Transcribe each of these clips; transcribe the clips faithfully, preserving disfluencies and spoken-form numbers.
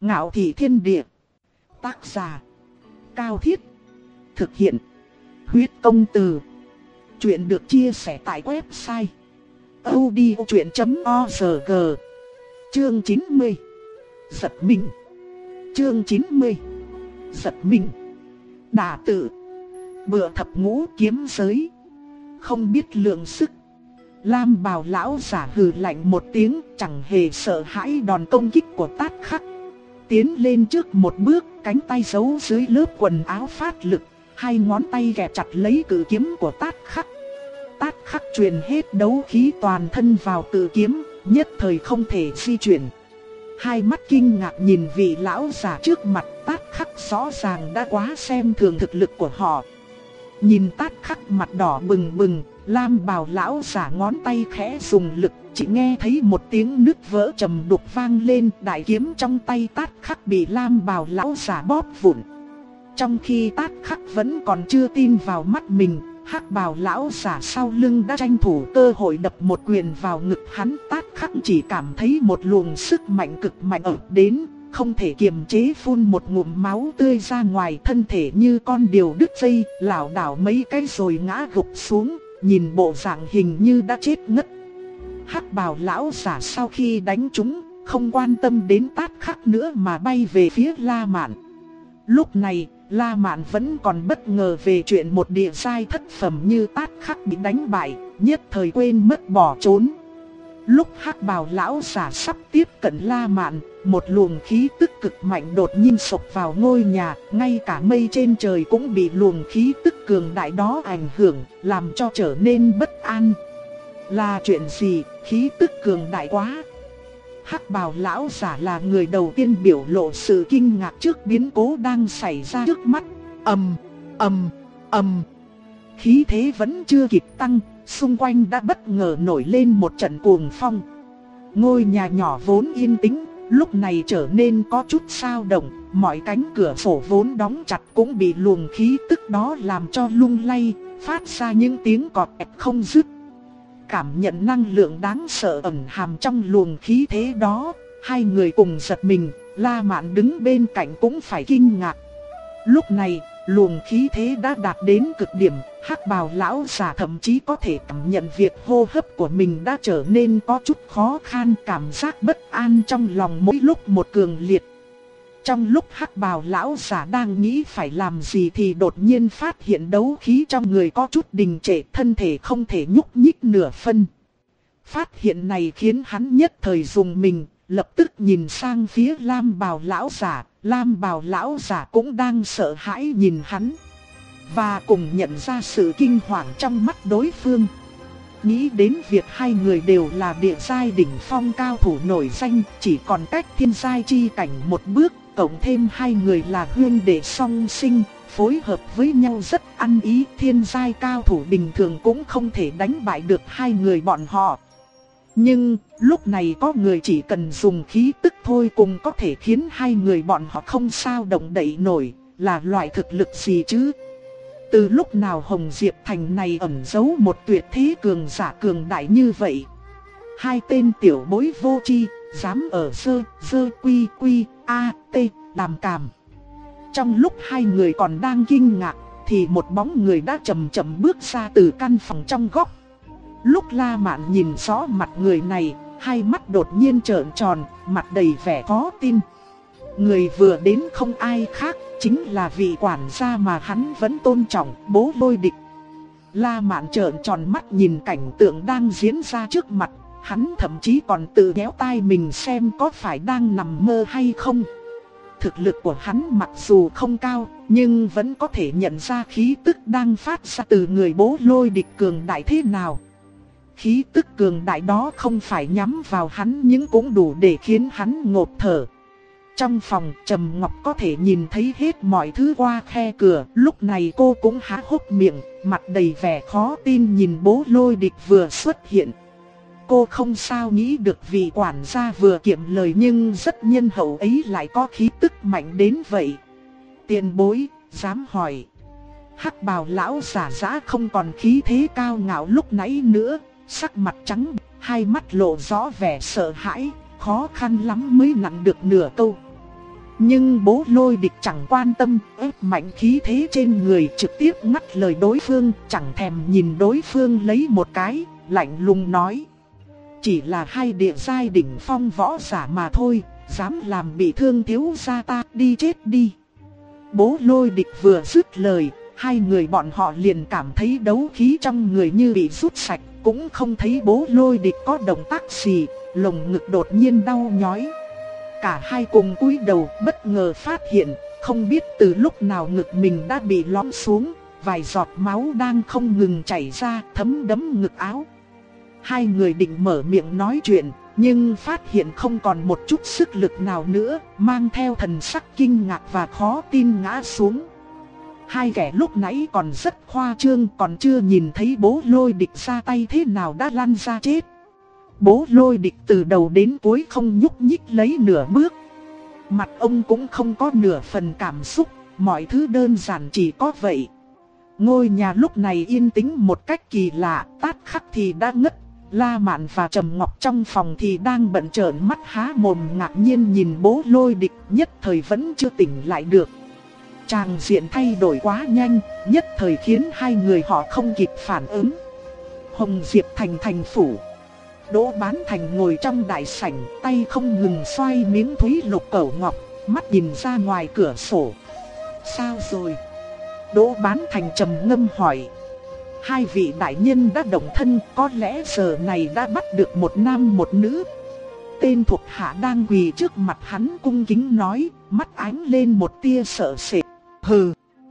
Ngạo thị thiên địa. Tác giả Cao Thiết. Thực hiện Huyết Công Từ. Chuyện được chia sẻ tại website audiochuyện chấm org. Chương chín mươi. Giật mình. Chương chín mươi. Giật mình. Đả tự. Bựa thập ngũ kiếm giới. Không biết lượng sức. Lam bào lão giả hừ lạnh một tiếng, chẳng hề sợ hãi đòn công kích của Tát Khắc. Tiến lên trước một bước, cánh tay giấu dưới lớp quần áo phát lực, hai ngón tay kẹp chặt lấy cự kiếm của Tát Khắc. Tát Khắc truyền hết đấu khí toàn thân vào cự kiếm, nhất thời không thể di chuyển. Hai mắt kinh ngạc nhìn vị lão giả trước mặt, Tát Khắc rõ ràng đã quá xem thường thực lực của họ. Nhìn Tát Khắc mặt đỏ bừng bừng, Lam bào lão giả ngón tay khẽ dùng lực, chỉ nghe thấy một tiếng nứt vỡ trầm đục vang lên, đại kiếm trong tay Tát Khắc bị Lam bào lão giả bóp vụn. Trong khi Tát Khắc vẫn còn chưa tin vào mắt mình, hắc bào lão giả sau lưng đã tranh thủ cơ hội đập một quyền vào ngực hắn. Tát Khắc chỉ cảm thấy một luồng sức mạnh cực mạnh ập đến, không thể kiềm chế phun một ngụm máu tươi ra ngoài, thân thể như con diều đứt dây, lảo đảo mấy cái rồi ngã gục xuống, nhìn bộ dạng hình như đã chết ngất. Hắc bào lão giả sau khi đánh trúng, không quan tâm đến Tát Khắc nữa mà bay về phía La Mạn. Lúc này, La Mạn vẫn còn bất ngờ về chuyện một địa giai thất phẩm như Tát Khắc bị đánh bại, nhất thời quên mất bỏ trốn. Lúc hắc bào lão giả sắp tiếp cận La Mạn, một luồng khí tức cực mạnh đột nhiên sộc vào ngôi nhà, ngay cả mây trên trời cũng bị luồng khí tức cường đại đó ảnh hưởng, làm cho trở nên bất an. Là chuyện gì, khí tức cường đại quá? Hắc bào lão giả là người đầu tiên biểu lộ sự kinh ngạc trước biến cố đang xảy ra trước mắt. Ầm, ầm, ầm. Khí thế vẫn chưa kịp tăng, xung quanh đã bất ngờ nổi lên một trận cuồng phong. Ngôi nhà nhỏ vốn yên tĩnh, lúc này trở nên có chút xao động, mọi cánh cửa sổ vốn đóng chặt cũng bị luồng khí tức đó làm cho lung lay, phát ra những tiếng cọt kẹt không dứt. Cảm nhận năng lượng đáng sợ ẩn hàm trong luồng khí thế đó, hai người cùng giật mình, La Mạn đứng bên cạnh cũng phải kinh ngạc. Lúc này, luồng khí thế đã đạt đến cực điểm, hắc bào lão giả thậm chí có thể cảm nhận việc hô hấp của mình đã trở nên có chút khó khăn, cảm giác bất an trong lòng mỗi lúc một cường liệt. Trong lúc hắc bào lão giả đang nghĩ phải làm gì thì đột nhiên phát hiện đấu khí trong người có chút đình trệ, thân thể không thể nhúc nhích nửa phân. Phát hiện này khiến hắn nhất thời rùng mình, lập tức nhìn sang phía Lam bào lão giả. Lam bào lão giả cũng đang sợ hãi nhìn hắn, và cùng nhận ra sự kinh hoàng trong mắt đối phương. Nghĩ đến việc hai người đều là địa giai đỉnh phong cao thủ nổi danh, chỉ còn cách thiên giai chi cảnh một bước, cộng thêm hai người là huynh đệ song sinh, phối hợp với nhau rất ăn ý, thiên giai cao thủ bình thường cũng không thể đánh bại được hai người bọn họ. Nhưng, lúc này có người chỉ cần dùng khí tức thôi cũng có thể khiến hai người bọn họ không sao động đậy nổi, là loại thực lực gì chứ? Từ lúc nào Hồng Diệp Thành này ẩn giấu một tuyệt thế cường giả cường đại như vậy? Hai tên tiểu bối vô tri, dám ở sơ, sơ quy quy, a, t, đàm càm. Trong lúc hai người còn đang kinh ngạc, thì một bóng người đã chậm chậm bước ra từ căn phòng trong góc. Lúc La Mạn nhìn rõ mặt người này, hai mắt đột nhiên trợn tròn, mặt đầy vẻ khó tin. Người vừa đến không ai khác, chính là vị quản gia mà hắn vẫn tôn trọng, Bố Lôi Địch. La Mạn trợn tròn mắt nhìn cảnh tượng đang diễn ra trước mặt, hắn thậm chí còn tự nhéo tai mình xem có phải đang nằm mơ hay không. Thực lực của hắn mặc dù không cao, nhưng vẫn có thể nhận ra khí tức đang phát ra từ người Bố Lôi Địch cường đại thế nào. Khí tức cường đại đó không phải nhắm vào hắn nhưng cũng đủ để khiến hắn ngộp thở. Trong phòng, Trầm Ngọc có thể nhìn thấy hết mọi thứ qua khe cửa, lúc này cô cũng há hốc miệng, mặt đầy vẻ khó tin nhìn Bố Lôi Địch vừa xuất hiện. Cô không sao nghĩ được vị quản gia vừa kiệm lời nhưng rất nhân hậu ấy lại có khí tức mạnh đến vậy. Tiền bối, dám hỏi. Hắc bào lão giả dã không còn khí thế cao ngạo lúc nãy nữa, sắc mặt trắng, hai mắt lộ rõ vẻ sợ hãi, khó khăn lắm mới nặn được nửa câu. Nhưng Bố Lôi Địch chẳng quan tâm, ép mạnh khí thế trên người trực tiếp ngắt lời đối phương, chẳng thèm nhìn đối phương lấy một cái, lạnh lùng nói. Chỉ là hai địa giai đỉnh phong võ giả mà thôi, dám làm bị thương thiếu gia ta, đi chết đi. Bố Lôi Địch vừa dứt lời, hai người bọn họ liền cảm thấy đấu khí trong người như bị rút sạch, cũng không thấy Bố Lôi Địch có động tác gì, lồng ngực đột nhiên đau nhói. Cả hai cùng cúi đầu bất ngờ phát hiện, không biết từ lúc nào ngực mình đã bị lõm xuống, vài giọt máu đang không ngừng chảy ra thấm đẫm ngực áo. Hai người định mở miệng nói chuyện, nhưng phát hiện không còn một chút sức lực nào nữa, mang theo thần sắc kinh ngạc và khó tin ngã xuống. Hai kẻ lúc nãy còn rất khoa trương, còn chưa nhìn thấy Bố Lôi Địch ra tay thế nào đã lăn ra chết. Bố Lôi Địch từ đầu đến cuối không nhúc nhích lấy nửa bước. Mặt ông cũng không có nửa phần cảm xúc, mọi thứ đơn giản chỉ có vậy. Ngôi nhà lúc này yên tĩnh một cách kỳ lạ, Tát Khắc thì đã ngất. La Mạn và Trầm Ngọc trong phòng thì đang bận trợn mắt há mồm ngạc nhiên nhìn Bố Lôi Địch, nhất thời vẫn chưa tỉnh lại được. Tràng diện thay đổi quá nhanh, nhất thời khiến hai người họ không kịp phản ứng. Hồng Diệp Thành thành phủ. Đỗ Bán Thành ngồi trong đại sảnh, tay không ngừng xoay miếng thúy lục cẩu ngọc, mắt nhìn ra ngoài cửa sổ. Sao rồi? Đỗ Bán Thành trầm ngâm hỏi. Hai vị đại nhân đã động thân, có lẽ giờ này đã bắt được một nam một nữ. Tên thuộc hạ đang quỳ trước mặt hắn cung kính nói, mắt ánh lên một tia sợ sệt. Hừ,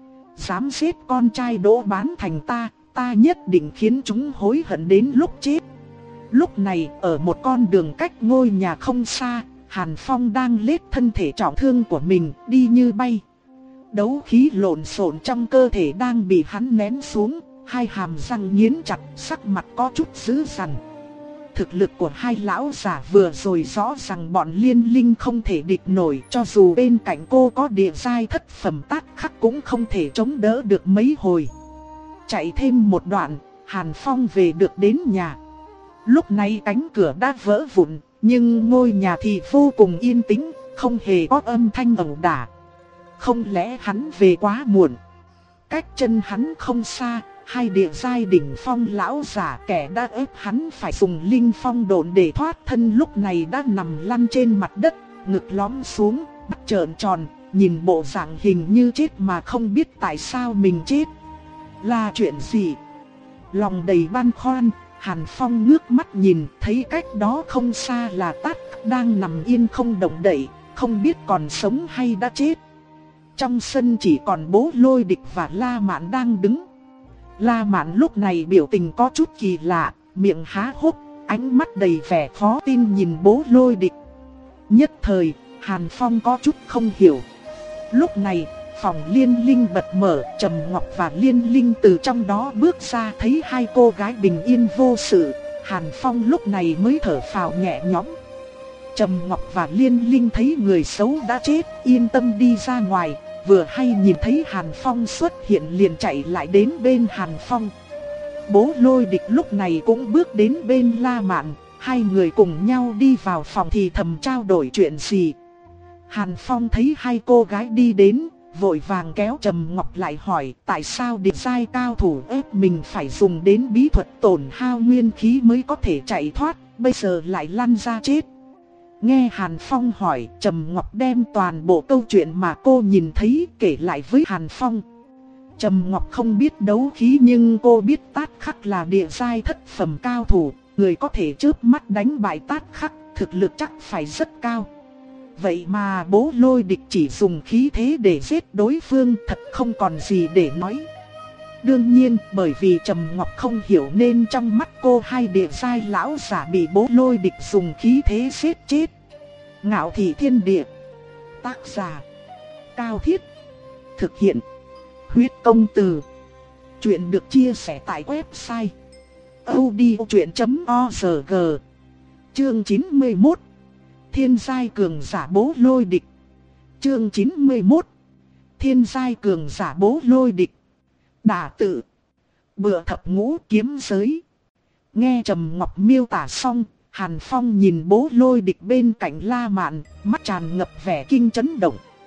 dám giết con trai Đỗ Bán Thành ta, ta nhất định khiến chúng hối hận đến lúc chết. Lúc này, ở một con đường cách ngôi nhà không xa, Hàn Phong đang lết thân thể trọng thương của mình, đi như bay. Đấu khí lộn xộn trong cơ thể đang bị hắn nén xuống, hai hàm răng nghiến chặt, sắc mặt có chút dữ dằn. Thực lực của hai lão giả vừa rồi rõ ràng bọn Liên Linh không thể địch nổi, cho dù bên cạnh cô có địa giai thất phẩm Tát Khắc cũng không thể chống đỡ được mấy hồi. Chạy thêm một đoạn, Hàn Phong về được đến nhà. Lúc này cánh cửa đã vỡ vụn, nhưng ngôi nhà thì vô cùng yên tĩnh, không hề có âm thanh ẩu đả. Không lẽ hắn về quá muộn? Cách chân hắn không xa, hai địa giai đỉnh phong lão giả kẻ đã ép hắn phải dùng linh phong độn để thoát thân lúc này đã nằm lăn trên mặt đất, ngực lõm xuống, mắt trợn tròn, nhìn bộ dạng hình như chết mà không biết tại sao mình chết. Là chuyện gì? Lòng đầy băn khoăn, Hàn Phong ngước mắt nhìn, thấy cách đó không xa là Tát Khắc đang nằm yên không động đậy, không biết còn sống hay đã chết. Trong sân chỉ còn Bố Lôi Địch và La Mạn đang đứng. La Mạn lúc này biểu tình có chút kỳ lạ, miệng há hốc, ánh mắt đầy vẻ khó tin nhìn Bố Lôi Địch. Nhất thời, Hàn Phong có chút không hiểu. Lúc này, phòng Liên Linh bật mở, Trầm Ngọc và Liên Linh từ trong đó bước ra, thấy hai cô gái bình yên vô sự. Hàn Phong lúc này mới thở phào nhẹ nhõm. Trầm Ngọc và Liên Linh thấy người xấu đã chết, yên tâm đi ra ngoài. Vừa hay nhìn thấy Hàn Phong xuất hiện liền chạy lại đến bên Hàn Phong. Bố Lôi Địch lúc này cũng bước đến bên La Mạn, hai người cùng nhau đi vào phòng thì thầm trao đổi chuyện gì. Hàn Phong thấy hai cô gái đi đến, vội vàng kéo Trầm Ngọc lại hỏi tại sao địa giai cao thủ ép mình phải dùng đến bí thuật tổn hao nguyên khí mới có thể chạy thoát, bây giờ lại lăn ra chết. Nghe Hàn Phong hỏi, Trầm Ngọc đem toàn bộ câu chuyện mà cô nhìn thấy kể lại với Hàn Phong. Trầm Ngọc không biết đấu khí nhưng cô biết Tát Khắc là địa giai thất phẩm cao thủ, người có thể chớp mắt đánh bại Tát Khắc, thực lực chắc phải rất cao. Vậy mà Bố Lôi Địch chỉ dùng khí thế để giết đối phương, thật không còn gì để nói. Đương nhiên, bởi vì Trầm Ngọc không hiểu nên trong mắt cô hai địa giai lão giả bị Bố Lôi Địch dùng khí thế giết chết. Ngạo Thị Thiên Địa. Tác giả Cao Thiết. Thực hiện Huyết Công Từ. Chuyện được chia sẻ tại website audiochuyện chấm org. Chương chín mươi mốt. Thiên giai cường giả Bố Lôi Địch. Chương chín mươi mốt. Thiên giai cường giả Bố Lôi Địch. Đả tự. Bựa thập ngũ kiếm giới. Nghe Trầm Ngọc miêu tả xong, Hàn Phong nhìn Bố Lôi Địch bên cạnh La Mạn, mắt tràn ngập vẻ kinh chấn động.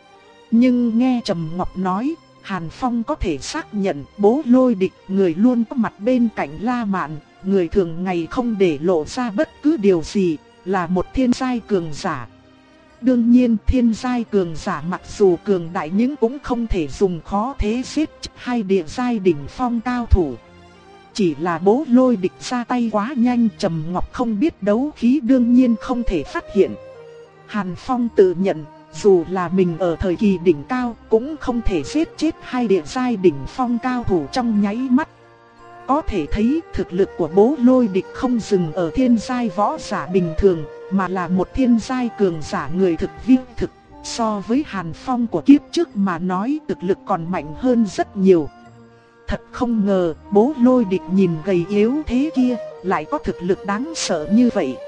Nhưng nghe Trầm Ngọc nói, Hàn Phong có thể xác nhận Bố Lôi Địch người luôn có mặt bên cạnh La Mạn, người thường ngày không để lộ ra bất cứ điều gì, là một thiên giai cường giả. Đương nhiên thiên giai cường giả mặc dù cường đại nhưng cũng không thể dùng khó thế giết hai địa giai đỉnh phong cao thủ. Chỉ là Bố Lôi Địch ra tay quá nhanh, Trầm Ngọc không biết đấu khí đương nhiên không thể phát hiện. Hàn Phong tự nhận, dù là mình ở thời kỳ đỉnh cao cũng không thể giết chết hai địa giai đỉnh phong cao thủ trong nháy mắt. Có thể thấy thực lực của Bố Lôi Địch không dừng ở thiên giai võ giả bình thường, mà là một thiên giai cường giả người thực viên thực. So với Hàn Phong của kiếp trước mà nói, thực lực còn mạnh hơn rất nhiều. Thật không ngờ Bố Lôi Địch nhìn gầy yếu thế kia lại có thực lực đáng sợ như vậy.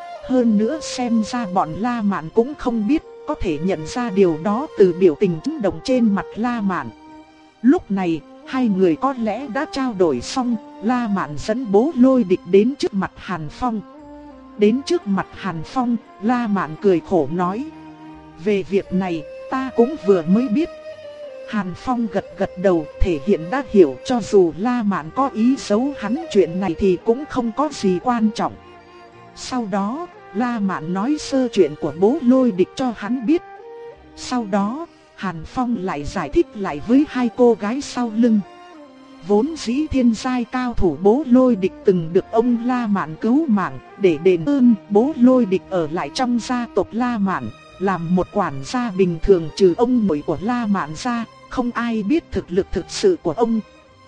Hơn nữa xem ra bọn La Mạn cũng không biết, có thể nhận ra điều đó từ biểu tình chấn động trên mặt La Mạn. Lúc này, hai người có lẽ đã trao đổi xong, La Mạn dẫn Bố Lôi Địch đến trước mặt Hàn Phong. Đến trước mặt Hàn Phong, La Mạn cười khổ nói: về việc này, ta cũng vừa mới biết. Hàn Phong gật gật đầu, thể hiện đã hiểu, cho dù La Mạn có ý giấu hắn chuyện này thì cũng không có gì quan trọng. Sau đó, La Mạn nói sơ chuyện của Bố Lôi Địch cho hắn biết. Sau đó, Hàn Phong lại giải thích lại với hai cô gái sau lưng. Vốn dĩ thiên giai cao thủ Bố Lôi Địch từng được ông La Mạn cứu mạng, để đền ơn Bố Lôi Địch ở lại trong gia tộc La Mạn, làm một quản gia bình thường, trừ ông nội của La Mạn ra, không ai biết thực lực thực sự của ông.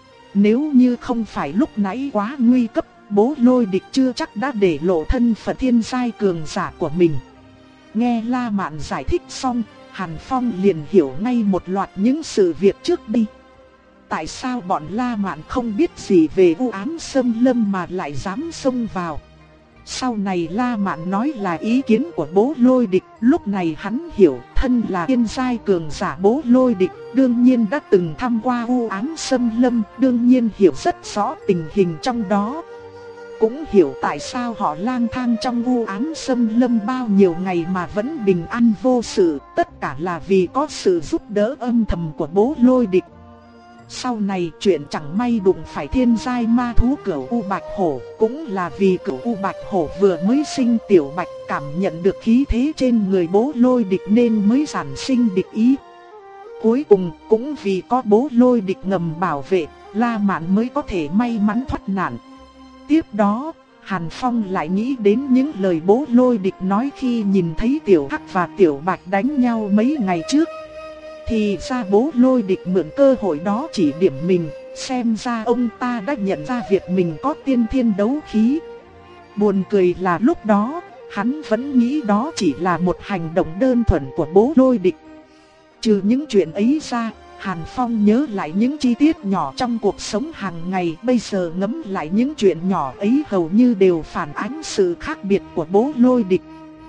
Nếu như không phải lúc nãy quá nguy cấp, Bố Lôi Địch chưa chắc đã để lộ thân phận thiên giai cường giả của mình. Nghe La Mạn giải thích xong, Hàn Phong liền hiểu ngay một loạt những sự việc trước đây. Tại sao bọn La Mạn không biết gì về u ám xâm lâm mà lại dám xông vào? Sau này La Mạn nói là ý kiến của Bố Lôi Địch, lúc này hắn hiểu, thân là thiên giai cường giả Bố Lôi Địch, đương nhiên đã từng tham qua u ám xâm lâm, đương nhiên hiểu rất rõ tình hình trong đó. Cũng hiểu tại sao họ lang thang trong u ám xâm lâm bao nhiêu ngày mà vẫn bình an vô sự, tất cả là vì có sự giúp đỡ âm thầm của Bố Lôi Địch. Sau này chuyện chẳng may đụng phải thiên giai ma thú Cửu U Bạch Hổ, cũng là vì Cửu U Bạch Hổ vừa mới sinh tiểu bạch, cảm nhận được khí thế trên người Bố Lôi Địch nên mới sản sinh địch ý. Cuối cùng cũng vì có Bố Lôi Địch ngầm bảo vệ, La Mạn mới có thể may mắn thoát nạn. Tiếp đó, Hàn Phong lại nghĩ đến những lời Bố Lôi Địch nói khi nhìn thấy Tiểu Hắc và Tiểu Bạch đánh nhau mấy ngày trước. Thì ra Bố Lôi Địch mượn cơ hội đó chỉ điểm mình, xem ra ông ta đã nhận ra việc mình có tiên thiên đấu khí. Buồn cười là lúc đó, hắn vẫn nghĩ đó chỉ là một hành động đơn thuần của Bố Lôi Địch. Trừ những chuyện ấy ra, Hàn Phong nhớ lại những chi tiết nhỏ trong cuộc sống hàng ngày, bây giờ ngẫm lại những chuyện nhỏ ấy hầu như đều phản ánh sự khác biệt của Bố Lôi Địch.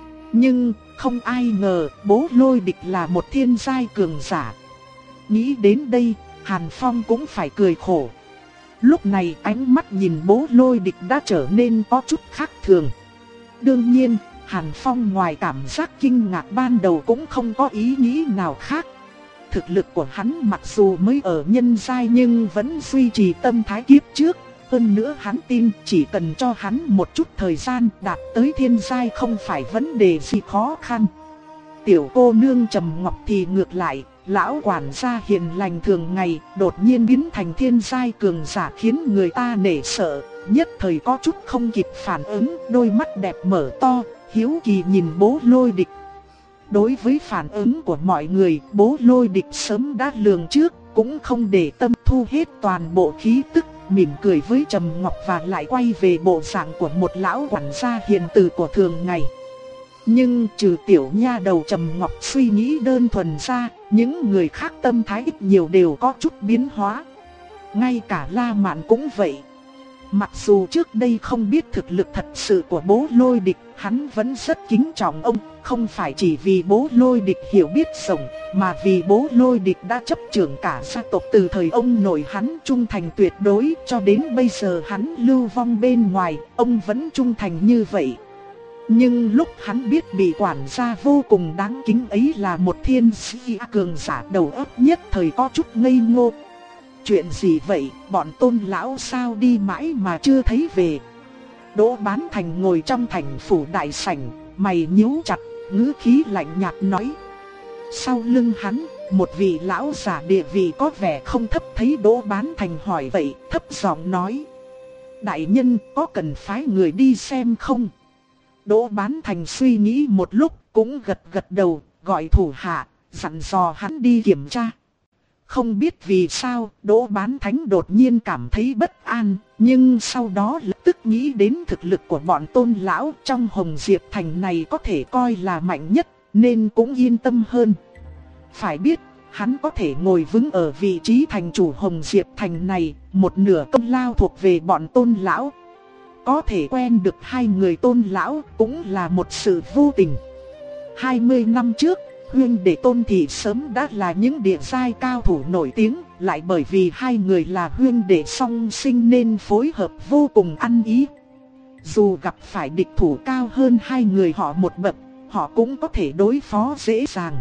Nhưng không ai ngờ Bố Lôi Địch là một thiên giai cường giả. Nghĩ đến đây, Hàn Phong cũng phải cười khổ. Lúc này ánh mắt nhìn Bố Lôi Địch đã trở nên có chút khác thường. Đương nhiên, Hàn Phong ngoài cảm giác kinh ngạc ban đầu cũng không có ý nghĩ nào khác. Thực lực của hắn mặc dù mới ở nhân giai nhưng vẫn duy trì tâm thái kiếp trước. Hơn nữa hắn tin chỉ cần cho hắn một chút thời gian đạt tới thiên giai không phải vấn đề gì khó khăn. Tiểu cô nương Trầm Ngọc thì ngược lại, lão quản gia hiền lành thường ngày đột nhiên biến thành thiên giai cường giả khiến người ta nể sợ, nhất thời có chút không kịp phản ứng, đôi mắt đẹp mở to, hiếu kỳ nhìn Bố Lôi Địch. Đối với phản ứng của mọi người, Bố Lôi Địch sớm đã lường trước, cũng không để tâm, thu hết toàn bộ khí tức, mỉm cười với Trầm Ngọc và lại quay về bộ dạng của một lão quản gia hiền từ của thường ngày. Nhưng trừ tiểu nha đầu Trầm Ngọc suy nghĩ đơn thuần ra, những người khác tâm thái ít nhiều đều có chút biến hóa. Ngay cả La Mạn cũng vậy. Mặc dù trước đây không biết thực lực thật sự của Bố Lôi Địch, hắn vẫn rất kính trọng ông, không phải chỉ vì Bố Lôi Địch hiểu biết rộng, mà vì Bố Lôi Địch đã chấp trưởng cả gia tộc từ thời ông nội hắn trung thành tuyệt đối cho đến bây giờ hắn lưu vong bên ngoài, ông vẫn trung thành như vậy. Nhưng lúc hắn biết bị quản gia vô cùng đáng kính ấy là một thiên sĩ cường giả, đầu óc nhất thời có chút ngây ngô. Chuyện gì vậy, bọn Tôn lão sao đi mãi mà chưa thấy về? Đỗ Bán Thành ngồi trong thành phủ đại sảnh, mày nhíu chặt, ngữ khí lạnh nhạt nói. Sau lưng hắn, một vị lão giả địa vị có vẻ không thấp thấy Đỗ Bán Thành hỏi vậy, thấp giọng nói. Đại nhân có cần phái người đi xem không? Đỗ Bán Thành suy nghĩ một lúc cũng gật gật đầu, gọi thủ hạ, dặn dò hắn đi kiểm tra. Không biết vì sao, Đỗ Bán Thánh đột nhiên cảm thấy bất an, nhưng sau đó lập tức nghĩ đến thực lực của bọn Tôn lão trong Hồng Diệp Thành này có thể coi là mạnh nhất, nên cũng yên tâm hơn. Phải biết, hắn có thể ngồi vững ở vị trí thành chủ Hồng Diệp Thành này, một nửa công lao thuộc về bọn Tôn lão. Có thể quen được hai người Tôn lão cũng là một sự vô tình. hai mươi năm trước, huynh đệ Tôn Thị sớm đã là những địa giai cao thủ nổi tiếng, lại bởi vì hai người là huynh đệ song sinh nên phối hợp vô cùng ăn ý. Dù gặp phải địch thủ cao hơn hai người họ một bậc, họ cũng có thể đối phó dễ dàng.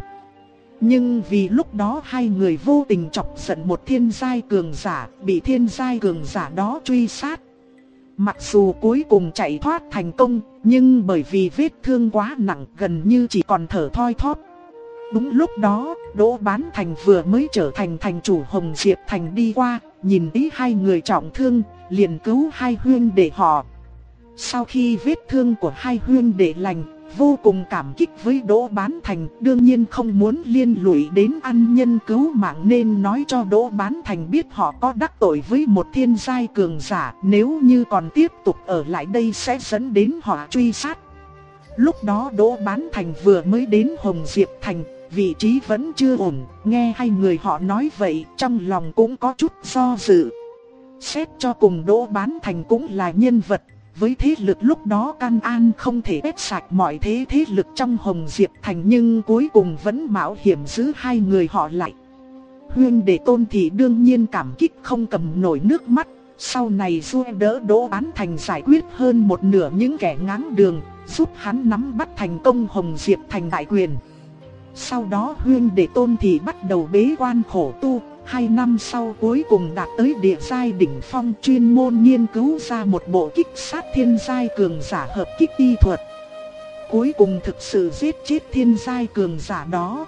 Nhưng vì lúc đó hai người vô tình chọc giận một thiên giai cường giả, bị thiên giai cường giả đó truy sát. Mặc dù cuối cùng chạy thoát thành công, nhưng bởi vì vết thương quá nặng gần như chỉ còn thở thoi thóp. Đúng lúc đó, Đỗ Bán Thành vừa mới trở thành thành chủ Hồng Diệp Thành đi qua, nhìn thấy hai người trọng thương, liền cứu hai huynh đệ họ. Sau khi vết thương của hai huynh đệ lành, vô cùng cảm kích với Đỗ Bán Thành, đương nhiên không muốn liên lụy đến ân nhân cứu mạng nên nói cho Đỗ Bán Thành biết họ có đắc tội với một thiên giai cường giả, nếu như còn tiếp tục ở lại đây sẽ dẫn đến họ truy sát. Lúc đó Đỗ Bán Thành vừa mới đến Hồng Diệp Thành, vị trí vẫn chưa ổn, nghe hai người họ nói vậy trong lòng cũng có chút do dự. Xét cho cùng Đỗ Bán Thành cũng là nhân vật, với thế lực lúc đó Can An không thể quét sạch mọi thế thế lực trong Hồng Diệp Thành, nhưng cuối cùng vẫn mạo hiểm giữ hai người họ lại. Huynh đệ Tôn Thị đương nhiên cảm kích không cầm nổi nước mắt, sau này giúp đỡ Đỗ Bán Thành giải quyết hơn một nửa những kẻ ngáng đường, giúp hắn nắm bắt thành công Hồng Diệp Thành đại quyền. Sau đó huynh đệ Tôn Thị bắt đầu bế quan khổ tu, hai năm sau cuối cùng đạt tới địa giai đỉnh phong, chuyên môn nghiên cứu ra một bộ kích sát thiên giai cường giả hợp kích y thuật. Cuối cùng thực sự giết chết thiên giai cường giả đó.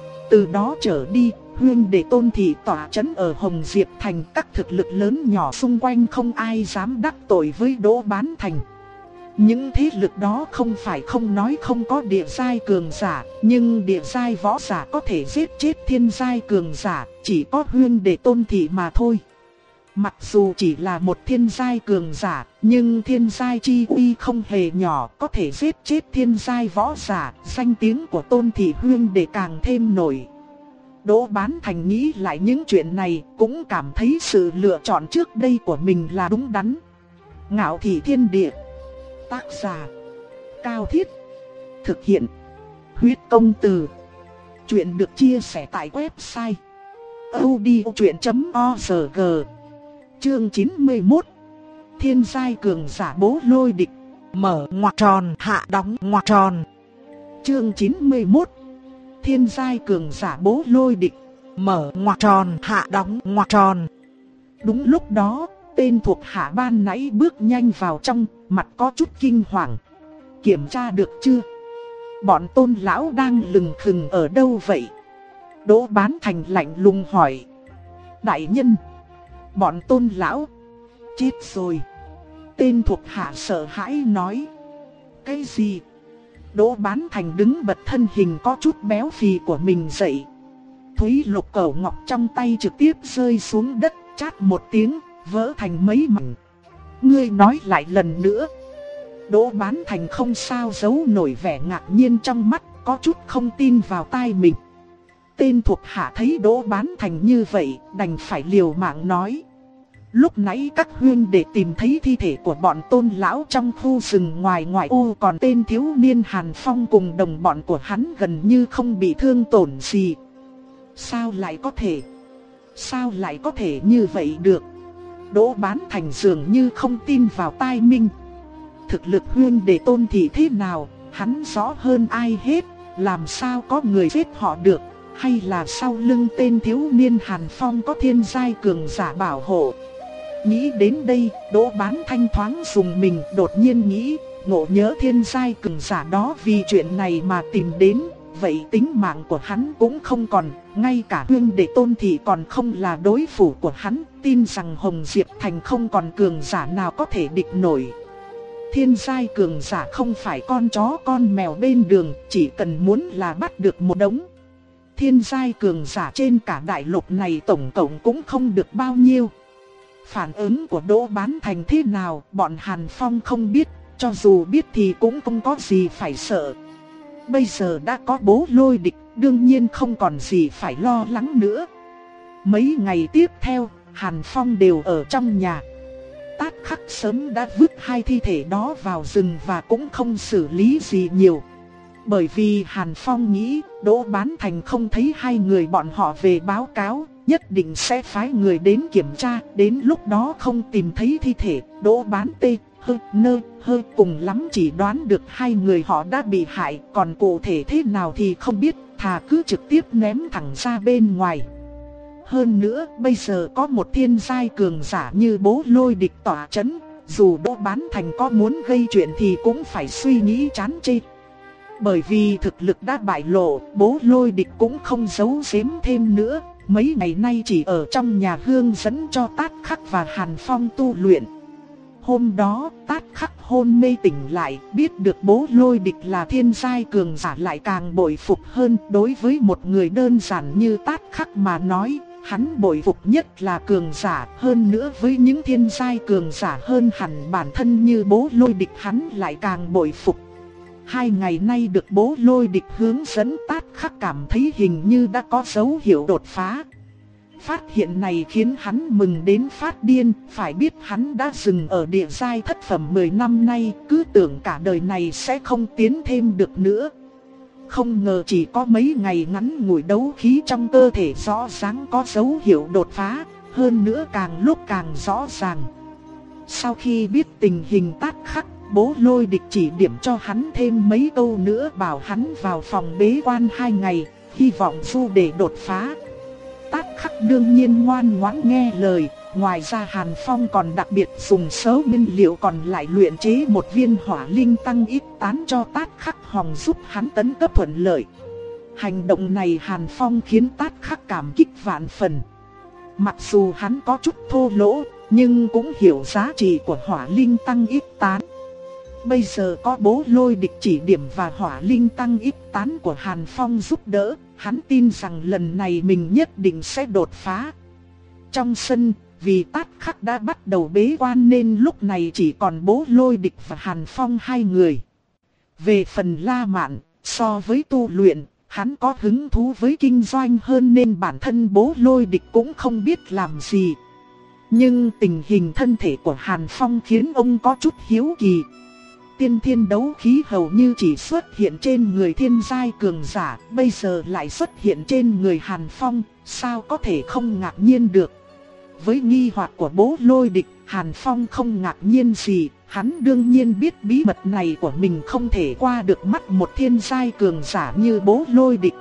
Từ đó trở đi, huynh đệ Tôn Thị tỏa trấn ở Hồng Diệp Thành, các thực lực lớn nhỏ xung quanh không ai dám đắc tội với Đỗ Bán Thành. Những thế lực đó không phải không nói không có địa giai cường giả, nhưng địa giai võ giả có thể giết chết thiên giai cường giả, chỉ có huynh đệ Tôn Thị mà thôi. Mặc dù chỉ là một thiên giai cường giả, nhưng thiên giai chi uy không hề nhỏ, có thể giết chết thiên giai võ giả, danh tiếng của Tôn Thị huynh đệ càng thêm nổi. Đỗ Bán Thành nghĩ lại những chuyện này, cũng cảm thấy sự lựa chọn trước đây của mình là đúng đắn. Ngạo Thị Thiên Địa. Tác giả Cao Thiết. Thực hiện Huyết Công Từ. Chuyện được chia sẻ tại website audiochuyện chấm org. Chương chín mươi mốt. Thiên giai cường giả bố lôi địch. Mở ngoặc tròn hạ đóng ngoặc tròn. Chương chín mươi mốt. Thiên giai cường giả bố lôi địch. Mở ngoặc tròn hạ đóng ngoặc tròn. Đúng lúc đó, tên thuộc hạ ban nãy bước nhanh vào trong, mặt có chút kinh hoàng. Kiểm tra được chưa? Bọn Tôn lão đang lừng khừng ở đâu vậy? Đỗ Bán Thành lạnh lùng hỏi. Đại nhân, bọn Tôn lão chết rồi. Tên thuộc hạ sợ hãi nói. Cái gì? Đỗ Bán Thành đứng bật thân hình có chút béo phì của mình dậy. Thúy lục cẩu ngọc trong tay trực tiếp rơi xuống đất, chát một tiếng, vỡ thành mấy mảnh. Ngươi nói lại lần nữa. Đỗ Bán Thành không sao giấu nổi vẻ ngạc nhiên trong mắt, có chút không tin vào tai mình. Tên thuộc hạ thấy Đỗ Bán Thành như vậy, đành phải liều mạng nói. Lúc nãy các huynh đệ tìm thấy thi thể của bọn Tôn lão trong khu rừng ngoài ngoại ô, còn tên thiếu niên Hàn Phong cùng đồng bọn của hắn gần như không bị thương tổn gì. Sao lại có thể? Sao lại có thể như vậy được? Đỗ Bán Thành dường như không tin vào tai mình. thực lực huynh đệ Tôn Thị thế nào, hắn rõ hơn ai hết, làm sao có người giết họ được, hay là sau lưng tên thiếu niên Hàn Phong có thiên giai cường giả bảo hộ. Nghĩ đến đây, Đỗ Bán Thanh thoáng dùng mình, đột nhiên nghĩ, ngộ nhớ thiên giai cường giả đó vì chuyện này mà tìm đến, vậy tính mạng của hắn cũng không còn, ngay cả huynh đệ Tôn Thị còn không là đối thủ của hắn, tin rằng Hồng Diệp Thành không còn cường giả nào có thể địch nổi. Thiên giai cường giả không phải con chó con mèo bên đường, chỉ cần muốn là bắt được một đống. Thiên giai cường giả trên cả đại lục này tổng cộng cũng không được bao nhiêu. Phản ứng của Đỗ Bán Thành thế nào, bọn Hàn Phong không biết, cho dù biết thì cũng không có gì phải sợ. Bây giờ đã có Bố Lôi Địch, đương nhiên không còn gì phải lo lắng nữa. Mấy ngày tiếp theo, Hàn Phong đều ở trong nhà. Tát Khắc sớm đã vứt hai thi thể đó vào rừng và cũng không xử lý gì nhiều. Bởi vì Hàn Phong nghĩ Đỗ Bán Thành không thấy hai người bọn họ về báo cáo, nhất định sẽ phái người đến kiểm tra. Đến lúc đó không tìm thấy thi thể, Đỗ Bán tê, hơ, nơ, hơi cùng lắm chỉ đoán được hai người họ đã bị hại. Còn cụ thể thế nào thì không biết, thà cứ trực tiếp ném thẳng ra bên ngoài. Hơn nữa, bây giờ có một thiên giai cường giả như Bố Lôi Địch tỏa chấn, dù Đỗ Bán Thành có muốn gây chuyện thì cũng phải suy nghĩ chán chê. Bởi vì thực lực đã bại lộ, Bố Lôi Địch cũng không giấu giếm thêm nữa, mấy ngày nay chỉ ở trong nhà hướng dẫn cho Tát Khắc và Hàn Phong tu luyện. Hôm đó, Tát Khắc hôn mê tỉnh lại, biết được Bố Lôi Địch là thiên giai cường giả lại càng bội phục hơn. Đối với một người đơn giản như Tát Khắc mà nói, hắn bội phục nhất là cường giả, hơn nữa với những thiên giai cường giả hơn hẳn bản thân như Bố Lôi Địch hắn lại càng bội phục. Hai ngày nay được Bố Lôi Địch hướng dẫn, Tát Khắc cảm thấy hình như đã có dấu hiệu đột phá. Phát hiện này khiến hắn mừng đến phát điên, phải biết hắn đã dừng ở địa giai thất phẩm mười năm nay, cứ tưởng cả đời này sẽ không tiến thêm được nữa. Không ngờ chỉ có mấy ngày ngắn ngủi đấu khí trong cơ thể rõ ràng có dấu hiệu đột phá, hơn nữa càng lúc càng rõ ràng. Sau khi biết tình hình Tát Khắc, Bố Lôi Địch chỉ điểm cho hắn thêm mấy câu nữa, bảo hắn vào phòng bế quan hai ngày, hy vọng du để đột phá. Tát Khắc đương nhiên ngoan ngoãn nghe lời. Ngoài ra Hàn Phong còn đặc biệt dùng số nguyên liệu còn lại luyện chế một viên hỏa linh tăng ít tán cho Tát Khắc hòng giúp hắn tấn cấp thuận lợi. Hành động này Hàn Phong khiến Tát Khắc cảm kích vạn phần. Mặc dù hắn có chút thô lỗ, nhưng cũng hiểu giá trị của hỏa linh tăng ít tán. Bây giờ có Bố Lôi Địch chỉ điểm và hỏa linh tăng ít tán của Hàn Phong giúp đỡ, hắn tin rằng lần này mình nhất định sẽ đột phá. Trong sân, vì Tát Khắc đã bắt đầu bế quan nên lúc này chỉ còn Bố Lôi Địch và Hàn Phong hai người. Về phần La Mạn, so với tu luyện, hắn có hứng thú với kinh doanh hơn nên bản thân Bố Lôi Địch cũng không biết làm gì. Nhưng tình hình thân thể của Hàn Phong khiến ông có chút hiếu kỳ. Tiên thiên đấu khí hầu như chỉ xuất hiện trên người thiên giai cường giả, bây giờ lại xuất hiện trên người Hàn Phong, sao có thể không ngạc nhiên được. Với nghi hoặc của Bố Lôi Địch, Hàn Phong không ngạc nhiên gì, hắn đương nhiên biết bí mật này của mình không thể qua được mắt một thiên giai cường giả như Bố Lôi Địch.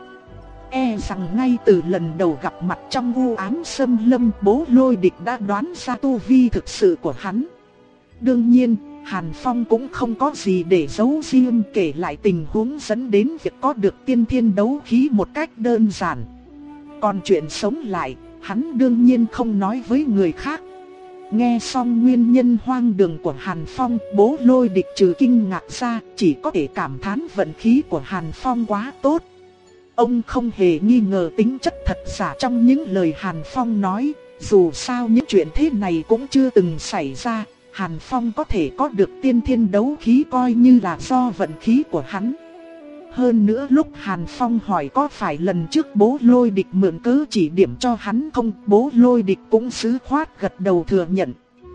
E rằng ngay từ lần đầu gặp mặt trong u ám xâm lâm, Bố Lôi Địch đã đoán ra tu vi thực sự của hắn. Đương nhiên, Hàn Phong cũng không có gì để giấu riêng, kể lại tình huống dẫn đến việc có được tiên thiên đấu khí một cách đơn giản. Còn chuyện sống lại, hắn đương nhiên không nói với người khác. Nghe xong nguyên nhân hoang đường của Hàn Phong, Bố Lôi Địch trừ kinh ngạc ra, chỉ có thể cảm thán vận khí của Hàn Phong quá tốt. Ông không hề nghi ngờ tính chất thật giả trong những lời Hàn Phong nói, dù sao những chuyện thế này cũng chưa từng xảy ra. Hàn Phong có thể có được tiên thiên đấu khí coi như là do vận khí của hắn. Hơn nữa lúc Hàn Phong hỏi có phải lần trước Bố Lôi Địch mượn cớ chỉ điểm cho hắn không, Bố Lôi Địch cũng sứ khoát gật đầu thừa nhận.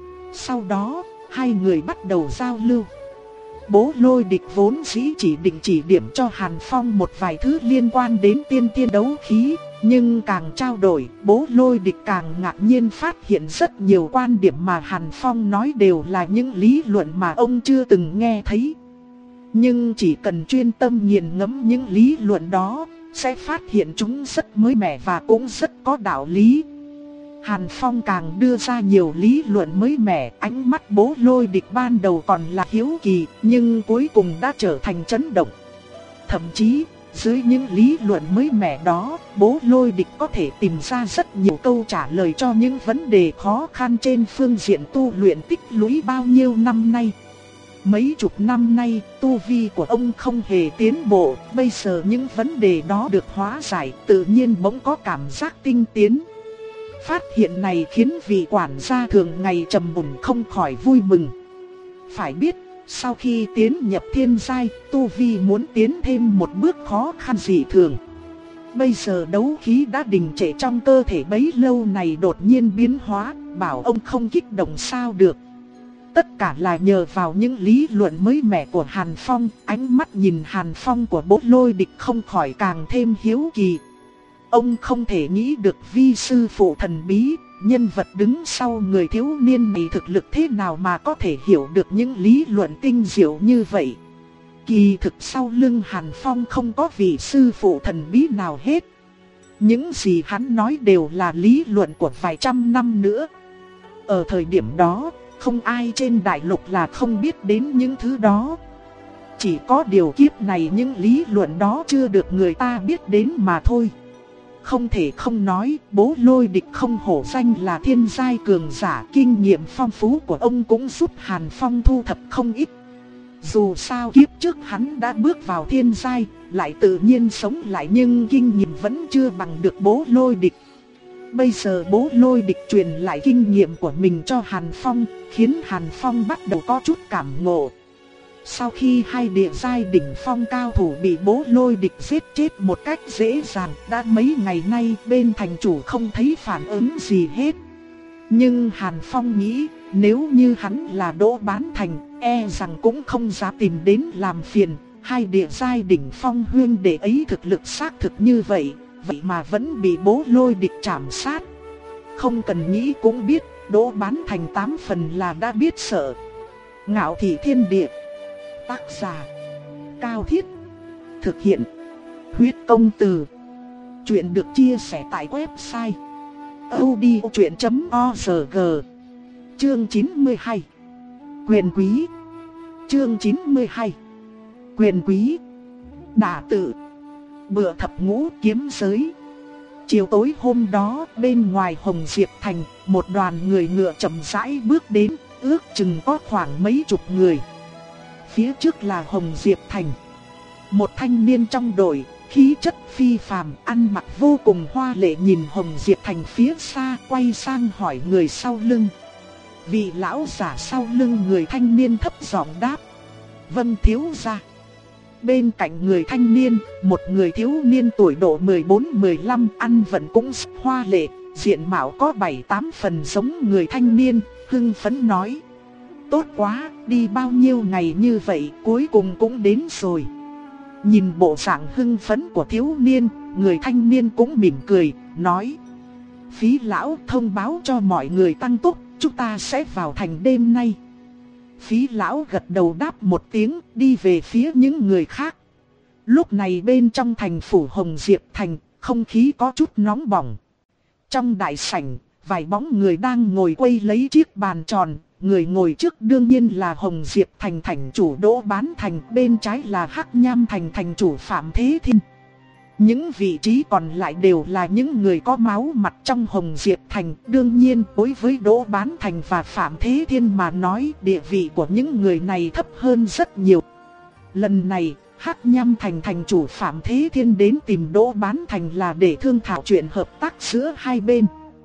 Sau đó, hai người bắt đầu giao lưu. Bố Lôi Địch vốn dĩ chỉ định chỉ điểm cho Hàn Phong một vài thứ liên quan đến tiên thiên đấu khí, Nhưng càng trao đổi, Bố Lôi Địch càng ngạc nhiên phát hiện rất nhiều quan điểm mà Hàn Phong nói đều là những lý luận mà ông chưa từng nghe thấy. Nhưng chỉ cần chuyên tâm nghiền ngẫm những lý luận đó, sẽ phát hiện chúng rất mới mẻ và cũng rất có đạo lý. Hàn Phong càng đưa ra nhiều lý luận mới mẻ, ánh mắt Bố Lôi Địch ban đầu còn là hiếu kỳ, nhưng cuối cùng đã trở thành chấn động. Thậm chí, dưới những lý luận mới mẻ đó, Bố Lôi Địch có thể tìm ra rất nhiều câu trả lời cho những vấn đề khó khăn trên phương diện tu luyện tích lũy bao nhiêu năm nay. Mấy chục năm nay, tu vi của ông không hề tiến bộ, bây giờ những vấn đề đó được hóa giải, tự nhiên bỗng có cảm giác tinh tiến. Phát hiện này khiến vị quản gia thường ngày trầm mùn không khỏi vui mừng. Phải biết, sau khi tiến nhập thiên giai, tu vi muốn tiến thêm một bước khó khăn dị thường. Bây giờ đấu khí đã đình trệ trong cơ thể bấy lâu này đột nhiên biến hóa, bảo ông không kích động sao được. Tất cả là nhờ vào những lý luận mới mẻ của Hàn Phong, ánh mắt nhìn Hàn Phong của Bố Lôi Địch không khỏi càng thêm hiếu kỳ. Ông không thể nghĩ được vi sư phụ thần bí, nhân vật đứng sau người thiếu niên này thực lực thế nào mà có thể hiểu được những lý luận tinh diệu như vậy. Kỳ thực sau lưng Hàn Phong không có vị sư phụ thần bí nào hết. Những gì hắn nói đều là lý luận của vài trăm năm nữa. Ở thời điểm đó, không ai trên đại lục là không biết đến những thứ đó. Chỉ có điều kiếp này những lý luận đó chưa được người ta biết đến mà thôi. Không thể không nói, Bố Lôi Địch không hổ danh là thiên giai cường giả, kinh nghiệm phong phú của ông cũng giúp Hàn Phong thu thập không ít. Dù sao kiếp trước hắn đã bước vào thiên giai, lại tự nhiên sống lại nhưng kinh nghiệm vẫn chưa bằng được Bố Lôi Địch. Bây giờ Bố Lôi Địch truyền lại kinh nghiệm của mình cho Hàn Phong, khiến Hàn Phong bắt đầu có chút cảm ngộ. Sau khi hai địa giai đỉnh phong cao thủ bị Bố Lôi Địch giết chết một cách dễ dàng, đã mấy ngày nay bên thành chủ không thấy phản ứng gì hết. Nhưng Hàn Phong nghĩ, nếu như hắn là Đỗ Bán Thành, e rằng cũng không dám tìm đến làm phiền. Hai địa giai đỉnh phong huyên đệ ấy thực lực xác thực như vậy, vậy mà vẫn bị Bố Lôi Địch trảm sát. Không cần nghĩ cũng biết, Đỗ Bán Thành tám phần là đã biết sợ. Ngạo Thị Thiên Địa. Tác giả Cao Thiết. Thực hiện Huyết Công Từ. Chuyện được chia sẻ tại website audiochuyện chấm org. Chương chín mươi hai. Quyền quý. Chương chín mươi hai. Quyền quý. Đả tự. Bữa thập ngũ kiếm giới. Chiều tối hôm đó, bên ngoài Hồng Diệp Thành, một đoàn người ngựa chậm rãi bước đến, ước chừng có khoảng mấy chục người. Phía trước là Hồng Diệp Thành. Một thanh niên trong đội, khí chất phi phàm, ăn mặc vô cùng hoa lệ nhìn Hồng Diệp Thành phía xa, quay sang hỏi người sau lưng. Vị lão giả sau lưng người thanh niên thấp giọng đáp: "Vâng thiếu gia." Bên cạnh người thanh niên, một người thiếu niên tuổi độ mười bốn mười lăm, ăn vận cũng hoa lệ, diện mạo có bảy tám phần giống người thanh niên, hưng phấn nói: "Tốt quá, đi bao nhiêu ngày như vậy, cuối cùng cũng đến rồi." Nhìn bộ dạng hưng phấn của thiếu niên, người thanh niên cũng mỉm cười, nói: "Phí lão thông báo cho mọi người tăng tốc, chúng ta sẽ vào thành đêm nay." Phí lão gật đầu đáp một tiếng, đi về phía những người khác. Lúc này bên trong thành phủ Hồng Diệp Thành, không khí có chút nóng bỏng. Trong đại sảnh, vài bóng người đang ngồi quây lấy chiếc bàn tròn. Người ngồi trước đương nhiên là Hồng Diệp Thành thành chủ Đỗ Bán Thành, bên trái là Hắc Nham Thành thành chủ Phạm Thế Thiên. Những vị trí còn lại đều là những người có máu mặt trong Hồng Diệp Thành. Đương nhiên, đối với Đỗ Bán Thành và Phạm Thế Thiên mà nói, địa vị của những người này thấp hơn rất nhiều. Lần này, Hắc Nham Thành thành chủ Phạm Thế Thiên đến tìm Đỗ Bán Thành là để thương thảo chuyện hợp tác giữa hai bên.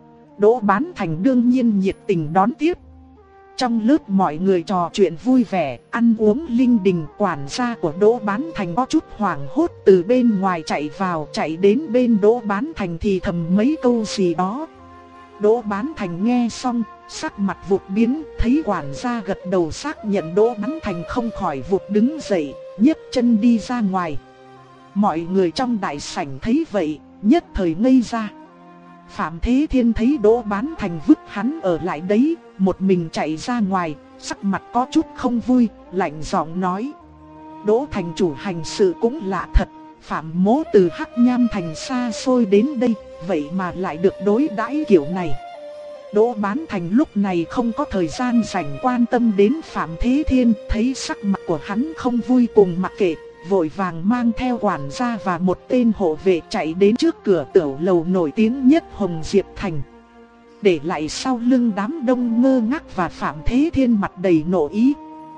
Đỗ Bán Thành đương nhiên nhiệt tình đón tiếp. Trong lớp mọi người trò chuyện vui vẻ, ăn uống linh đình. Quản gia của Đỗ Bán Thành có chút hoảng hốt từ bên ngoài chạy vào, chạy đến bên Đỗ Bán Thành thì thầm mấy câu gì đó. Đỗ Bán Thành nghe xong, sắc mặt vụt biến, thấy quản gia gật đầu xác nhận Đỗ Bán Thành không khỏi vụt đứng dậy, nhấc chân đi ra ngoài. Mọi người trong đại sảnh thấy vậy, nhất thời ngây ra. Phạm Thế Thiên thấy Đỗ Bán Thành vứt hắn ở lại đấy, một mình chạy ra ngoài, sắc mặt có chút không vui, lạnh giọng nói: Đỗ thành chủ hành sự cũng lạ thật, Phạm mỗ từ Hắc Nham thành xa xôi đến đây, vậy mà lại được đối đãi kiểu này. Đỗ Bán Thành lúc này không có thời gian rảnh quan tâm đến Phạm Thế Thiên, thấy sắc mặt của hắn không vui cùng mặc kệ, vội vàng mang theo quản gia và một tên hộ vệ chạy đến trước cửa tiểu lầu nổi tiếng nhất Hồng Diệp Thành. Để lại sau lưng đám đông ngơ ngác và Phạm Thế Thiên mặt đầy nộ ý.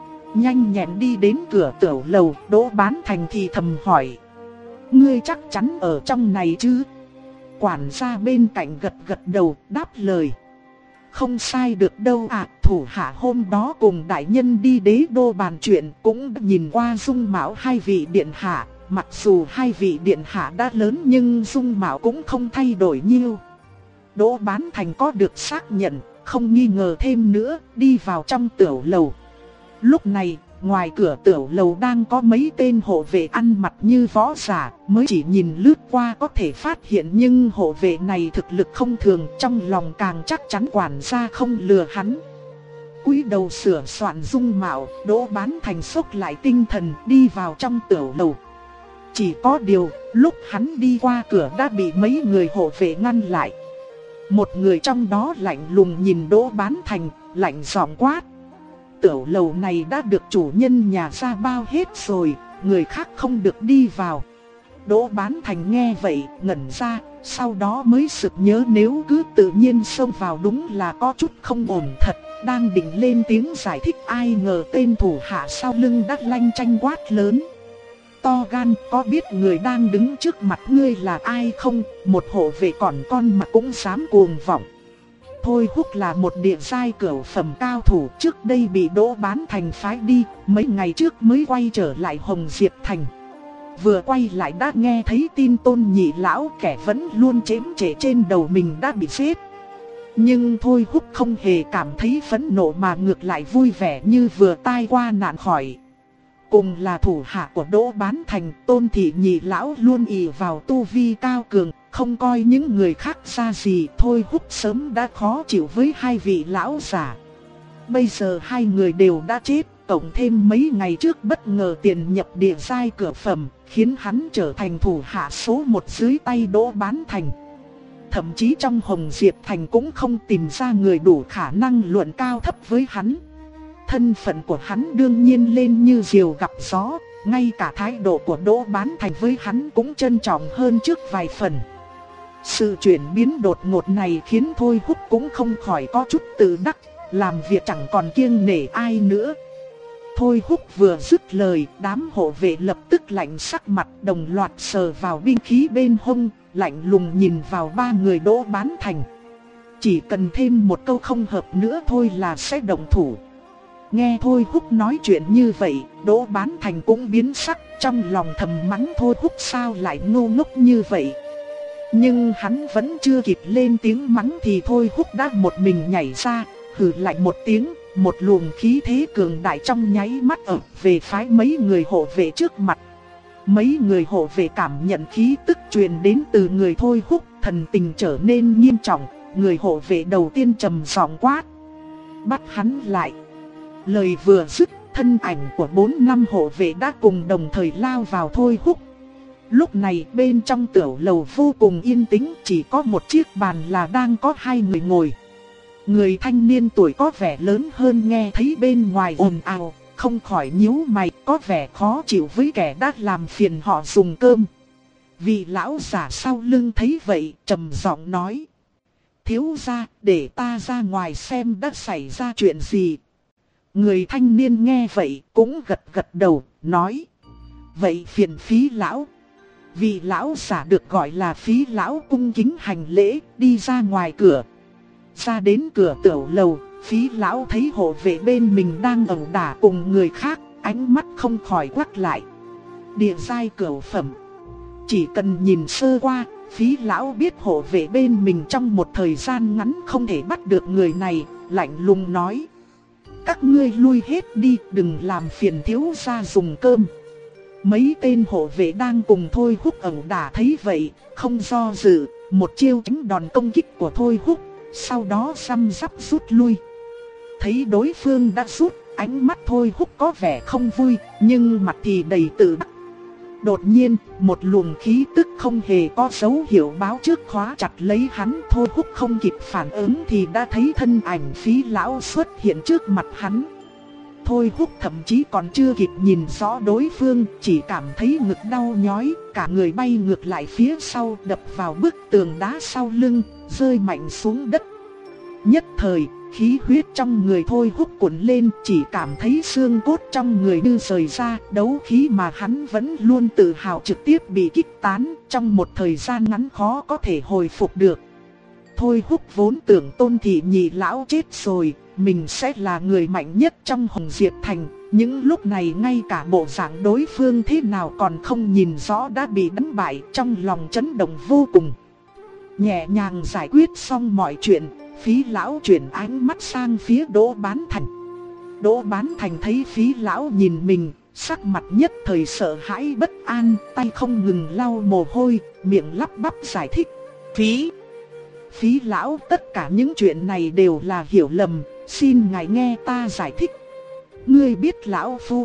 Nhanh nhẹn đi đến cửa tiểu lầu, Đỗ Bán Thành thì thầm hỏi: Ngươi chắc chắn ở trong này chứ? Quản gia bên cạnh gật gật đầu đáp lời: Không sai được đâu ạ, à, thủ hạ hôm đó cùng đại nhân đi đế đô bàn chuyện cũng nhìn qua dung mạo hai vị điện hạ. Mặc dù hai vị điện hạ đã lớn nhưng dung mạo cũng không thay đổi nhiều. Đỗ Bán Thành có được xác nhận, không nghi ngờ thêm nữa, đi vào trong tiểu lầu. Lúc này, ngoài cửa tiểu lầu đang có mấy tên hộ vệ ăn mặc như võ giả, mới chỉ nhìn lướt qua có thể phát hiện, nhưng hộ vệ này thực lực không thường, trong lòng càng chắc chắn quản gia không lừa hắn. Cúi đầu sửa soạn dung mạo, Đỗ Bán Thành xốc lại tinh thần đi vào trong tiểu lầu. Chỉ có điều, lúc hắn đi qua cửa đã bị mấy người hộ vệ ngăn lại. Một người trong đó lạnh lùng nhìn Đỗ Bán Thành, lạnh giọng quát: Tiểu lầu này đã được chủ nhân nhà ra bao hết rồi, người khác không được đi vào. Đỗ Bán Thành nghe vậy, ngẩn ra, sau đó mới sực nhớ nếu cứ tự nhiên xông vào đúng là có chút không ổn thật. Đang định lên tiếng giải thích, ai ngờ tên thủ hạ sau lưng đã lanh chanh quát lớn: To gan, có biết người đang đứng trước mặt ngươi là ai không? Một hộ vệ còn con mà cũng dám cuồng vọng. Thôi Húc là một địa giai cửu phẩm cao thủ, trước đây bị Đỗ Bán Thành phái đi, mấy ngày trước mới quay trở lại Hồng Diệp Thành. Vừa quay lại đã nghe thấy tin Tôn Nhị lão, kẻ vẫn luôn chém chệ trên đầu mình, đã bị giết. Nhưng Thôi Húc không hề cảm thấy phẫn nộ mà ngược lại vui vẻ như vừa tai qua nạn khỏi. Cùng là thủ hạ của Đỗ Bán Thành, Tôn Thị Nhị lão luôn ỷ vào tu vi cao cường, không coi những người khác ra gì. Thôi Húc sớm đã khó chịu với hai vị lão giả. Bây giờ hai người đều đã chết, cộng thêm mấy ngày trước bất ngờ tiền nhập địa giai cửa phẩm, khiến hắn trở thành thủ hạ số một dưới tay Đỗ Bán Thành. Thậm chí trong Hồng Diệp Thành cũng không tìm ra người đủ khả năng luận cao thấp với hắn. Thân phận của hắn đương nhiên lên như diều gặp gió, ngay cả thái độ của Đỗ Bán Thành với hắn cũng trân trọng hơn trước vài phần. Sự chuyển biến đột ngột này khiến Thôi Húc cũng không khỏi có chút tự đắc, làm việc chẳng còn kiêng nể ai nữa. Thôi Húc vừa dứt lời, đám hộ vệ lập tức lạnh sắc mặt, đồng loạt sờ vào binh khí bên hông, lạnh lùng nhìn vào ba người Đỗ Bán Thành. Chỉ cần thêm một câu không hợp nữa thôi là sẽ động thủ. Nghe Thôi Húc nói chuyện như vậy, Đỗ Bán Thành cũng biến sắc, trong lòng thầm mắng Thôi Húc sao lại ngu ngốc như vậy. Nhưng hắn vẫn chưa kịp lên tiếng mắng thì Thôi Húc đã một mình nhảy ra, hừ lạnh một tiếng, một luồng khí thế cường đại trong nháy mắt ập về phái mấy người hộ vệ trước mặt. Mấy người hộ vệ cảm nhận khí tức truyền đến từ người Thôi Húc, thần tình trở nên nghiêm trọng. Người hộ vệ đầu tiên trầm giọng quát: Bắt hắn lại. Lời vừa dứt, thân ảnh của bốn năm hộ vệ đã cùng đồng thời lao vào Thôi Húc. Lúc này bên trong tiểu lầu vô cùng yên tĩnh, chỉ có một chiếc bàn là đang có hai người ngồi. Người thanh niên tuổi có vẻ lớn hơn nghe thấy bên ngoài ồn ào, không khỏi nhíu mày, có vẻ khó chịu với kẻ đã làm phiền họ dùng cơm. Vị lão giả sau lưng thấy vậy, trầm giọng nói: Thiếu gia, để ta ra ngoài xem đã xảy ra chuyện gì. Người thanh niên nghe vậy cũng gật gật đầu, nói: Vậy phiền Phí lão. Vị lão giả được gọi là Phí lão cung kính hành lễ, đi ra ngoài cửa. Ra đến cửa tiểu lầu, Phí lão thấy hộ vệ bên mình đang ẩu đả cùng người khác, ánh mắt không khỏi quắc lại. Địa giai cửu phẩm. Chỉ cần nhìn sơ qua, Phí lão biết hộ vệ bên mình trong một thời gian ngắn không thể bắt được người này, lạnh lùng nói: Các ngươi lui hết đi, đừng làm phiền thiếu gia dùng cơm. Mấy tên hộ vệ đang cùng Thôi Húc ẩu đả thấy vậy, không do dự, một chiêu tránh đòn công kích của Thôi Húc, sau đó răm rắp rút lui. Thấy đối phương đã rút, ánh mắt Thôi Húc có vẻ không vui, nhưng mặt thì đầy tự đắc. Đột nhiên, một luồng khí tức không hề có dấu hiệu báo trước khóa chặt lấy hắn. Thôi Húc không kịp phản ứng thì đã thấy thân ảnh Phí lão xuất hiện trước mặt hắn. Thôi Húc thậm chí còn chưa kịp nhìn rõ đối phương, chỉ cảm thấy ngực đau nhói, cả người bay ngược lại phía sau, đập vào bức tường đá sau lưng, rơi mạnh xuống đất. Nhất thời, khí huyết trong người Thôi Húc cuộn lên, chỉ cảm thấy xương cốt trong người như rời ra, đấu khí mà hắn vẫn luôn tự hào trực tiếp bị kích tán, trong một thời gian ngắn khó có thể hồi phục được. Thôi Húc vốn tưởng Tôn Thị Nhị lão chết rồi, mình sẽ là người mạnh nhất trong Hồng Diệp Thành, những lúc này ngay cả bộ dạng đối phương thế nào còn không nhìn rõ đã bị đánh bại, trong lòng chấn động vô cùng. Nhẹ nhàng giải quyết xong mọi chuyện, Phí lão chuyển ánh mắt sang phía Đỗ Bán Thành. Đỗ Bán Thành thấy Phí lão nhìn mình, sắc mặt nhất thời sợ hãi bất an, tay không ngừng lau mồ hôi, miệng lắp bắp giải thích. Phí, Phí lão, tất cả những chuyện này đều là hiểu lầm, xin ngài nghe ta giải thích. Ngươi biết lão phu.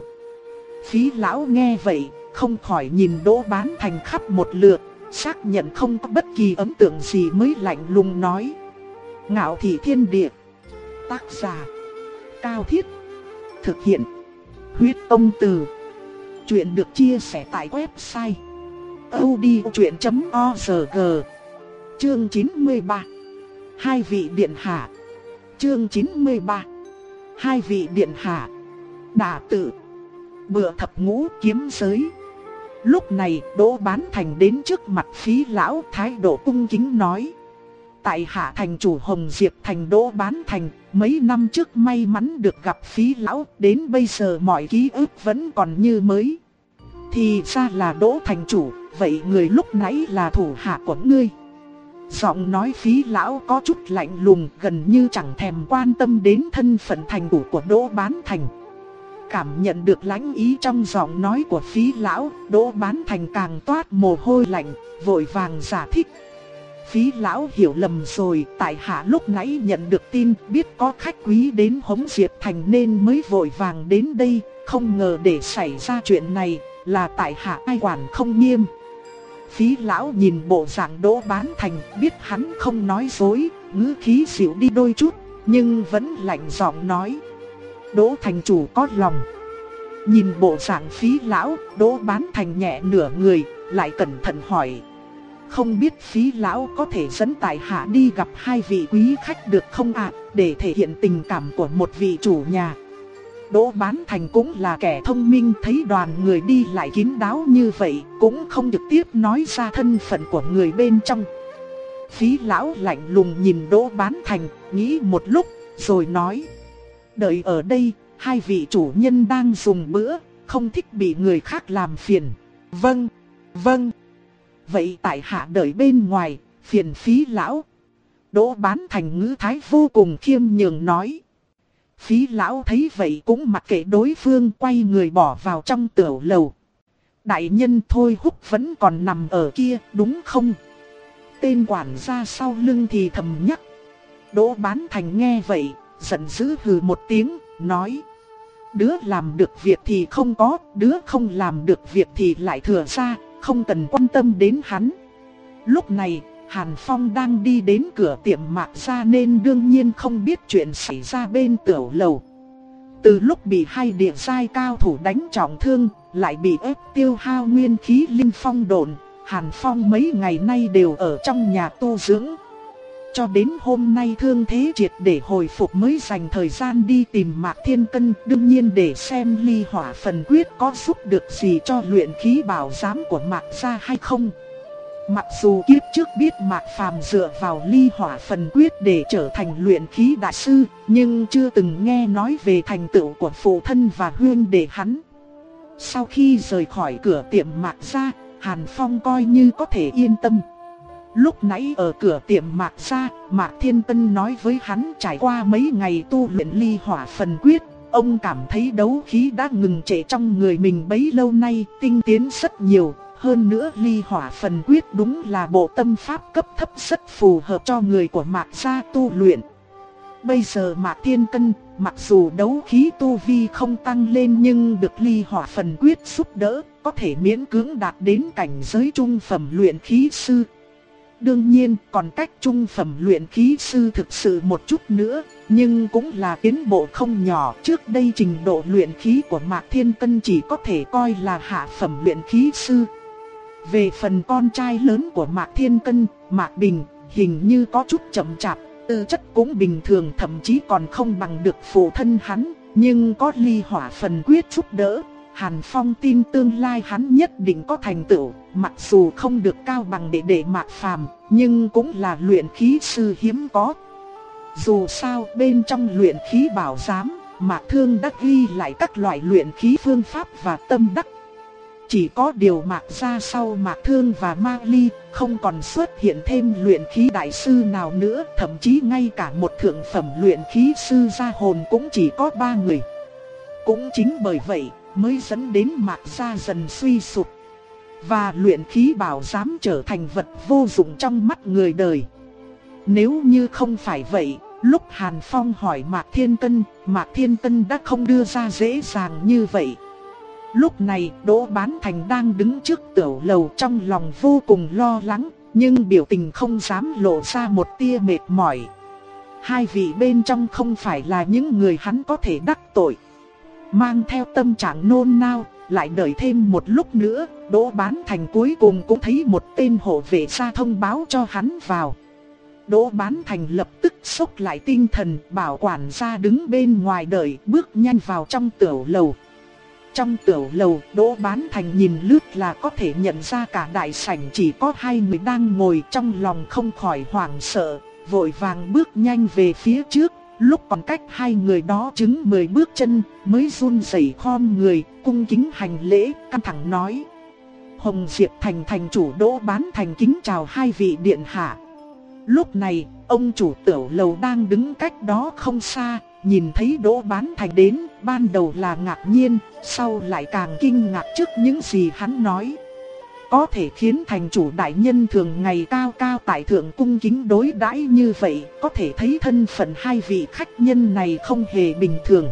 Phí lão nghe vậy, không khỏi nhìn Đỗ Bán Thành khắp một lượt, xác nhận không có bất kỳ ấn tượng gì mới lạnh lùng nói. Ngạo Thị Thiên Địa. Tác giả Cao Thiết. Thực hiện Huyết Tông Từ. Chuyện được chia sẻ tại website audiochuyện chấm org. Chương chín mươi ba. Hai vị điện hạ. Chương chín mươi ba. Hai vị điện hạ. Đả tự. Bựa thập ngũ kiếm giới. Lúc này Đỗ Bán Thành đến trước mặt Phí lão, thái độ cung kính nói. Tại hạ thành chủ Hồng Diệp Thành Đỗ Bán Thành, mấy năm trước may mắn được gặp Phí lão, đến bây giờ mọi ký ức vẫn còn như mới. Thì ra là Đỗ thành chủ, vậy người lúc nãy là thủ hạ của ngươi. Giọng nói Phí lão có chút lạnh lùng, gần như chẳng thèm quan tâm đến thân phận thành chủ của Đỗ Bán Thành. Cảm nhận được lãnh ý trong giọng nói của Phí lão, Đỗ Bán Thành càng toát mồ hôi lạnh, vội vàng giải thích. Phí lão hiểu lầm rồi, tại hạ lúc nãy nhận được tin biết có khách quý đến Hồng Diệp Thành nên mới vội vàng đến đây, không ngờ để xảy ra chuyện này, là tại hạ ai quản không nghiêm. Phí lão nhìn bộ dạng Đỗ Bán Thành, biết hắn không nói dối, ngữ khí dịu đi đôi chút, nhưng vẫn lạnh giọng nói. Đỗ thành chủ có lòng. Nhìn bộ dạng Phí lão, Đỗ Bán Thành nhẹ nửa người, lại cẩn thận hỏi. Không biết Phí lão có thể dẫn tại hạ đi gặp hai vị quý khách được không ạ, để thể hiện tình cảm của một vị chủ nhà. Đỗ Bán Thành cũng là kẻ thông minh, thấy đoàn người đi lại kín đáo như vậy, cũng không trực tiếp nói ra thân phận của người bên trong. Phí lão lạnh lùng nhìn Đỗ Bán Thành, nghĩ một lúc, rồi nói. Đợi ở đây, hai vị chủ nhân đang dùng bữa, không thích bị người khác làm phiền. Vâng, vâng. Vậy tại hạ đợi bên ngoài, phiền Phí lão. Đỗ Bán Thành ngữ thái vô cùng khiêm nhường nói. Phí lão thấy vậy cũng mặc kệ đối phương, quay người bỏ vào trong tiểu lầu. Đại nhân Thôi Húc vẫn còn nằm ở kia, đúng không? Tên quản gia sau lưng thì thầm nhắc. Đỗ Bán Thành nghe vậy, giận dữ hừ một tiếng, nói. Đứa làm được việc thì không có, đứa không làm được việc thì lại thừa ra, không cần quan tâm đến hắn. Lúc này, Hàn Phong đang đi đến cửa tiệm Mạc Gia nên đương nhiên không biết chuyện xảy ra bên tiểu lầu. Từ lúc bị hai địa giai cao thủ đánh trọng thương, lại bị ép tiêu hao nguyên khí linh phong độn, Hàn Phong mấy ngày nay đều ở trong nhà tu dưỡng. Cho đến hôm nay thương thế triệt để hồi phục mới dành thời gian đi tìm Mạc Thiên Cân, đương nhiên để xem ly hỏa phần quyết có giúp được gì cho luyện khí bảo giám của Mạc Gia hay không. Mặc dù kiếp trước biết Mạc Phàm dựa vào ly hỏa phần quyết để trở thành luyện khí đại sư, nhưng chưa từng nghe nói về thành tựu của phụ thân và huynh đệ hắn. Sau khi rời khỏi cửa tiệm Mạc Gia, Hàn Phong coi như có thể yên tâm. Lúc nãy ở cửa tiệm Mạc Gia, Mạc Thiên Tân nói với hắn trải qua mấy ngày tu luyện ly hỏa phần quyết, Ông cảm thấy đấu khí đã ngừng trệ trong người mình bấy lâu nay, tinh tiến rất nhiều. Hơn nữa ly hỏa phần quyết đúng là bộ tâm pháp cấp thấp rất phù hợp cho người của Mạc gia tu luyện. Bây giờ Mạc Thiên Cân, mặc dù đấu khí tu vi không tăng lên nhưng được ly hỏa phần quyết giúp đỡ, có thể miễn cưỡng đạt đến cảnh giới trung phẩm luyện khí sư. Đương nhiên còn cách trung phẩm luyện khí sư thực sự một chút nữa, nhưng cũng là tiến bộ không nhỏ. Trước đây trình độ luyện khí của Mạc Thiên Cân chỉ có thể coi là hạ phẩm luyện khí sư. Về phần con trai lớn của Mạc Thiên Cân, Mạc Bình, hình như có chút chậm chạp, tư chất cũng bình thường, thậm chí còn không bằng được phụ thân hắn, nhưng có ly hỏa phần quyết giúp đỡ, Hàn Phong tin tương lai hắn nhất định có thành tựu, mặc dù không được cao bằng đệ đệ Mạc Phàm, nhưng cũng là luyện khí sư hiếm có. Dù sao bên trong luyện khí bảo giám, Mạc Thương đã ghi lại các loại luyện khí phương pháp và tâm đắc. Chỉ có điều Mạc gia sau Mạc Thương và Ma Ly không còn xuất hiện thêm luyện khí đại sư nào nữa, thậm chí ngay cả một thượng phẩm luyện khí sư gia hồn cũng chỉ có ba người. Cũng chính bởi vậy mới dẫn đến Mạc gia dần suy sụp, và luyện khí bảo giám trở thành vật vô dụng trong mắt người đời. Nếu như không phải vậy, lúc Hàn Phong hỏi Mạc Thiên Cân, Mạc Thiên Cân đã không đưa ra dễ dàng như vậy. Lúc này Đỗ Bán Thành đang đứng trước tiểu lầu, trong lòng vô cùng lo lắng, nhưng biểu tình không dám lộ ra một tia mệt mỏi. Hai vị bên trong không phải là những người hắn có thể đắc tội. Mang theo tâm trạng nôn nao, lại đợi thêm một lúc nữa, Đỗ Bán Thành cuối cùng cũng thấy một tên hộ vệ ra thông báo cho hắn vào. Đỗ Bán Thành lập tức sốc lại tinh thần, bảo quản gia đứng bên ngoài đợi, bước nhanh vào trong tiểu lầu. Trong tiểu lầu, Đỗ Bán Thành nhìn lướt là có thể nhận ra cả đại sảnh chỉ có hai người đang ngồi, trong lòng không khỏi hoảng sợ, vội vàng bước nhanh về phía trước. Lúc còn cách hai người đó chừng mười bước chân, mới run rẩy khom người, cung kính hành lễ, căng thẳng nói: Hồng Diệp Thành thành chủ Đỗ Bán Thành kính chào hai vị điện hạ. Lúc này, ông chủ tiểu lầu đang đứng cách đó không xa, nhìn thấy Đỗ Bán Thành đến, ban đầu là ngạc nhiên, sau lại càng kinh ngạc trước những gì hắn nói. Có thể khiến thành chủ đại nhân thường ngày cao cao tại thượng cung kính đối đãi như vậy, có thể thấy thân phận hai vị khách nhân này không hề bình thường.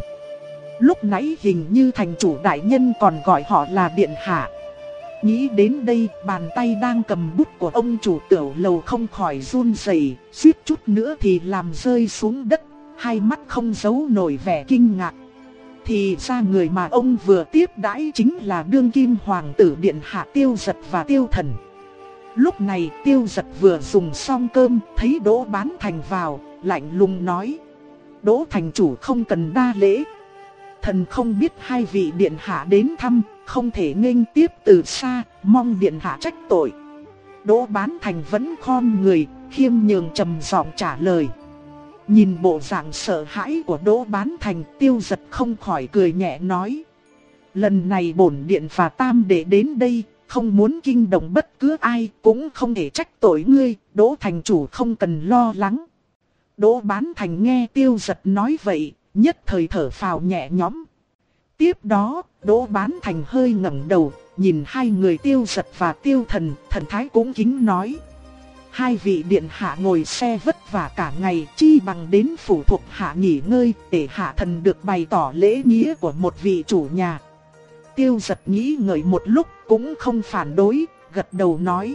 Lúc nãy hình như thành chủ đại nhân còn gọi họ là điện hạ. Nghĩ đến đây, bàn tay đang cầm bút của ông chủ tiểu lầu không khỏi run rẩy, suýt chút nữa thì làm rơi xuống đất, hai mắt không giấu nổi vẻ kinh ngạc. Thì ra người mà ông vừa tiếp đãi chính là đương kim hoàng tử điện hạ Tiêu Dật và Tiêu Thần. Lúc này Tiêu Dật vừa dùng xong cơm, thấy Đỗ Bán Thành vào, lạnh lùng nói: Đỗ thành chủ không cần đa lễ. Thần không biết hai vị điện hạ đến thăm, không thể nghênh tiếp từ xa, mong điện hạ trách tội. Đỗ Bán Thành vẫn khom người, khiêm nhường trầm giọng trả lời. Nhìn bộ dạng sợ hãi của Đỗ Bán Thành, Tiêu Dật không khỏi cười nhẹ nói: Lần này bổn điện và tam đệ đến đây, không muốn kinh động bất cứ ai, cũng không thể trách tội ngươi, Đỗ thành chủ không cần lo lắng. Đỗ Bán Thành nghe Tiêu Dật nói vậy, nhất thời thở phào nhẹ nhõm. Tiếp đó, Đỗ Bán Thành hơi ngẩng đầu, nhìn hai người Tiêu Dật và Tiêu Thần, thần thái cũng kính nói: Hai vị điện hạ ngồi xe vất vả cả ngày, chi bằng đến phủ thuộc hạ nghỉ ngơi, để hạ thần được bày tỏ lễ nghĩa của một vị chủ nhà. Tiêu Dật nghĩ ngợi một lúc cũng không phản đối, gật đầu nói: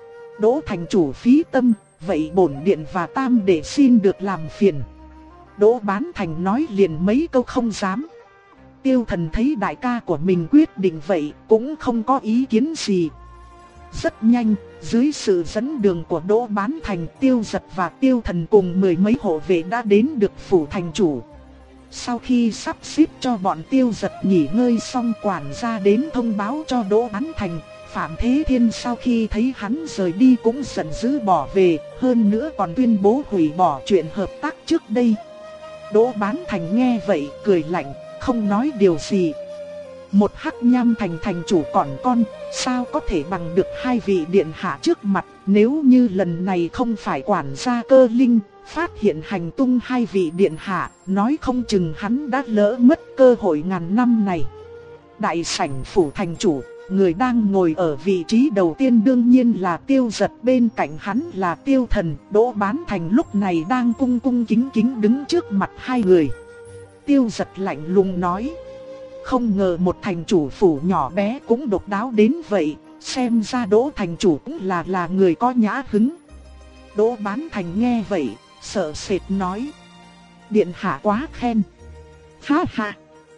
Đỗ thành chủ phí tâm, vậy bổn điện và tam đệ xin được làm phiền. Đỗ Bán Thành nói liền mấy câu không dám. Tiêu Thần thấy đại ca của mình quyết định vậy, cũng không có ý kiến gì. Rất nhanh, dưới sự dẫn đường của Đỗ Bán Thành, Tiêu Dật và Tiêu Thần cùng mười mấy hộ vệ đã đến được phủ thành chủ. Sau khi sắp xếp cho bọn Tiêu Dật nghỉ ngơi xong, quản gia đến thông báo cho Đỗ Bán Thành. Phạm Thế Thiên sau khi thấy hắn rời đi cũng giận dữ bỏ về, hơn nữa còn tuyên bố hủy bỏ chuyện hợp tác trước đây. Đỗ Bán Thành nghe vậy cười lạnh, không nói điều gì. Một hắc nham thành thành chủ còn con, sao có thể bằng được hai vị điện hạ trước mặt. Nếu như lần này không phải quản gia Cơ Linh, phát hiện hành tung hai vị điện hạ, nói không chừng hắn đã lỡ mất cơ hội ngàn năm này. Đại sảnh phủ thành chủ, người đang ngồi ở vị trí đầu tiên đương nhiên là Tiêu Dật, bên cạnh hắn là Tiêu Thần. Đỗ Bán Thành lúc này đang cung cung kính kính đứng trước mặt hai người. Tiêu Dật lạnh lùng nói: không ngờ một thành chủ phủ nhỏ bé cũng độc đáo đến vậy, xem ra Đỗ thành chủ cũng là là người có nhã hứng. Đỗ Bán Thành nghe vậy, sợ sệt nói: điện hạ quá khen. Ha ha.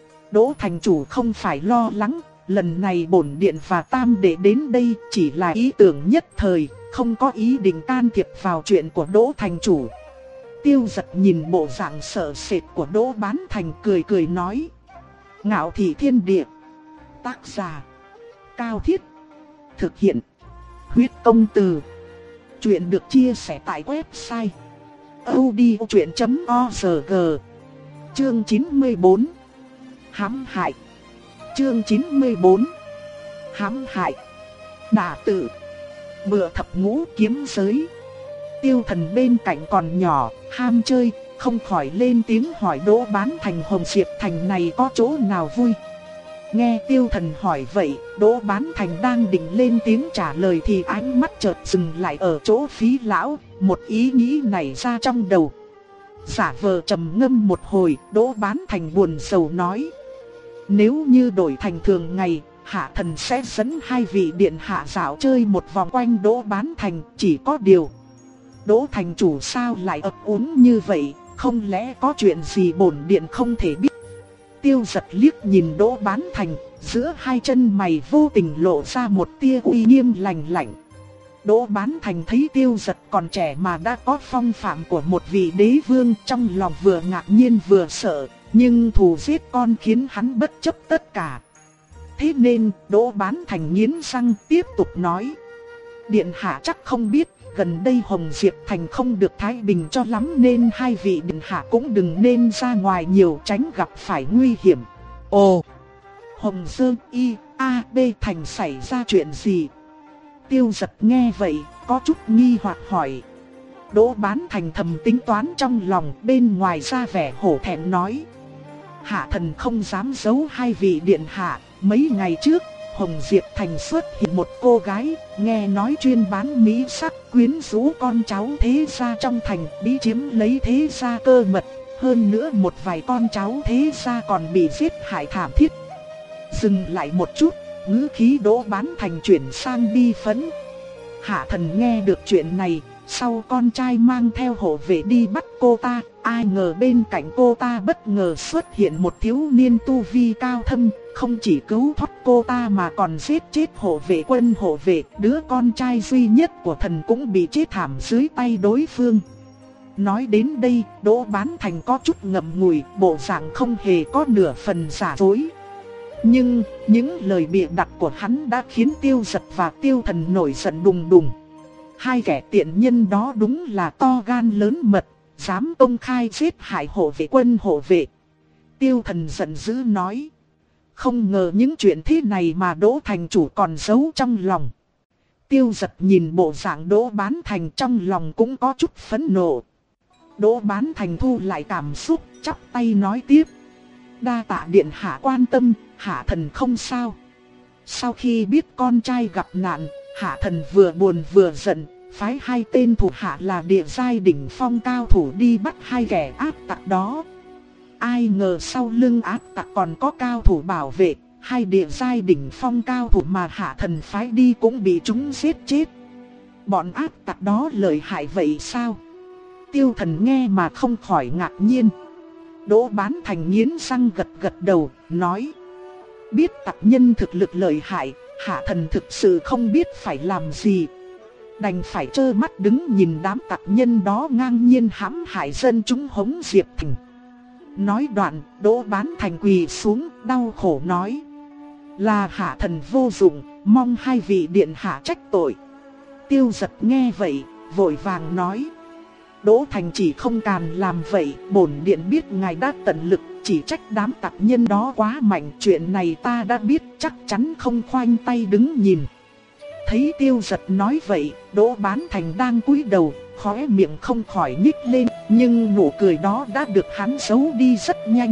Đỗ thành chủ không phải lo lắng, lần này bổn điện và tam đệ đến đây chỉ là ý tưởng nhất thời, không có ý định can thiệp vào chuyện của Đỗ thành chủ. Tiêu Dật nhìn bộ dạng sợ sệt của Đỗ Bán Thành cười cười nói: Ngạo Thị Thiên Địa. Tác giả: Cao Thiết. Thực hiện: Huyết Công Từ. Chuyện được chia sẻ tại website audiochuyện chấm org. Chương chín mươi bốn. Hãm hại. Chương chín mươi bốn. Hãm hại. Đả tử. Bựa thập ngũ kiếm giới. Tiêu Thần bên cạnh còn nhỏ, ham chơi, không khỏi lên tiếng hỏi Đỗ Bán Thành Hồng Diệp Thành này có chỗ nào vui. Nghe Tiêu Thần hỏi vậy, Đỗ Bán Thành đang định lên tiếng trả lời thì ánh mắt chợt dừng lại ở chỗ Phí lão, một ý nghĩ nảy ra trong đầu. Giả vờ trầm ngâm một hồi, Đỗ Bán Thành buồn rầu nói: nếu như đổi thành thường ngày, hạ thần sẽ dẫn hai vị điện hạ dạo chơi một vòng quanh Đỗ Bán Thành. Chỉ có điều, Đỗ thành chủ sao lại ấp úng như vậy, không lẽ có chuyện gì bổn điện không thể biết. Tiêu Dật liếc nhìn Đỗ Bán Thành, giữa hai chân mày vô tình lộ ra một tia uy nghiêm lạnh lạnh. Đỗ Bán Thành thấy Tiêu Dật còn trẻ mà đã có phong phạm của một vị đế vương, trong lòng vừa ngạc nhiên vừa sợ, nhưng thù giết con khiến hắn bất chấp tất cả. Thế nên Đỗ Bán Thành nghiến răng tiếp tục nói: điện hạ chắc không biết, gần đây Hồng Diệp Thành không được thái bình cho lắm, nên hai vị điện hạ cũng đừng nên ra ngoài nhiều, tránh gặp phải nguy hiểm. Ồ, Hồng Dơ Y A B Thành xảy ra chuyện gì? Tiêu Dật nghe vậy, có chút nghi hoặc hỏi. Đỗ Bán Thành thầm tính toán trong lòng, bên ngoài ra vẻ hổ thẹn nói: hạ thần không dám giấu hai vị điện hạ, mấy ngày trước Hồng Diệp Thành xuất hiện một cô gái, nghe nói chuyên bán mỹ sắc, quyến rũ con cháu thế gia trong thành, bí chiếm lấy thế gia cơ mật, hơn nữa một vài con cháu thế gia còn bị giết hại thảm thiết. Dừng lại một chút, ngữ khí Đỗ Bán Thành chuyển sang bi phẫn. Hạ thần nghe được chuyện này, sau con trai mang theo hộ vệ đi bắt cô ta, ai ngờ bên cạnh cô ta bất ngờ xuất hiện một thiếu niên tu vi cao thâm, không chỉ cứu thoát cô ta mà còn giết chết hộ vệ quân hộ vệ, đứa con trai duy nhất của thần cũng bị chết thảm dưới tay đối phương. Nói đến đây, Đỗ Bán Thành có chút ngậm ngùi, bộ dạng không hề có nửa phần giả dối. Nhưng, những lời bịa đặt của hắn đã khiến Tiêu Dật và Tiêu Thần nổi giận đùng đùng. Hai kẻ tiện nhân đó đúng là to gan lớn mật, dám công khai giết hại hộ vệ quân hộ vệ. Tiêu Thần giận dữ nói: không ngờ những chuyện thế này mà Đỗ thành chủ còn giấu trong lòng. Tiêu Dật nhìn bộ dạng Đỗ Bán Thành trong lòng cũng có chút phẫn nộ. Đỗ Bán Thành thu lại cảm xúc, chắp tay nói tiếp: đa tạ điện hạ quan tâm, hạ thần không sao. Sau khi biết con trai gặp nạn, hạ thần vừa buồn vừa giận, phái hai tên thủ hạ là địa giai đỉnh phong cao thủ đi bắt hai kẻ ác tặc đó. Ai ngờ sau lưng ác tặc còn có cao thủ bảo vệ, hai địa giai đỉnh phong cao thủ mà hạ thần phái đi cũng bị chúng giết chết. Bọn ác tặc đó lợi hại vậy sao? Tiêu Thần nghe mà không khỏi ngạc nhiên. Đỗ Bán Thành nghiến răng gật gật đầu, nói: biết tặc nhân thực lực lợi hại, hạ thần thực sự không biết phải làm gì. Đành phải trơ mắt đứng nhìn đám tặc nhân đó ngang nhiên hãm hại dân chúng Hồng Diệp Thành. Nói đoạn, Đỗ Bán Thành quỳ xuống, đau khổ nói: là hạ thần vô dụng, mong hai vị điện hạ trách tội. Tiêu Dật nghe vậy, vội vàng nói: Đỗ Thành chỉ không càn làm vậy, bổn điện biết ngài đã tận lực, chỉ trách đám tặc nhân đó quá mạnh, chuyện này ta đã biết, chắc chắn không khoanh tay đứng nhìn. thấy Tiêu Giật nói vậy, Đỗ Bán Thành đang cúi đầu, khóe miệng không khỏi nhích lên, nhưng nụ cười đó đã được hắn giấu đi rất nhanh.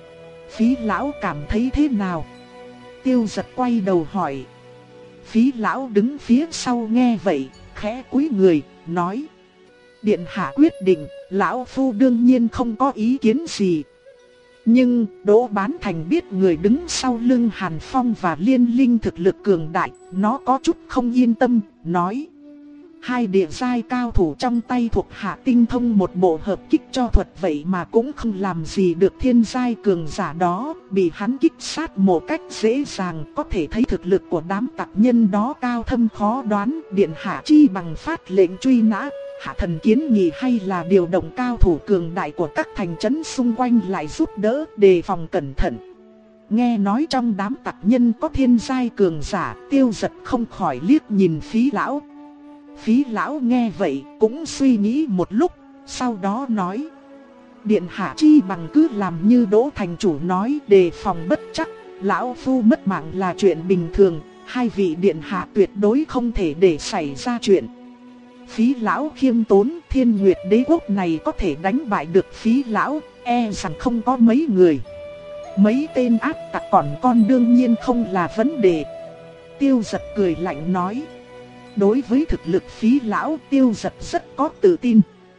Phí lão cảm thấy thế nào? Tiêu Giật quay đầu hỏi. Phí lão đứng phía sau nghe vậy, khẽ cúi người, nói: Điện hạ quyết định, lão phu đương nhiên không có ý kiến gì. Nhưng Đỗ Bán Thành biết người đứng sau lưng Hàn Phong và Liên Linh thực lực cường đại, nó có chút không yên tâm, nói: Hai địa giai cao thủ trong tay thuộc hạ tinh thông một bộ hợp kích cho thuật, vậy mà cũng không làm gì được thiên giai cường giả đó, bị hắn kích sát một cách dễ dàng, có thể thấy thực lực của đám tặc nhân đó cao thâm khó đoán. Điện hạ chi bằng phát lệnh truy nã, hạ thần kiến nghị hay là điều động cao thủ cường đại của các thành trấn xung quanh lại giúp đỡ, đề phòng cẩn thận. Nghe nói trong đám tặc nhân có thiên giai cường giả, Tiêu Giật không khỏi liếc nhìn Phí lão. Phí lão nghe vậy cũng suy nghĩ một lúc, sau đó nói: Điện hạ chi bằng cứ làm như Đỗ thành chủ nói, đề phòng bất trắc. Lão phu mất mạng là chuyện bình thường, hai vị điện hạ tuyệt đối không thể để xảy ra chuyện. Phí lão khiêm tốn, Thiên Nguyệt đế quốc này có thể đánh bại được Phí lão, e rằng không có mấy người. Mấy tên ác tặc còn con đương nhiên không là vấn đề. Tiêu Giật cười lạnh nói. Đối với thực lực Phí lão, Tiêu Giật rất có tự tin.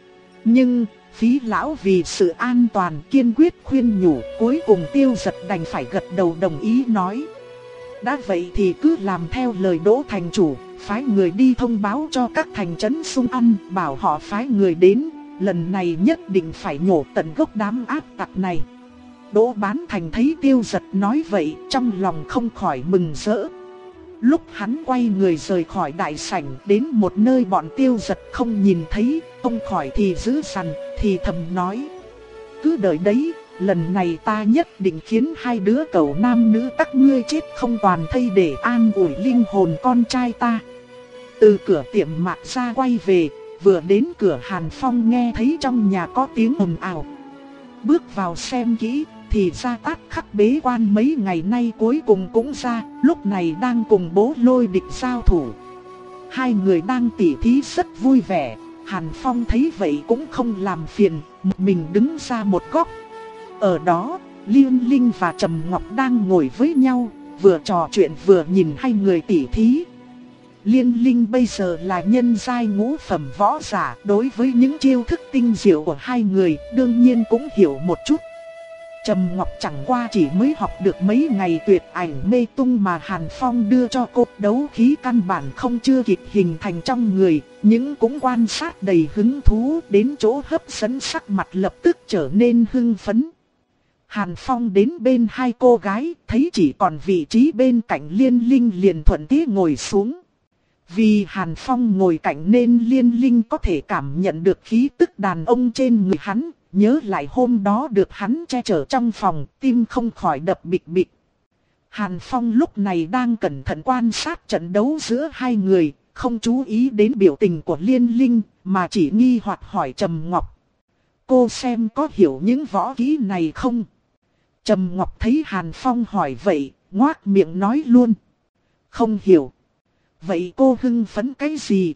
Nhưng Phí lão vì sự an toàn kiên quyết khuyên nhủ, cuối cùng Tiêu Giật đành phải gật đầu đồng ý nói: Đã vậy thì cứ làm theo lời Đỗ thành chủ, phái người đi thông báo cho các thành trấn xung quanh, bảo họ phái người đến, lần này nhất định phải nhổ tận gốc đám ác tặc này. Đỗ Bán Thành thấy Tiêu Giật nói vậy, trong lòng không khỏi mừng rỡ. Lúc hắn quay người rời khỏi đại sảnh đến một nơi bọn Tiêu Giật không nhìn thấy, không khỏi thì giữ sẵn, thì thầm nói: Cứ đợi đấy, lần này ta nhất định khiến hai đứa cẩu nam nữ các ngươi chết không toàn thây để an ủi linh hồn con trai ta. Từ cửa tiệm Mạc ra quay về, vừa đến cửa Hàn Phong nghe thấy trong nhà có tiếng ồn ào. Bước vào xem kỹ, thì ra Tát Khắc bế quan mấy ngày nay cuối cùng cũng ra, lúc này đang cùng Bố Lôi Địch giao thủ. Hai người đang tỉ thí rất vui vẻ, Hàn Phong thấy vậy cũng không làm phiền, một mình đứng ra một góc. Ở đó, Liên Linh và Trầm Ngọc đang ngồi với nhau, vừa trò chuyện vừa nhìn hai người tỉ thí. Liên Linh bây giờ là nhân giai ngũ phẩm võ giả, đối với những chiêu thức tinh diệu của hai người đương nhiên cũng hiểu một chút. Trầm Ngọc chẳng qua chỉ mới học được mấy ngày tuyệt ảnh mê tung mà Hàn Phong đưa cho cô, đấu khí căn bản không chưa kịp hình thành trong người, nhưng cũng quan sát đầy hứng thú, đến chỗ hấp dẫn sắc mặt lập tức trở nên hưng phấn. Hàn Phong đến bên hai cô gái, thấy chỉ còn vị trí bên cạnh Liên Linh liền thuận tí ngồi xuống. Vì Hàn Phong ngồi cạnh nên Liên Linh có thể cảm nhận được khí tức đàn ông trên người hắn. Nhớ lại hôm đó được hắn che chở trong phòng, tim không khỏi đập bịch bịch. Hàn Phong lúc này đang cẩn thận quan sát trận đấu giữa hai người, không chú ý đến biểu tình của Liên Linh, mà chỉ nghi hoặc hỏi Trầm Ngọc: Cô xem có hiểu những võ kỹ này không? Trầm Ngọc thấy Hàn Phong hỏi vậy, ngoác miệng nói luôn: Không hiểu. Vậy cô hưng phấn cái gì?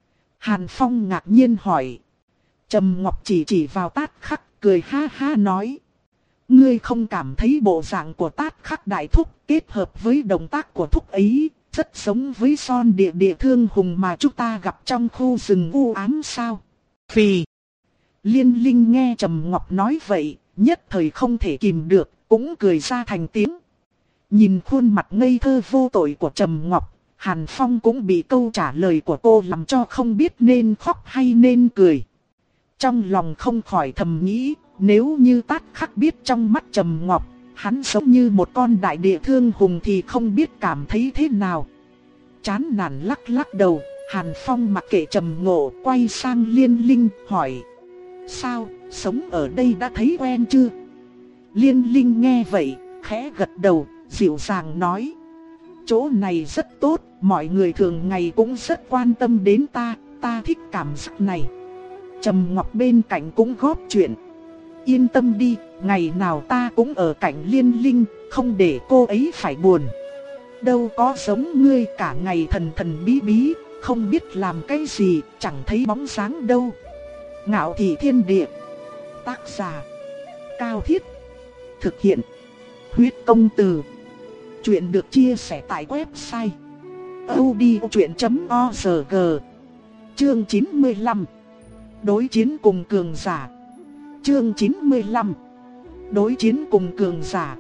Hàn Phong ngạc nhiên hỏi. Trầm Ngọc chỉ chỉ vào Tát Khắc, cười ha ha nói: Ngươi không cảm thấy bộ dạng của Tát Khắc đại thúc kết hợp với động tác của thúc ấy rất giống với Son Địa Địa Thương Hùng mà chúng ta gặp trong khu rừng u ám sao? Phì. Liên Linh nghe Trầm Ngọc nói vậy, nhất thời không thể kìm được, cũng cười ra thành tiếng. Nhìn khuôn mặt ngây thơ vô tội của Trầm Ngọc, Hàn Phong cũng bị câu trả lời của cô làm cho không biết nên khóc hay nên cười. Trong lòng không khỏi thầm nghĩ, nếu như Tát Khắc biết trong mắt Trầm Ngọc, hắn giống như một con đại địa thương hùng thì không biết cảm thấy thế nào. Chán nản lắc lắc đầu, Hàn Phong mặc kệ Trầm Ngộ, quay sang Liên Linh hỏi: Sao, sống ở đây đã thấy quen chưa? Liên Linh nghe vậy, khẽ gật đầu, dịu dàng nói: Chỗ này rất tốt, mọi người thường ngày cũng rất quan tâm đến ta, ta thích cảm giác này. Trầm Ngọc bên cạnh cũng góp chuyện: Yên tâm đi, ngày nào ta cũng ở cạnh Liên Linh, không để cô ấy phải buồn. đâu có giống ngươi cả ngày thần thần bí bí, không biết làm cái gì, chẳng thấy bóng dáng đâu. Ngạo thị thiên địa. Tác giả Cao Thiết. Thực hiện Huyết Công Từ. Chuyện được chia sẻ tại website audiochuyện chấm org. Chương chín mươi lăm. Đối chiến cùng cường giả. Chương chín mươi lăm. Đối chiến cùng cường giả.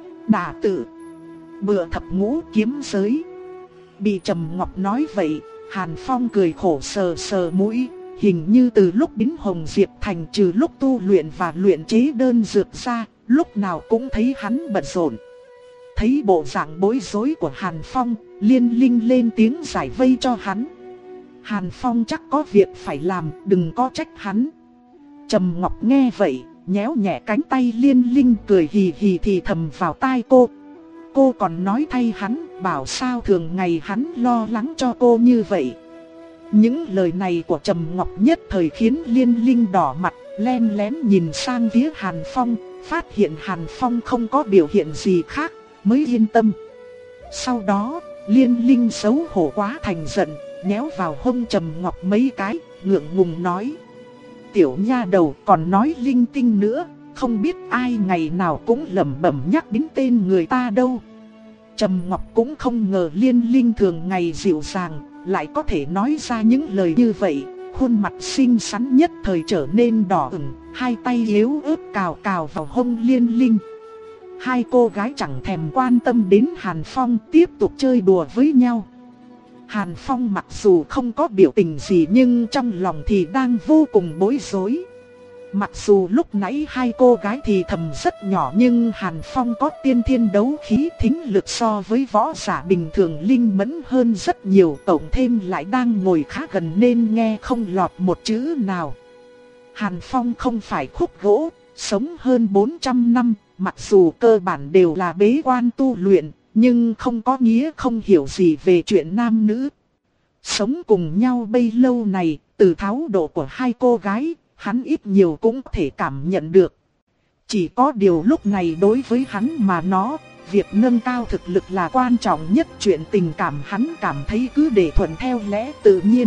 Đả tự. Bựa thập ngũ kiếm giới. Bị Trầm Ngọc nói vậy, Hàn Phong cười khổ sờ sờ mũi. Hình như từ lúc đến Hồng Diệp Thành, trừ lúc tu luyện và luyện chế đơn dược ra, lúc nào cũng thấy hắn bận rộn. Thấy bộ dạng bối rối của Hàn Phong, Liên Linh lên tiếng giải vây cho hắn. Hàn Phong chắc có việc phải làm, đừng có trách hắn. Trầm Ngọc nghe vậy, nhéo nhẹ cánh tay Liên Linh, cười hì hì thì thầm vào tai cô. Cô còn nói thay hắn, bảo sao thường ngày hắn lo lắng cho cô như vậy. Những lời này của Trầm Ngọc nhất thời khiến Liên Linh đỏ mặt, len lén nhìn sang phía Hàn Phong, phát hiện Hàn Phong không có biểu hiện gì khác, mới yên tâm. Sau đó, Liên Linh xấu hổ quá thành giận, nhéo vào hông Trầm Ngọc mấy cái, ngượng ngùng nói: tiểu nha đầu còn nói linh tinh nữa, không biết ai ngày nào cũng lẩm bẩm nhắc đến tên người ta đâu. Trầm Ngọc cũng không ngờ Liên Linh thường ngày dịu dàng, lại có thể nói ra những lời như vậy. Khuôn mặt xinh xắn nhất thời trở nên đỏ ửng, hai tay yếu ớt cào cào vào hông Liên Linh. Hai cô gái chẳng thèm quan tâm đến Hàn Phong, tiếp tục chơi đùa với nhau. Hàn Phong mặc dù không có biểu tình gì nhưng trong lòng thì đang vô cùng bối rối. Mặc dù lúc nãy hai cô gái thì thầm rất nhỏ, nhưng Hàn Phong có tiên thiên đấu khí, thính lực so với võ giả bình thường linh mẫn hơn rất nhiều, tổng thêm lại đang ngồi khá gần nên nghe không lọt một chữ nào. Hàn Phong không phải khúc gỗ, sống hơn bốn trăm năm, mặc dù cơ bản đều là bế quan tu luyện, nhưng không có nghĩa không hiểu gì về chuyện nam nữ. Sống cùng nhau bấy lâu này, từ thái độ của hai cô gái, hắn ít nhiều cũng có thể cảm nhận được. Chỉ có điều lúc này đối với hắn mà nói, việc nâng cao thực lực là quan trọng nhất, chuyện tình cảm hắn cảm thấy cứ để thuận theo lẽ tự nhiên.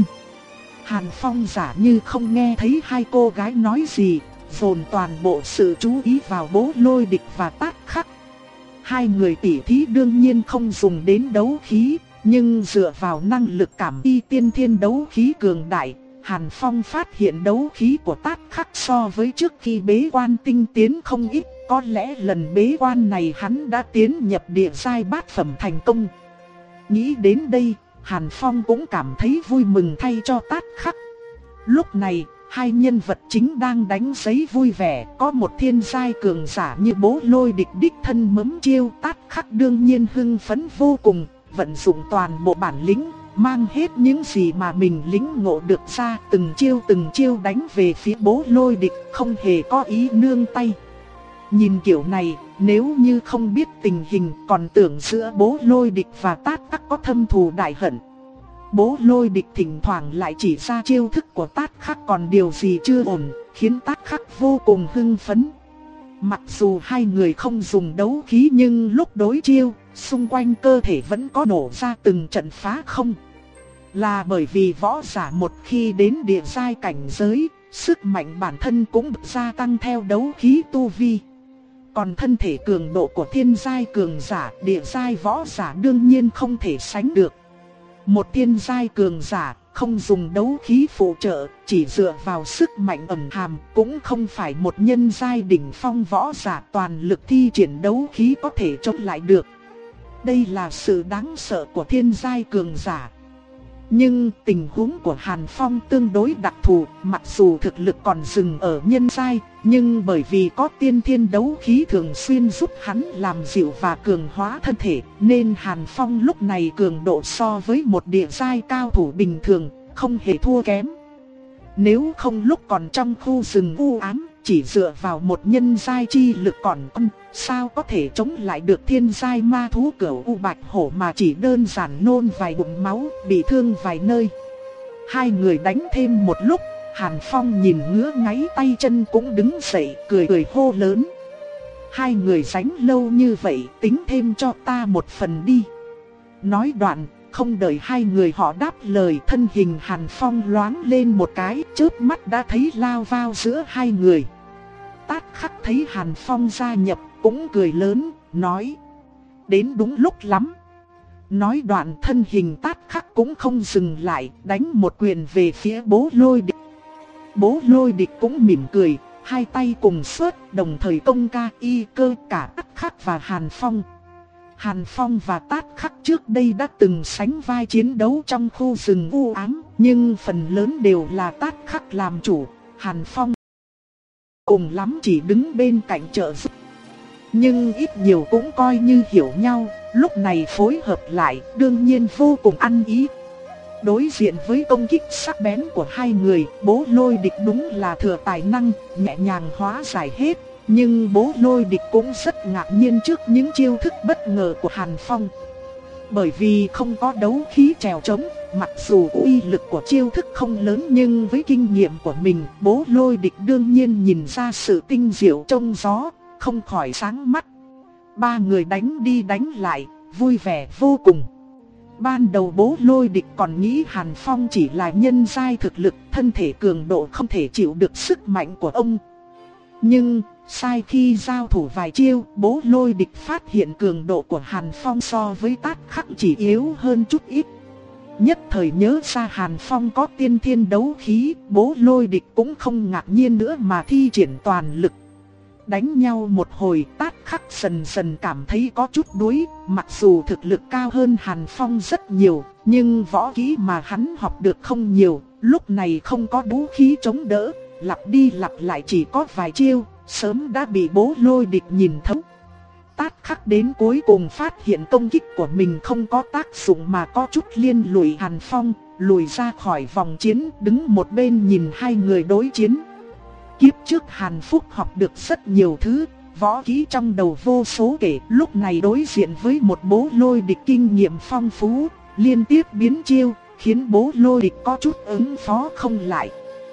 Hàn Phong giả như không nghe thấy hai cô gái nói gì, dồn toàn bộ sự chú ý vào Bố Lôi Địch và Tát Khắc. Hai người tỉ thí đương nhiên không dùng đến đấu khí, nhưng dựa vào năng lực cảm y tiên thiên đấu khí cường đại, Hàn Phong phát hiện đấu khí của Tát Khắc so với trước khi bế quan tinh tiến không ít. Có lẽ lần bế quan này hắn đã tiến nhập địa giai bát phẩm thành công. Nghĩ đến đây, Hàn Phong cũng cảm thấy vui mừng thay cho Tát Khắc. Lúc này, hai nhân vật chính đang đánh giấy vui vẻ, có một thiên giai cường giả như Bố Lôi Địch đích thân mấm chiêu. Tát Khắc đương nhiên hưng phấn vô cùng, vận dụng toàn bộ bản lĩnh, mang hết những gì mà mình lĩnh ngộ được ra, từng chiêu từng chiêu đánh về phía Bố Lôi Địch, không hề có ý nương tay. Nhìn kiểu này, nếu như không biết tình hình còn tưởng giữa Bố Lôi Địch và Tát Khắc có thâm thù đại hận. Bố Lôi Địch thỉnh thoảng lại chỉ ra chiêu thức của Tát Khắc còn điều gì chưa ổn, khiến Tát Khắc vô cùng hưng phấn. Mặc dù hai người không dùng đấu khí nhưng lúc đối chiêu, xung quanh cơ thể vẫn có nổ ra từng trận phá không. Là bởi vì võ giả một khi đến địa giai cảnh giới, sức mạnh bản thân cũng gia tăng theo đấu khí tu vi. Còn thân thể cường độ của thiên giai cường giả, địa giai võ giả đương nhiên không thể sánh được. Một thiên giai cường giả không dùng đấu khí phụ trợ, chỉ dựa vào sức mạnh ẩn hàm, cũng không phải một nhân giai đỉnh phong võ giả toàn lực thi triển đấu khí có thể chống lại được. Đây là sự đáng sợ của thiên giai cường giả. Nhưng tình huống của Hàn Phong tương đối đặc thù, mặc dù thực lực còn dừng ở nhân giai, nhưng bởi vì có tiên thiên đấu khí thường xuyên giúp hắn làm dịu và cường hóa thân thể, nên Hàn Phong lúc này cường độ so với một địa giai cao thủ bình thường, không hề thua kém. Nếu không lúc còn trong khu rừng u ám, chỉ dựa vào một nhân giai chi lực còn con, sao có thể chống lại được thiên giai ma thú cửu u bạch hổ mà chỉ đơn giản nôn vài bụng máu, bị thương vài nơi. Hai người đánh thêm một lúc, Hàn Phong nhìn ngứa ngáy tay chân cũng đứng dậy cười cười hô lớn: hai người đánh lâu như vậy, tính thêm cho ta một phần đi. Nói đoạn, không đợi hai người họ đáp lời, thân hình Hàn Phong loáng lên một cái, chớp mắt đã thấy lao vào giữa hai người. Tát Khắc thấy Hàn Phong gia nhập, cũng cười lớn, nói: đến đúng lúc lắm. Nói đoạn thân hình Tát Khắc cũng không dừng lại, đánh một quyền về phía Bố Lôi Địch. Bố Lôi Địch cũng mỉm cười, hai tay cùng xuất, đồng thời công ca y cơ cả Tát Khắc và Hàn Phong. Hàn Phong và Tát Khắc trước đây đã từng sánh vai chiến đấu trong khu rừng u ám, nhưng phần lớn đều là Tát Khắc làm chủ, Hàn Phong cùng lắm chỉ đứng bên cạnh trợ giúp. Nhưng ít nhiều cũng coi như hiểu nhau, lúc này phối hợp lại đương nhiên vô cùng ăn ý. Đối diện với công kích sắc bén của hai người, Bố Lôi Địch đúng là thừa tài năng, nhẹ nhàng hóa giải hết. Nhưng Bố Lôi Địch cũng rất ngạc nhiên trước những chiêu thức bất ngờ của Hàn Phong. Bởi vì không có đấu khí trèo trống, mặc dù uy lực của chiêu thức không lớn nhưng với kinh nghiệm của mình, Bố Lôi Địch đương nhiên nhìn ra sự tinh diệu trong gió, không khỏi sáng mắt. Ba người đánh đi đánh lại, vui vẻ vô cùng. Ban đầu Bố Lôi Địch còn nghĩ Hàn Phong chỉ là nhân giai thực lực, thân thể cường độ không thể chịu được sức mạnh của ông. Nhưng, sai khi giao thủ vài chiêu, Bố Lôi Địch phát hiện cường độ của Hàn Phong so với Tát Khắc chỉ yếu hơn chút ít. Nhất thời nhớ ra Hàn Phong có tiên thiên đấu khí, Bố Lôi Địch cũng không ngạc nhiên nữa mà thi triển toàn lực. Đánh nhau một hồi, Tát Khắc dần dần cảm thấy có chút đuối, mặc dù thực lực cao hơn Hàn Phong rất nhiều, nhưng võ kỹ mà hắn học được không nhiều, lúc này không có vũ khí chống đỡ, lặp đi lặp lại chỉ có vài chiêu, sớm đã bị Bố Lôi Địch nhìn thấu. Tát Khắc đến cuối cùng phát hiện công kích của mình không có tác dụng mà có chút liên lụy Hàn Phong, lùi ra khỏi vòng chiến, đứng một bên nhìn hai người đối chiến. Kiếp trước Hàn Phúc học được rất nhiều thứ, võ kỹ trong đầu vô số kể, lúc này đối diện với một Bố Lôi Địch kinh nghiệm phong phú, liên tiếp biến chiêu, khiến Bố Lôi Địch có chút ứng phó không lại.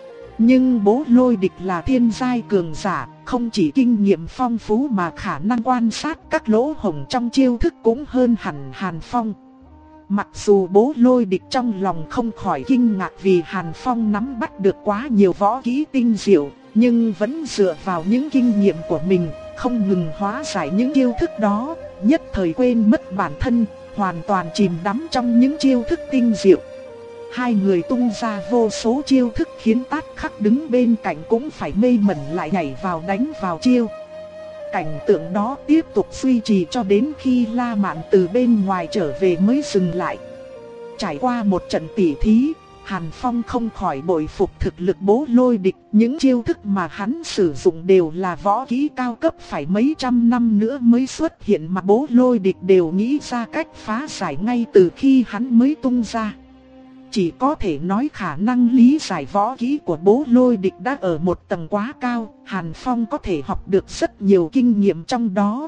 Nhưng Bố Lôi Địch là thiên giai cường giả, không chỉ kinh nghiệm phong phú mà khả năng quan sát các lỗ hổng trong chiêu thức cũng hơn hẳn Hàn Phong. Mặc dù Bố Lôi Địch trong lòng không khỏi kinh ngạc vì Hàn Phong nắm bắt được quá nhiều võ kỹ tinh diệu, nhưng vẫn dựa vào những kinh nghiệm của mình, không ngừng hóa giải những chiêu thức đó, nhất thời quên mất bản thân, hoàn toàn chìm đắm trong những chiêu thức tinh diệu. Hai người tung ra vô số chiêu thức khiến Tát Khắc đứng bên cạnh cũng phải mê mẩn lại nhảy vào đánh vào chiêu. Cảnh tượng đó tiếp tục duy trì cho đến khi La Mạn từ bên ngoài trở về mới dừng lại. Trải qua một trận tỉ thí, Hàn Phong không khỏi bội phục thực lực Bố Lôi Địch. Những chiêu thức mà hắn sử dụng đều là võ kỹ cao cấp, phải mấy trăm năm nữa mới xuất hiện mà Bố Lôi Địch đều nghĩ ra cách phá giải ngay từ khi hắn mới tung ra. Chỉ có thể nói khả năng lý giải võ kỹ của Bố Lôi Địch đã ở một tầng quá cao, Hàn Phong có thể học được rất nhiều kinh nghiệm trong đó.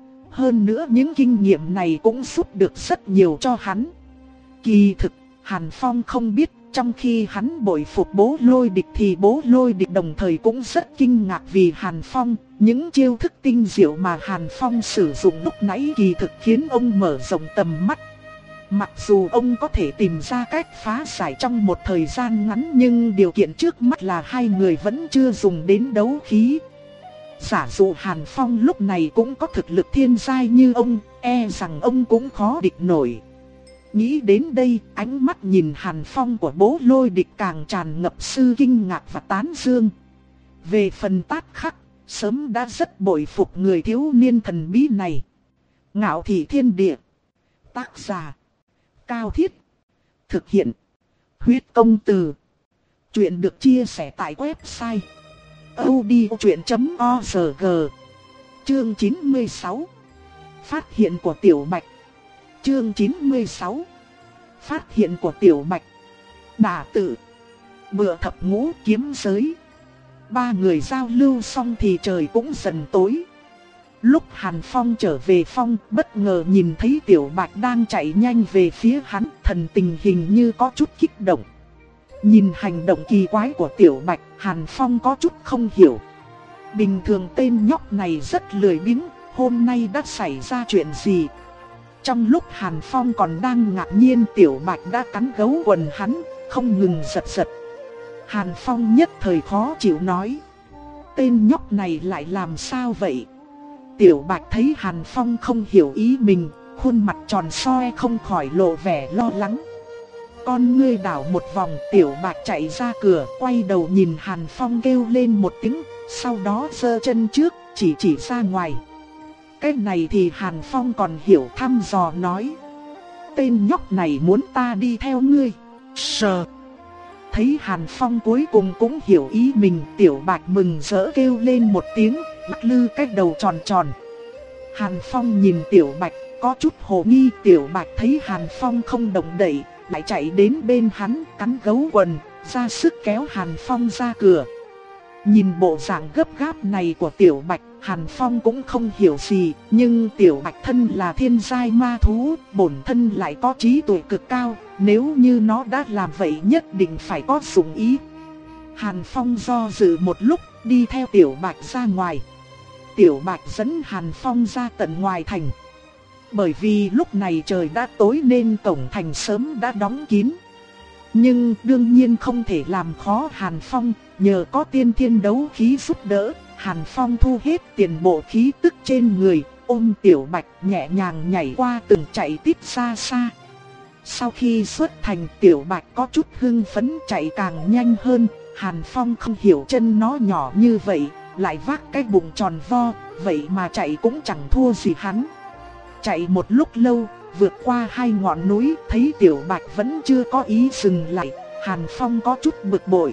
Hơn nữa những kinh nghiệm này cũng giúp được rất nhiều cho hắn. Kỳ thực, Hàn Phong không biết, trong khi hắn bội phục Bố Lôi Địch thì Bố Lôi Địch đồng thời cũng rất kinh ngạc vì Hàn Phong. Những chiêu thức tinh diệu mà Hàn Phong sử dụng lúc nãy kỳ thực khiến ông mở rộng tầm mắt. Mặc dù ông có thể tìm ra cách phá giải trong một thời gian ngắn, nhưng điều kiện trước mắt là hai người vẫn chưa dùng đến đấu khí. Giả dụ Hàn Phong lúc này cũng có thực lực thiên giai như ông, e rằng ông cũng khó địch nổi. Nghĩ đến đây, ánh mắt nhìn Hàn Phong của Bố Lôi Địch càng tràn ngập sự kinh ngạc và tán dương. Về phần Tát Khắc, sớm đã rất bội phục người thiếu niên thần bí này. Ngạo Thị Thiên Địa. Tác giả Cao Thiết. Thực hiện Huyết Công Từ. Chuyện được chia sẻ tại website audiochuyện chấm org. Chương chín mươi sáu. Phát hiện của Tiểu Bạch. Chương chín mươi sáu. Phát hiện của Tiểu Bạch. Đả Tự. Bựa Thập Ngũ Kiếm Giới. Ba người giao lưu xong thì trời cũng dần tối. Lúc Hàn Phong trở về phòng, bất ngờ nhìn thấy Tiểu Bạch đang chạy nhanh về phía hắn, thần tình hình như có chút kích động. Nhìn hành động kỳ quái của Tiểu Bạch, Hàn Phong có chút không hiểu. Bình thường tên nhóc này rất lười biếng, hôm nay đã xảy ra chuyện gì? Trong lúc Hàn Phong còn đang ngạc nhiên, Tiểu Bạch đã cắn gấu quần hắn, không ngừng giật giật. Hàn Phong nhất thời khó chịu nói: tên nhóc này lại làm sao vậy? Tiểu Bạch thấy Hàn Phong không hiểu ý mình, khuôn mặt tròn soi không khỏi lộ vẻ lo lắng. Con ngươi đảo một vòng, Tiểu Bạch chạy ra cửa, quay đầu nhìn Hàn Phong kêu lên một tiếng, sau đó giơ chân trước, chỉ chỉ ra ngoài. Cái này thì Hàn Phong còn hiểu, thăm dò nói: tên nhóc này muốn ta đi theo ngươi. Sờ. Thấy Hàn Phong cuối cùng cũng hiểu ý mình, Tiểu Bạch mừng rỡ kêu lên một tiếng, lắc lư cái đầu tròn tròn. Hàn Phong nhìn Tiểu Bạch, có chút hồ nghi. Tiểu Bạch thấy Hàn Phong không động đậy, lại chạy đến bên hắn, cắn gấu quần, ra sức kéo Hàn Phong ra cửa. Nhìn bộ dạng gấp gáp này của Tiểu Bạch, Hàn Phong cũng không hiểu gì, nhưng Tiểu Bạch thân là thiên giai ma thú, bổn thân lại có trí tuệ cực cao, nếu như nó đã làm vậy nhất định phải có dụng ý. Hàn Phong do dự một lúc, đi theo Tiểu Bạch ra ngoài. Tiểu Bạch dẫn Hàn Phong ra tận ngoài thành. Bởi vì lúc này trời đã tối nên cổng thành sớm đã đóng kín. Nhưng đương nhiên không thể làm khó Hàn Phong, nhờ có tiên thiên đấu khí giúp đỡ, Hàn Phong thu hết tiền bộ khí tức trên người, ôm Tiểu Bạch nhẹ nhàng nhảy qua từng chạy tít xa xa. Sau khi xuất thành, Tiểu Bạch có chút hưng phấn chạy càng nhanh hơn. Hàn Phong không hiểu chân nó nhỏ như vậy, lại vác cái bụng tròn vo, vậy mà chạy cũng chẳng thua gì hắn. Chạy một lúc lâu, vượt qua hai ngọn núi, thấy Tiểu Bạch vẫn chưa có ý dừng lại, Hàn Phong có chút bực bội.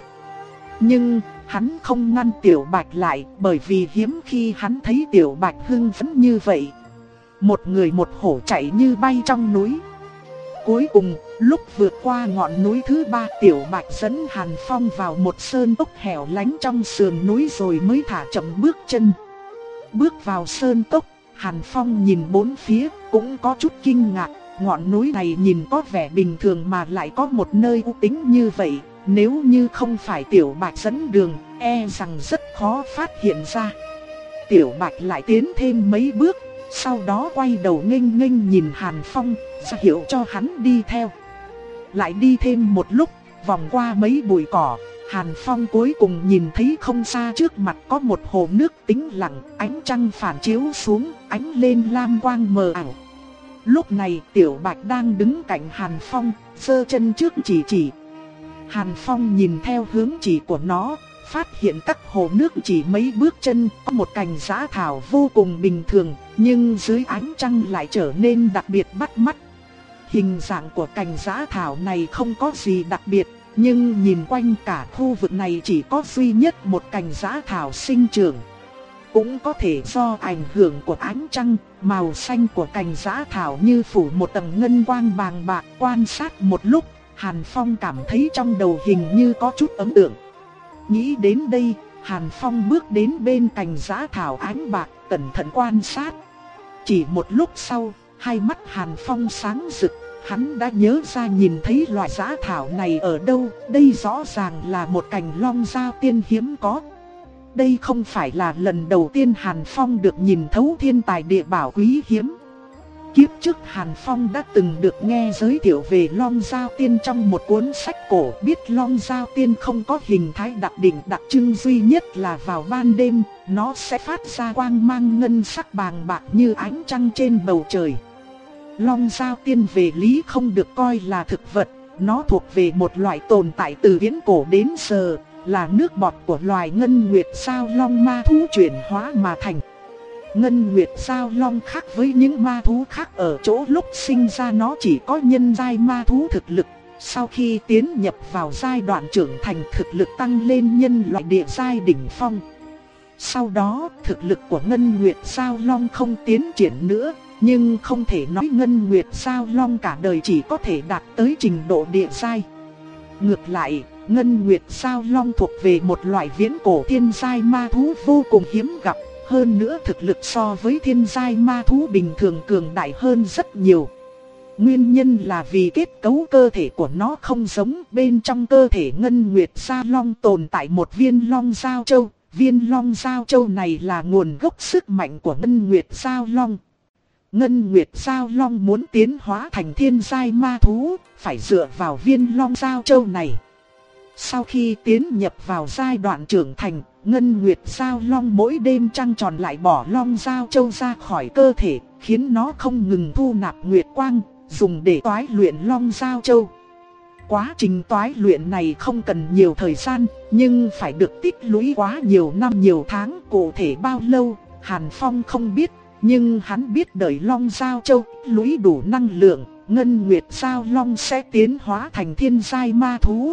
Nhưng hắn không ngăn Tiểu Bạch lại, bởi vì hiếm khi hắn thấy Tiểu Bạch hưng phấn như vậy. Một người một hổ chạy như bay trong núi. Cuối cùng, lúc vượt qua ngọn núi thứ ba, Tiểu Bạch dẫn Hàn Phong vào một sơn cốc hẻo lánh trong sườn núi rồi mới thả chậm bước chân. Bước vào sơn cốc, Hàn Phong nhìn bốn phía, cũng có chút kinh ngạc. Ngọn núi này nhìn có vẻ bình thường mà lại có một nơi u tĩnh như vậy. Nếu như không phải Tiểu Bạch dẫn đường, e rằng rất khó phát hiện ra. Tiểu Bạch lại tiến thêm mấy bước, sau đó quay đầu nghênh nghênh nhìn Hàn Phong, ra hiệu cho hắn đi theo. Lại đi thêm một lúc, vòng qua mấy bụi cỏ, Hàn Phong cuối cùng nhìn thấy không xa trước mặt có một hồ nước tĩnh lặng, ánh trăng phản chiếu xuống, ánh lên lam quang mờ ảo. Lúc này Tiểu Bạch đang đứng cạnh Hàn Phong, giơ chân trước chỉ chỉ. Hàn Phong nhìn theo hướng chỉ của nó, phát hiện cách hồ nước chỉ mấy bước chân có một cành giã thảo vô cùng bình thường, nhưng dưới ánh trăng lại trở nên đặc biệt bắt mắt. Hình dạng của cành giã thảo này không có gì đặc biệt, nhưng nhìn quanh cả khu vực này chỉ có duy nhất một cành giã thảo sinh trưởng. Cũng có thể do ảnh hưởng của ánh trăng, màu xanh của cành giã thảo như phủ một tầng ngân quang bàng bạc. Quan sát một lúc, Hàn Phong cảm thấy trong đầu hình như có chút ấn tượng. Nghĩ đến đây, Hàn Phong bước đến bên cành giã thảo ánh bạc, cẩn thận quan sát. Chỉ một lúc sau, hai mắt Hàn Phong sáng rực, hắn đã nhớ ra nhìn thấy loại giã thảo này ở đâu. Đây rõ ràng là một cành long giao tiên hiếm có. Đây không phải là lần đầu tiên Hàn Phong được nhìn thấu thiên tài địa bảo quý hiếm. Kiếp trước Hàn Phong đã từng được nghe giới thiệu về Long Giao Tiên trong một cuốn sách cổ, biết Long Giao Tiên không có hình thái đặc định, đặc trưng duy nhất là vào ban đêm, nó sẽ phát ra quang mang ngân sắc bàng bạc như ánh trăng trên bầu trời. Long Giao Tiên về lý không được coi là thực vật, nó thuộc về một loại tồn tại từ viễn cổ đến giờ, là nước bọt của loài ngân nguyệt sao long ma thú chuyển hóa mà thành. Ngân nguyệt sao long khác với những ma thú khác ở chỗ lúc sinh ra nó chỉ có nhân giai ma thú thực lực. Sau khi tiến nhập vào giai đoạn trưởng thành, thực lực tăng lên nhân loại địa giai đỉnh phong. Sau đó thực lực của ngân nguyệt sao long không tiến triển nữa, nhưng không thể nói ngân nguyệt sao long cả đời chỉ có thể đạt tới trình độ địa giai. Ngược lại, ngân nguyệt sao long thuộc về một loại viễn cổ thiên giai ma thú vô cùng hiếm gặp. Hơn nữa thực lực so với thiên giai ma thú bình thường cường đại hơn rất nhiều. Nguyên nhân là vì kết cấu cơ thể của nó không giống. Bên trong cơ thể ngân nguyệt sao long tồn tại một viên long giao châu. Viên long giao châu này là nguồn gốc sức mạnh của ngân nguyệt sao long. Ngân Nguyệt Giao Long muốn tiến hóa thành thiên giai ma thú, phải dựa vào viên Long Giao Châu này. Sau khi tiến nhập vào giai đoạn trưởng thành, Ngân Nguyệt Giao Long mỗi đêm trăng tròn lại bỏ Long Giao Châu ra khỏi cơ thể, khiến nó không ngừng thu nạp nguyệt quang, dùng để toái luyện Long Giao Châu. Quá trình toái luyện này không cần nhiều thời gian, nhưng phải được tích lũy quá nhiều năm nhiều tháng, cụ thể bao lâu, Hàn Phong không biết. Nhưng hắn biết đợi Long Giao Châu lũy đủ năng lượng, Ngân Nguyệt Giao Long sẽ tiến hóa thành thiên giai ma thú.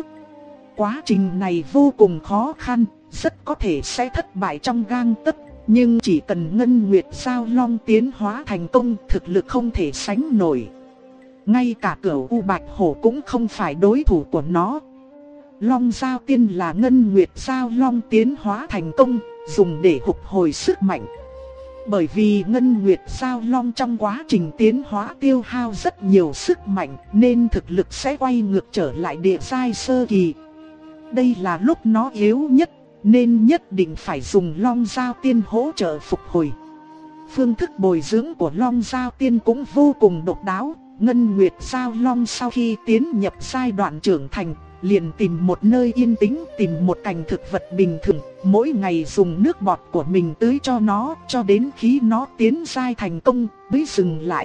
Quá trình này vô cùng khó khăn, rất có thể sẽ thất bại trong gang tấc. Nhưng chỉ cần Ngân Nguyệt Giao Long tiến hóa thành công, thực lực không thể sánh nổi. Ngay cả Cửu U Bạch Hổ cũng không phải đối thủ của nó. Long Giao Tiên là Ngân Nguyệt Giao Long tiến hóa thành công, dùng để phục hồi sức mạnh. Bởi vì Ngân Nguyệt Giao Long trong quá trình tiến hóa tiêu hao rất nhiều sức mạnh, nên thực lực sẽ quay ngược trở lại địa giai sơ kỳ. Đây là lúc nó yếu nhất, nên nhất định phải dùng Long Giao Tiên hỗ trợ phục hồi. Phương thức bồi dưỡng của Long Giao Tiên cũng vô cùng độc đáo. Ngân Nguyệt Giao Long sau khi tiến nhập giai đoạn trưởng thành, liền tìm một nơi yên tĩnh, tìm một cành thực vật bình thường, mỗi ngày dùng nước bọt của mình tưới cho nó, cho đến khi nó tiến giai thành công mới dừng lại.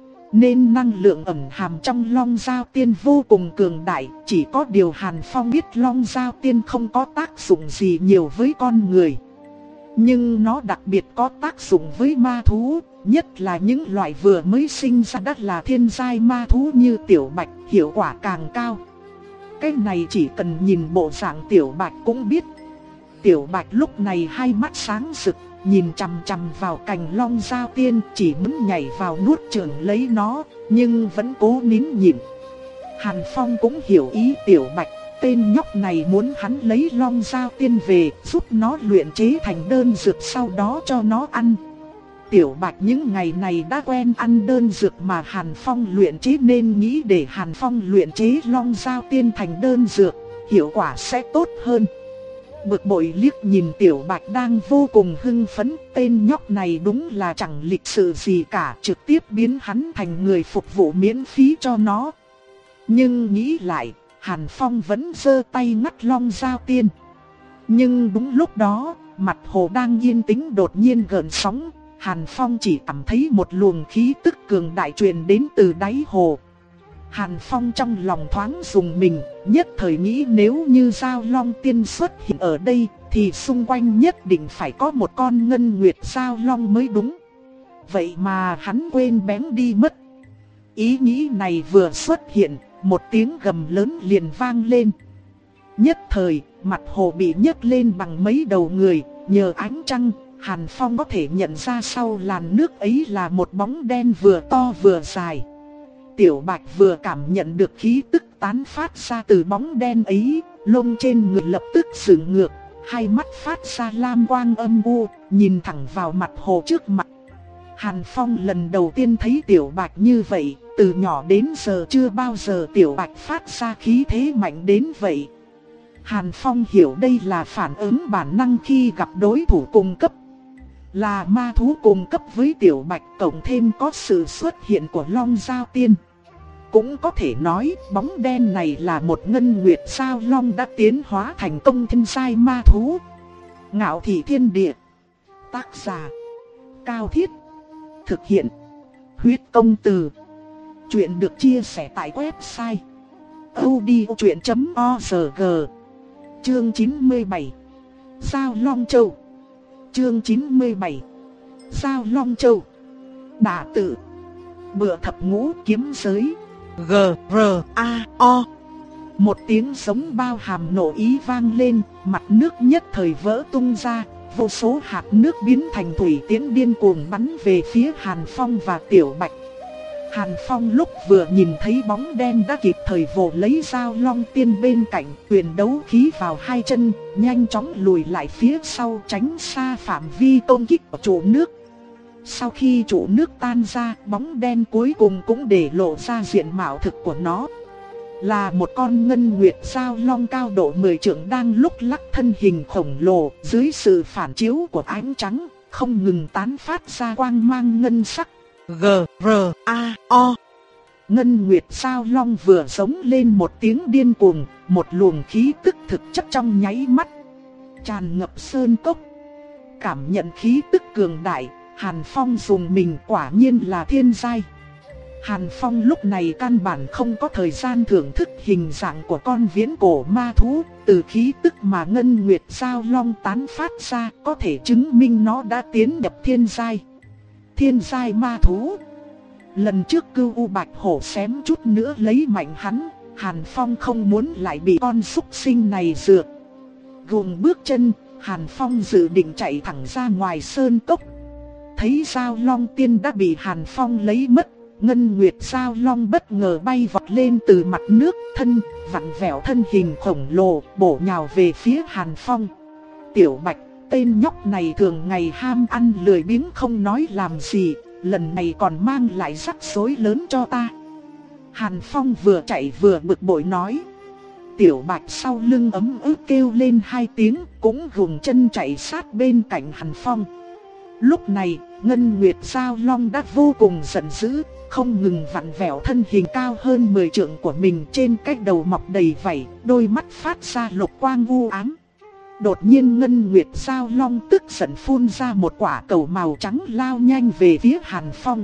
Nên năng lượng ẩn hàm trong Long Giao Tiên vô cùng cường đại, chỉ có điều Hàn Phong biết Long Giao Tiên không có tác dụng gì nhiều với con người. Nhưng nó đặc biệt có tác dụng với ma thú, nhất là những loại vừa mới sinh ra đã là thiên giai ma thú như Tiểu Bạch, hiệu quả càng cao. Cái này chỉ cần nhìn bộ dạng Tiểu Bạch cũng biết. Tiểu Bạch lúc này hai mắt sáng rực, nhìn chằm chằm vào cành Long Giao Tiên, chỉ muốn nhảy vào nuốt chửng lấy nó, nhưng vẫn cố nín nhịn. Hàn Phong cũng hiểu ý Tiểu Bạch, tên nhóc này muốn hắn lấy Long Giao Tiên về, giúp nó luyện chế thành đơn dược sau đó cho nó ăn. Tiểu Bạch những ngày này đã quen ăn đơn dược mà Hàn Phong luyện chế, nên nghĩ để Hàn Phong luyện chế Long Giao Tiên thành đơn dược, hiệu quả sẽ tốt hơn. Bực bội liếc nhìn Tiểu Bạch đang vô cùng hưng phấn, tên nhóc này đúng là chẳng lịch sự gì cả, trực tiếp biến hắn thành người phục vụ miễn phí cho nó. Nhưng nghĩ lại, Hàn Phong vẫn giơ tay ngắt Long Giao Tiên. Nhưng đúng lúc đó, mặt hồ đang yên tĩnh đột nhiên gợn sóng. Hàn Phong chỉ cảm thấy một luồng khí tức cường đại truyền đến từ đáy hồ. Hàn Phong trong lòng thoáng rùng mình, nhất thời nghĩ nếu như Giao Long Tiên xuất hiện ở đây, thì xung quanh nhất định phải có một con Ngân Nguyệt Giao Long mới đúng. Vậy mà hắn quên bén đi mất. Ý nghĩ này vừa xuất hiện, một tiếng gầm lớn liền vang lên. Nhất thời, mặt hồ bị nhấc lên bằng mấy đầu người, nhờ ánh trăng, Hàn Phong có thể nhận ra sau làn nước ấy là một bóng đen vừa to vừa dài. Tiểu Bạch vừa cảm nhận được khí tức tán phát ra từ bóng đen ấy, lông trên người lập tức dựng ngược, hai mắt phát ra lam quang âm u, nhìn thẳng vào mặt hồ trước mặt. Hàn Phong lần đầu tiên thấy Tiểu Bạch như vậy, từ nhỏ đến giờ chưa bao giờ Tiểu Bạch phát ra khí thế mạnh đến vậy. Hàn Phong hiểu đây là phản ứng bản năng khi gặp đối thủ cùng cấp. Là ma thú cùng cấp với Tiểu Bạch, cộng thêm có sự xuất hiện của Long Giao Tiên. Cũng có thể nói bóng đen này là một Ngân Nguyệt Giao Long đã tiến hóa thành công thiên giai ma thú. Ngạo Thị Thiên Địa. Tác giả Cao Thiết. Thực hiện Huyết Công Từ. Chuyện được chia sẻ tại website audiochuyện chấm org. Chương chín mươi bảy. Giao Long Châu. Chương chín mươi bảy. Giao Long Châu. Đả tự. Bựa thập ngũ kiếm giới. G R A O. Một tiếng giống bao hàm nổ ý vang lên, mặt nước nhất thời vỡ tung ra, vô số hạt nước biến thành thủy tiễn điên cuồng bắn về phía Hàn Phong và Tiểu Bạch. Hàn Phong lúc vừa nhìn thấy bóng đen đã kịp thời vồ lấy Giao Long Tiên bên cạnh, truyền đấu khí vào hai chân, nhanh chóng lùi lại phía sau tránh xa phạm vi công kích của trụ nước. Sau khi trụ nước tan ra, bóng đen cuối cùng cũng để lộ ra diện mạo thực của nó. Là một con Ngân Nguyệt Giao Long cao độ mười trượng đang lúc lắc thân hình khổng lồ, dưới sự phản chiếu của ánh trắng, không ngừng tán phát ra quang mang ngân sắc. G, R, A, O. Ngân Nguyệt Sao Long vừa giống lên một tiếng điên cuồng, một luồng khí tức thực chất trong nháy mắt tràn ngập sơn cốc. Cảm nhận khí tức cường đại, Hàn Phong dùng mình quả nhiên là thiên giai. Hàn Phong lúc này căn bản không có thời gian thưởng thức hình dạng của con viễn cổ ma thú, từ khí tức mà Ngân Nguyệt Sao Long tán phát ra có thể chứng minh nó đã tiến nhập thiên giai. Thiên giai ma thú. Lần trước Cưu U Bạch Hổ xém chút nữa lấy mạnh hắn, Hàn Phong không muốn lại bị con súc sinh này dược. Gùng bước chân, Hàn Phong dự định chạy thẳng ra ngoài sơn cốc. Thấy Sao Long Tiên đã bị Hàn Phong lấy mất, Ngân Nguyệt Sao Long bất ngờ bay vọt lên từ mặt nước, thân vặn vẹo thân hình khổng lồ, bổ nhào về phía Hàn Phong. Tiểu Bạch, tên nhóc này thường ngày ham ăn lười biếng không nói làm gì, lần này còn mang lại rắc rối lớn cho ta. Hàn Phong vừa chạy vừa bực bội nói. Tiểu Bạch sau lưng ấm ức kêu lên hai tiếng, cũng gùng chân chạy sát bên cạnh Hàn Phong. Lúc này, Ngân Nguyệt Sao Long đã vô cùng giận dữ, không ngừng vặn vẹo thân hình cao hơn mười trượng của mình, trên cái đầu mọc đầy vảy, đôi mắt phát ra lục quang u ám. Đột nhiên Ngân Nguyệt Sao Long tức giận phun ra một quả cầu màu trắng lao nhanh về phía Hàn Phong.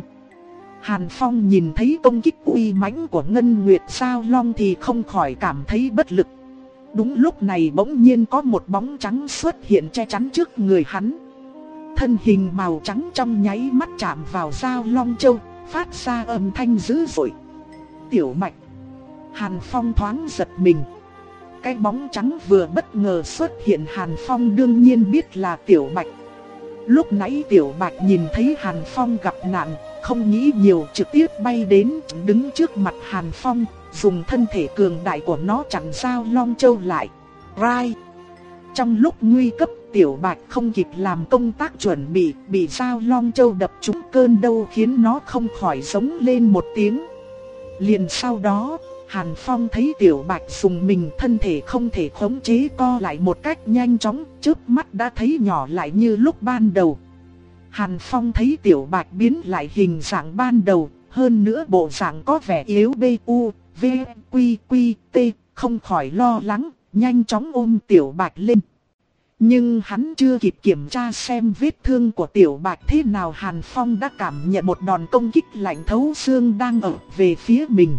Hàn Phong nhìn thấy công kích uy mãnh của Ngân Nguyệt Sao Long thì không khỏi cảm thấy bất lực. Đúng lúc này bỗng nhiên có một bóng trắng xuất hiện che chắn trước người hắn. Thân hình màu trắng trong nháy mắt chạm vào Giao Long Châu, phát ra âm thanh dữ dội. Tiểu Bạch. Hàn Phong thoáng giật mình. Cái bóng trắng vừa bất ngờ xuất hiện, Hàn Phong đương nhiên biết là Tiểu Bạch. Lúc nãy Tiểu Bạch nhìn thấy Hàn Phong gặp nạn, không nghĩ nhiều trực tiếp bay đến đứng trước mặt Hàn Phong, dùng thân thể cường đại của nó chặn Giao Long Châu lại. Rai. Trong lúc nguy cấp, Tiểu Bạch không kịp làm công tác chuẩn bị, bị Giao Long Châu đập trúng cơn đau khiến nó không khỏi giống lên một tiếng. Liền sau đó, Hàn Phong thấy Tiểu Bạch dùng mình, thân thể không thể khống chế co lại một cách nhanh chóng, chớp mắt đã thấy nhỏ lại như lúc ban đầu. Hàn Phong thấy Tiểu Bạch biến lại hình dạng ban đầu, hơn nữa bộ dạng có vẻ yếu bê u, v, quy quy, t, không khỏi lo lắng, nhanh chóng ôm Tiểu Bạch lên. Nhưng hắn chưa kịp kiểm tra xem vết thương của Tiểu Bạch thế nào, Hàn Phong đã cảm nhận một đòn công kích lạnh thấu xương đang ở về phía mình.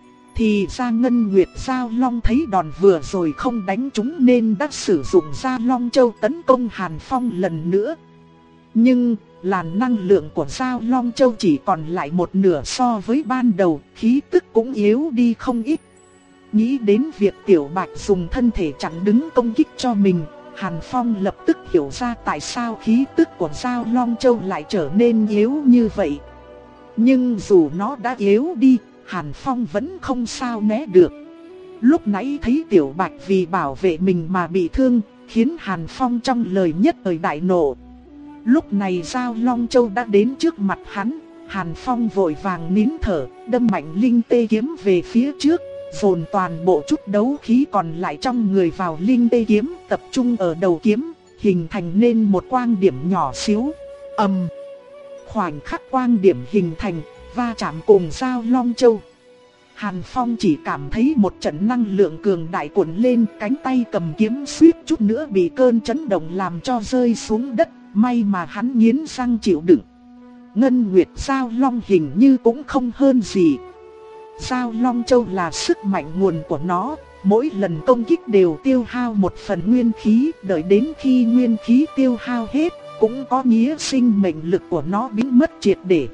Thì ra Ngân Nguyệt Sao Long thấy đòn vừa rồi không đánh trúng nên đã sử dụng Giao Long Châu tấn công Hàn Phong lần nữa. Nhưng làn năng lượng của Giao Long Châu chỉ còn lại một nửa so với ban đầu, khí tức cũng yếu đi không ít. Nghĩ đến việc Tiểu Bạch dùng thân thể chặn đứng công kích cho mình, Hàn Phong lập tức hiểu ra tại sao khí tức của Giao Long Châu lại trở nên yếu như vậy. Nhưng dù nó đã yếu đi, Hàn Phong vẫn không sao né được. Lúc nãy thấy Tiểu Bạch vì bảo vệ mình mà bị thương, khiến Hàn Phong trong lời nhất thời đại nộ. Lúc này Giao Long Châu đã đến trước mặt hắn, Hàn Phong vội vàng nín thở, đâm mạnh linh tê kiếm về phía trước, dồn toàn bộ chút đấu khí còn lại trong người vào linh tê kiếm, tập trung ở đầu kiếm, hình thành nên một quang điểm nhỏ xíu. Ầm. Um, khoảnh khắc quang điểm hình thành, va chạm cùng Giao Long Châu. Hàn Phong chỉ cảm thấy một trận năng lượng cường đại cuộn lên, cánh tay cầm kiếm suýt chút nữa bị cơn chấn động làm cho rơi xuống đất, may mà hắn nghiến răng chịu đựng. Ngân Nguyệt Giao Long hình như cũng không hơn gì. Giao Long Châu là sức mạnh nguồn của nó, mỗi lần công kích đều tiêu hao một phần nguyên khí, đợi đến khi nguyên khí tiêu hao hết, cũng có nghĩa sinh mệnh lực của nó biến mất triệt để.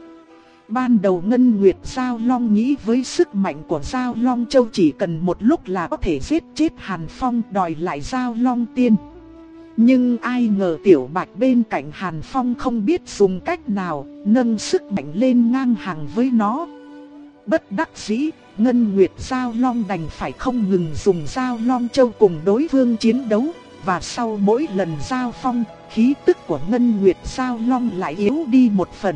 Ban đầu Ngân Nguyệt Giao Long nghĩ với sức mạnh của Giao Long Châu chỉ cần một lúc là có thể giết chết Hàn Phong, đòi lại Giao Long Tiên. Nhưng ai ngờ Tiểu Bạch bên cạnh Hàn Phong không biết dùng cách nào, nâng sức mạnh lên ngang hàng với nó. Bất đắc dĩ, Ngân Nguyệt Giao Long đành phải không ngừng dùng Giao Long Châu cùng đối phương chiến đấu. Và sau mỗi lần giao phong, khí tức của Ngân Nguyệt Giao Long lại yếu đi một phần.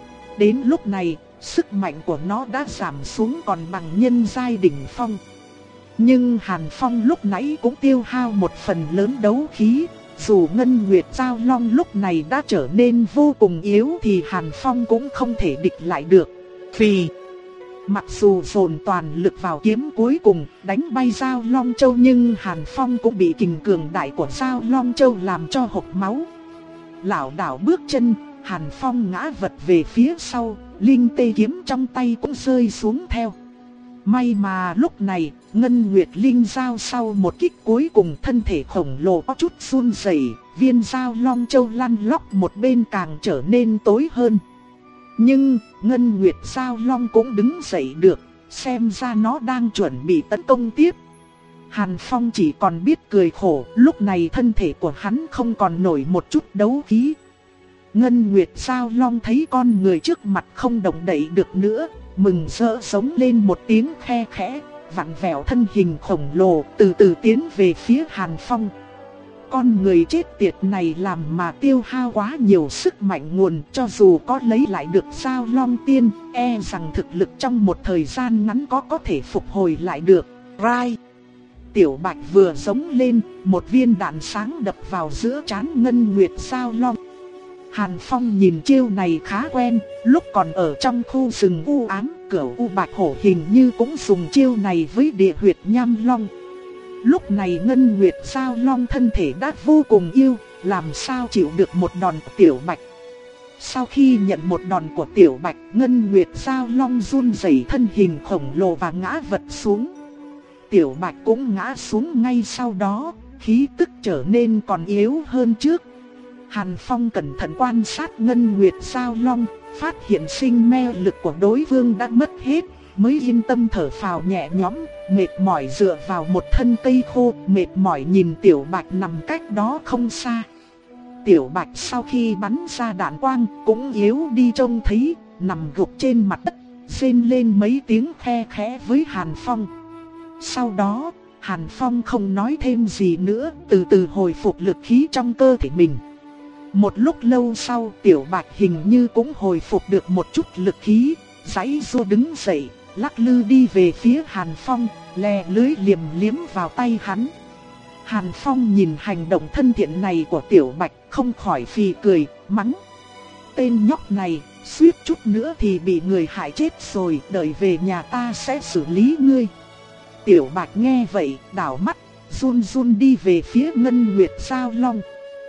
Đến lúc này, sức mạnh của nó đã giảm xuống còn bằng nhân giai đỉnh phong. Nhưng Hàn Phong lúc nãy cũng tiêu hao một phần lớn đấu khí, dù Ngân Nguyệt Giao Long lúc này đã trở nên vô cùng yếu thì Hàn Phong cũng không thể địch lại được. Vì mặc dù dồn toàn lực vào kiếm cuối cùng đánh bay Giao Long Châu, nhưng Hàn Phong cũng bị kình cường đại của Giao Long Châu làm cho hộc máu. Lảo đảo bước chân, Hàn Phong ngã vật về phía sau, linh tê kiếm trong tay cũng rơi xuống theo. May mà lúc này, Ngân Nguyệt Linh Giao sau một kích cuối cùng thân thể khổng lồ có chút run rẩy, viên Giao Long Châu lăn lóc một bên càng trở nên tối hơn. Nhưng Ngân Nguyệt Giao Long cũng đứng dậy được, xem ra nó đang chuẩn bị tấn công tiếp. Hàn Phong chỉ còn biết cười khổ, lúc này thân thể của hắn không còn nổi một chút đấu khí. Ngân Nguyệt Giao Long thấy con người trước mặt không động đậy được nữa, mừng rỡ giống lên một tiếng khe khẽ, vặn vẹo thân hình khổng lồ từ từ tiến về phía Hàn Phong. Con người chết tiệt này làm mà tiêu hao quá nhiều sức mạnh nguồn, cho dù có lấy lại được Giao Long Tiên, e rằng thực lực trong một thời gian ngắn có có thể phục hồi lại được. Rai! Tiểu Bạch vừa giống lên, một viên đạn sáng đập vào giữa trán Ngân Nguyệt Giao Long. Hàn Phong nhìn chiêu này khá quen, lúc còn ở trong khu rừng u ám, Cửu U Bạch Hổ hình như cũng dùng chiêu này với địa huyệt Nham Long. Lúc này Ngân Nguyệt Giao Long thân thể đã vô cùng yêu, làm sao chịu được một đòn của Tiểu Bạch. Sau khi nhận một đòn của Tiểu Bạch, Ngân Nguyệt Giao Long run rẩy thân hình khổng lồ và ngã vật xuống. Tiểu Bạch cũng ngã xuống ngay sau đó, khí tức trở nên còn yếu hơn trước. Hàn Phong cẩn thận quan sát Ngân Nguyệt Giao Long, phát hiện sinh me lực của đối phương đã mất hết, mới yên tâm thở phào nhẹ nhõm, mệt mỏi dựa vào một thân cây khô, mệt mỏi nhìn Tiểu Bạch nằm cách đó không xa. Tiểu Bạch sau khi bắn ra đạn quang cũng yếu đi trông thấy, nằm gục trên mặt đất, rên lên mấy tiếng khe khẽ với Hàn Phong. Sau đó, Hàn Phong không nói thêm gì nữa, từ từ hồi phục lực khí trong cơ thể mình. Một lúc lâu sau, Tiểu Bạch hình như cũng hồi phục được một chút lực khí, giãy giụa đứng dậy, lắc lư đi về phía Hàn Phong, lè lưới liềm liếm vào tay hắn. Hàn Phong nhìn hành động thân thiện này của Tiểu Bạch, không khỏi phì cười, mắng: tên nhóc này, suýt chút nữa thì bị người hại chết rồi, đợi về nhà ta sẽ xử lý ngươi. Tiểu Bạch nghe vậy, đảo mắt, run run đi về phía Ngân Nguyệt Giao Long.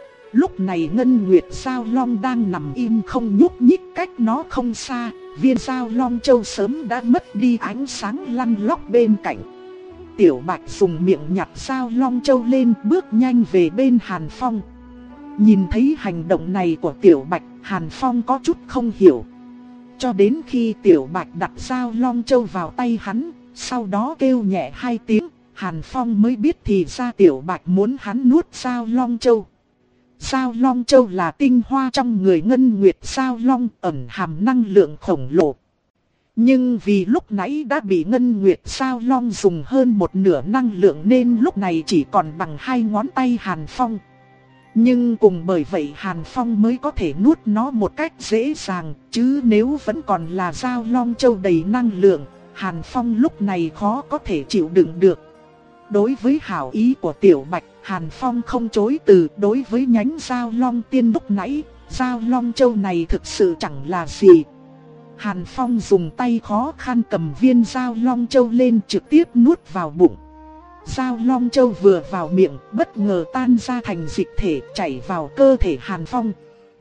Lúc này Ngân Nguyệt Giao Long đang nằm im không nhúc nhích, cách nó không xa, viên Giao Long Châu sớm đã mất đi ánh sáng lăn lóc bên cạnh. Tiểu Bạch dùng miệng nhặt Giao Long Châu lên, bước nhanh về bên Hàn Phong. Nhìn thấy hành động này của Tiểu Bạch, Hàn Phong có chút không hiểu. Cho đến khi Tiểu Bạch đặt Giao Long Châu vào tay hắn, sau đó kêu nhẹ hai tiếng, Hàn Phong mới biết thì ra Tiểu Bạch muốn hắn nuốt Giao Long Châu. Giao Long Châu là tinh hoa trong người Ngân Nguyệt Giao Long, ẩn hàm năng lượng khổng lồ. Nhưng vì lúc nãy đã bị Ngân Nguyệt Giao Long dùng hơn một nửa năng lượng nên lúc này chỉ còn bằng hai ngón tay Hàn Phong. Nhưng cùng bởi vậy Hàn Phong mới có thể nuốt nó một cách dễ dàng, chứ nếu vẫn còn là Giao Long Châu đầy năng lượng, Hàn Phong lúc này khó có thể chịu đựng được. Đối với hảo ý của Tiểu Bạch, Hàn Phong không chối từ. Đối với nhánh Giao Long Tiên lúc nãy, Giao Long Châu này thực sự chẳng là gì. Hàn Phong dùng tay khó khăn cầm viên Giao Long Châu lên, trực tiếp nuốt vào bụng. Giao Long Châu vừa vào miệng, bất ngờ tan ra thành dịch thể chảy vào cơ thể Hàn Phong.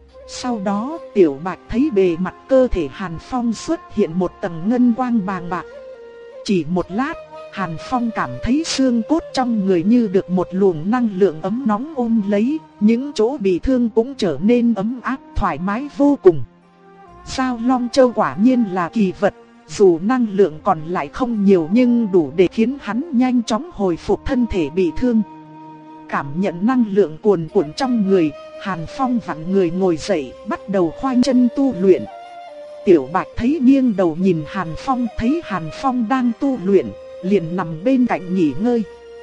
Sau đó, Tiểu Bạch thấy bề mặt cơ thể Hàn Phong xuất hiện một tầng ngân quang bàng bạc. Chỉ một lát, Hàn Phong cảm thấy xương cốt trong người như được một luồng năng lượng ấm nóng ôm lấy, những chỗ bị thương cũng trở nên ấm áp thoải mái vô cùng. Giao Long Châu quả nhiên là kỳ vật, dù năng lượng còn lại không nhiều nhưng đủ để khiến hắn nhanh chóng hồi phục thân thể bị thương. Cảm nhận năng lượng cuồn cuộn trong người, Hàn Phong vặn người ngồi dậy, bắt đầu khoanh chân tu luyện. Tiểu Bạch thấy nghiêng đầu nhìn Hàn Phong, thấy Hàn Phong đang tu luyện, liền nằm bên cạnh nghỉ ngơi.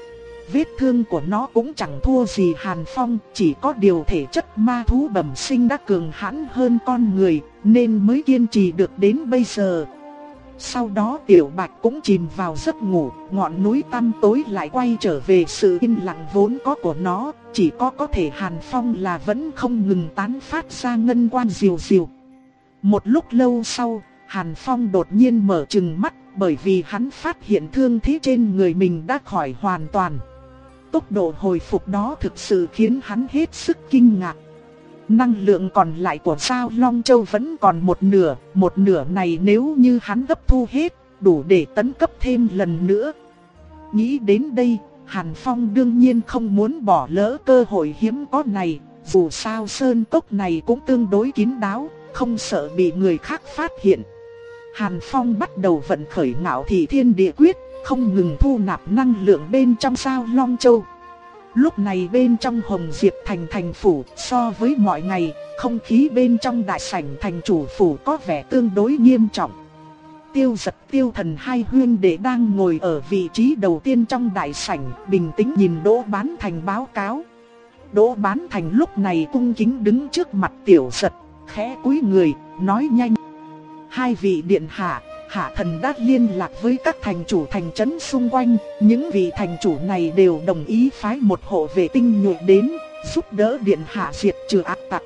Vết thương của nó cũng chẳng thua gì Hàn Phong, chỉ có điều thể chất ma thú bẩm sinh đã cường hãn hơn con người, nên mới kiên trì được đến bây giờ. Sau đó Tiểu Bạch cũng chìm vào giấc ngủ, ngọn núi tăm tối lại quay trở về sự yên lặng vốn có của nó. Chỉ có có thể Hàn Phong là vẫn không ngừng tán phát ra ngân quang rìu rìu. Một lúc lâu sau, Hàn Phong đột nhiên mở trừng mắt, bởi vì hắn phát hiện thương thế trên người mình đã khỏi hoàn toàn. Tốc độ hồi phục đó thực sự khiến hắn hết sức kinh ngạc. Năng lượng còn lại của Giao Long Châu vẫn còn một nửa, một nửa này nếu như hắn gấp thu hết, đủ để tấn cấp thêm lần nữa. Nghĩ đến đây, Hàn Phong đương nhiên không muốn bỏ lỡ cơ hội hiếm có này, dù sao sơn cốc này cũng tương đối kín đáo, không sợ bị người khác phát hiện. Hàn Phong bắt đầu vận khởi Ngạo Thị Thiên Địa Quyết, không ngừng thu nạp năng lượng bên trong Giao Long Châu. Lúc này bên trong Hồng Diệp Thành thành phủ, so với mọi ngày, không khí bên trong đại sảnh thành chủ phủ có vẻ tương đối nghiêm trọng. Tiêu Dật, Tiêu Thần hai huynh đệ đang ngồi ở vị trí đầu tiên trong đại sảnh, bình tĩnh nhìn Đỗ Bán Thành báo cáo. Đỗ Bán Thành lúc này cung kính đứng trước mặt Tiểu Dật, khẽ cúi người, nói nhanh: hai vị điện hạ, hạ thần đã liên lạc với các thành chủ thành trấn xung quanh, những vị thành chủ này đều đồng ý phái một hộ vệ tinh nhuệ đến, giúp đỡ điện hạ diệt trừ ác tặc.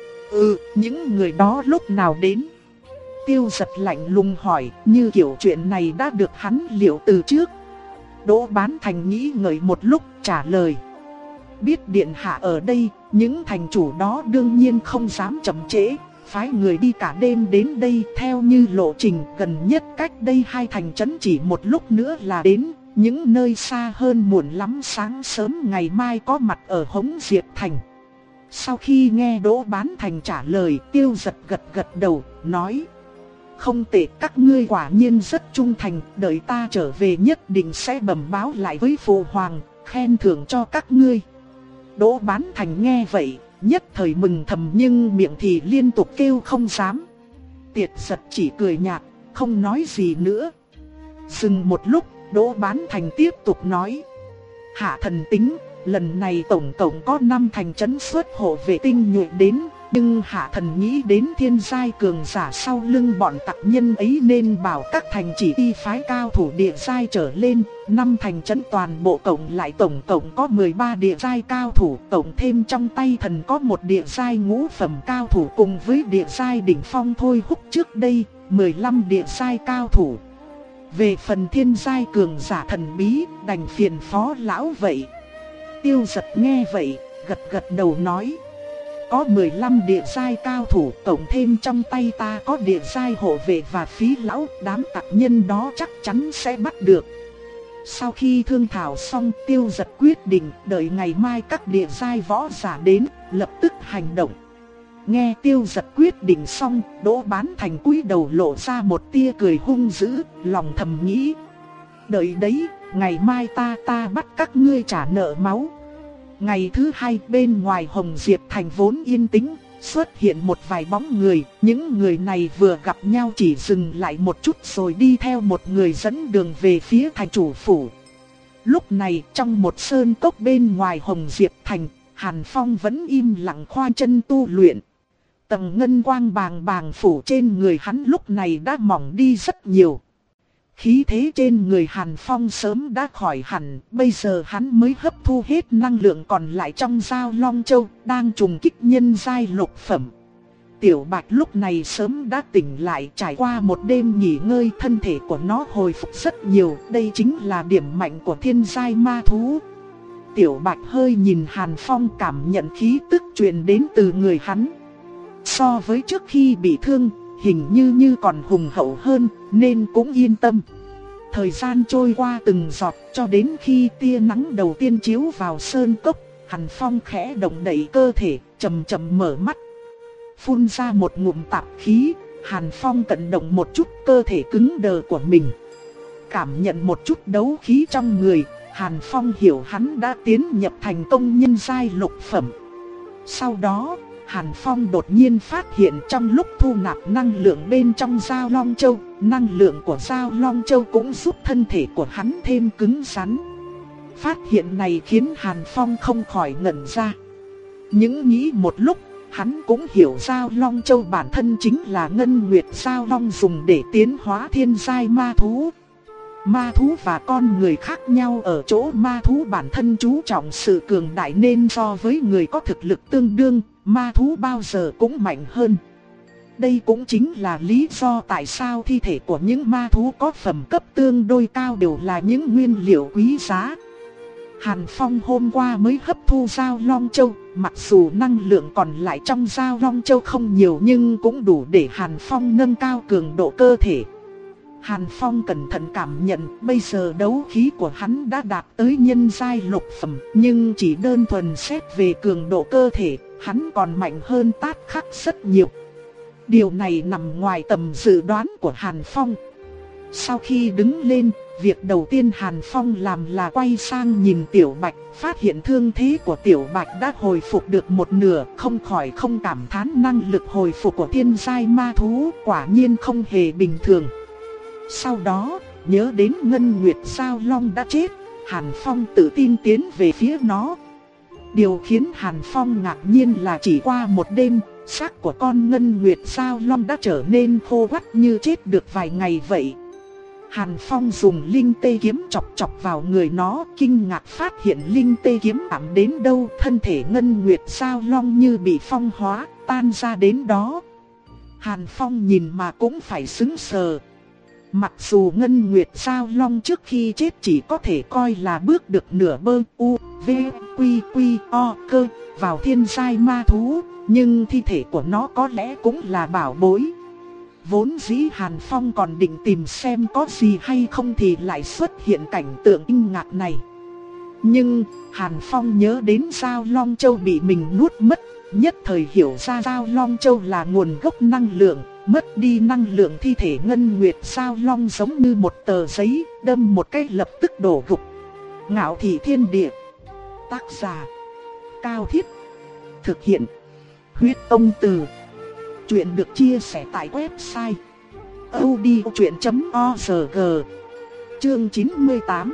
Ừ, những người đó lúc nào đến? Tiêu Dật lạnh lùng hỏi, như kiểu chuyện này đã được hắn liệu từ trước. Đỗ Bán Thành nghĩ ngợi một lúc, trả lời: biết điện hạ ở đây, những thành chủ đó đương nhiên không dám chậm trễ, phái người đi cả đêm đến đây. Theo như lộ trình gần nhất cách đây hai thành trấn chỉ một lúc nữa là đến, những nơi xa hơn muộn lắm sáng sớm ngày mai có mặt ở Hống Diệp Thành. Sau khi nghe Đỗ Bán Thành trả lời, Tiêu Dật gật gật đầu, nói: không tệ, các ngươi quả nhiên rất trung thành, đợi ta trở về nhất định sẽ bẩm báo lại với phụ hoàng, khen thưởng cho các ngươi. Đỗ Bán Thành nghe vậy, nhất thời mừng thầm nhưng miệng thì liên tục kêu không dám. Tiệt Dật chỉ cười nhạt, không nói gì nữa. Dừng một lúc, Đỗ Bán Thành tiếp tục nói: hạ thần tính, lần này tổng cộng có năm thành trấn xuất hộ vệ tinh nhuệ đến, nhưng hạ thần nghĩ đến thiên giai cường giả sau lưng bọn tặc nhân ấy nên bảo các thành chỉ đi phái cao thủ địa giai trở lên. Năm thành trấn toàn bộ cộng lại tổng cộng có mười ba địa giai cao thủ, tổng thêm trong tay thần có một địa giai ngũ phẩm cao thủ cùng với địa giai đỉnh phong thôi húc trước đây, mười lăm địa giai cao thủ. Về phần thiên giai cường giả thần bí, đành phiền phó lão vậy. Tiêu Dật nghe vậy, gật gật đầu nói: có mười lăm địa giai cao thủ, cộng thêm trong tay ta có địa giai hộ vệ và phí lão, đám tặc nhân đó chắc chắn sẽ bắt được. Sau khi thương thảo xong, Tiêu Dật quyết định đợi ngày mai các địa giai võ giả đến, lập tức hành động. Nghe Tiêu Dật quyết định xong, Đỗ Bán Thành cúi đầu lộ ra một tia cười hung dữ, lòng thầm nghĩ: đợi đấy, ngày mai ta ta bắt các ngươi trả nợ máu. Ngày thứ hai, bên ngoài Hồng Diệp Thành vốn yên tĩnh, xuất hiện một vài bóng người. Những người này vừa gặp nhau chỉ dừng lại một chút rồi đi theo một người dẫn đường về phía thành chủ phủ. Lúc này trong một sơn cốc bên ngoài Hồng Diệp Thành, Hàn Phong vẫn im lặng khoanh chân tu luyện. Tầng ngân quang bàng bàng phủ trên người hắn lúc này đã mỏng đi rất nhiều. Khí thế trên người Hàn Phong sớm đã khỏi hẳn, bây giờ hắn mới hấp thu hết năng lượng còn lại trong Giao Long Châu, đang trùng kích nhân giai lục phẩm. Tiểu Bạch lúc này sớm đã tỉnh lại, trải qua một đêm nghỉ ngơi, thân thể của nó hồi phục rất nhiều, đây chính là điểm mạnh của thiên giai ma thú. Tiểu Bạch hơi nhìn Hàn Phong, cảm nhận khí tức truyền đến từ người hắn. So với trước khi bị thương, hình như như còn hùng hậu hơn, nên cũng yên tâm. Thời gian trôi qua từng giọt, cho đến khi tia nắng đầu tiên chiếu vào sơn cốc, Hàn Phong khẽ động đậy cơ thể, chậm chậm mở mắt. Phun ra một ngụm tạp khí, Hàn Phong cẩn động một chút cơ thể cứng đờ của mình. Cảm nhận một chút đấu khí trong người, Hàn Phong hiểu hắn đã tiến nhập thành công nhân giai lục phẩm. Sau đó, Hàn Phong đột nhiên phát hiện trong lúc thu nạp năng lượng bên trong Giao Long Châu, năng lượng của Giao Long Châu cũng giúp thân thể của hắn thêm cứng rắn. Phát hiện này khiến Hàn Phong không khỏi ngẩn ra. Những nghĩ một lúc, Hắn cũng hiểu Giao Long Châu bản thân chính là Ngân Nguyệt Giao Long dùng để tiến hóa thiên giai ma thú. Ma thú và con người khác nhau ở chỗ ma thú bản thân chú trọng sự cường đại, nên so với người có thực lực tương đương, ma thú bao giờ cũng mạnh hơn. Đây cũng chính là lý do tại sao thi thể của những ma thú có phẩm cấp tương đối cao đều là những nguyên liệu quý giá. Hàn Phong hôm qua mới hấp thu Giao Long Châu, mặc dù năng lượng còn lại trong Giao Long Châu không nhiều nhưng cũng đủ để Hàn Phong nâng cao cường độ cơ thể. Hàn Phong cẩn thận cảm nhận, bây giờ đấu khí của hắn đã đạt tới nhân giai lục phẩm, nhưng chỉ đơn thuần xét về cường độ cơ thể, hắn còn mạnh hơn Tát Khắc rất nhiều. Điều này nằm ngoài tầm dự đoán của Hàn Phong. Sau khi đứng lên, việc đầu tiên Hàn Phong làm là quay sang nhìn Tiểu Bạch, phát hiện thương thế của Tiểu Bạch đã hồi phục được một nửa, không khỏi không cảm thán năng lực hồi phục của thiên giai ma thú, quả nhiên không hề bình thường. Sau đó, nhớ đến Ngân Nguyệt Giao Long đã chết, Hàn Phong tự tin tiến về phía nó. Điều khiến Hàn Phong ngạc nhiên là chỉ qua một đêm, xác của con Ngân Nguyệt Giao Long đã trở nên khô quắt như chết được vài ngày vậy. Hàn Phong dùng linh tê kiếm chọc chọc vào người nó, kinh ngạc phát hiện linh tê kiếm ảm đến đâu, thân thể Ngân Nguyệt Giao Long như bị phong hóa, tan ra đến đó. Hàn Phong nhìn mà cũng phải sững sờ. Mặc dù Ngân Nguyệt Giao Long trước khi chết chỉ có thể coi là bước được nửa bơ u, v, quy quy, o, cơ vào thiên giai ma thú, nhưng thi thể của nó có lẽ cũng là bảo bối. Vốn dĩ Hàn Phong còn định tìm xem có gì hay không thì lại xuất hiện cảnh tượng kinh ngạc này. Nhưng Hàn Phong nhớ đến Giao Long Châu bị mình nuốt mất, nhất thời hiểu ra Giao Long Châu là nguồn gốc năng lượng. Mất đi năng lượng, thi thể Ngân Nguyệt Giao Long giống như một tờ giấy, đâm một cái lập tức đổ gục. Ngạo Thị Thiên Địa. Tác giả Cao Thiết. Thực hiện Huyết Tông Từ. Chuyện được chia sẻ tại website audiochuyện chấm org. Chương chín mươi tám.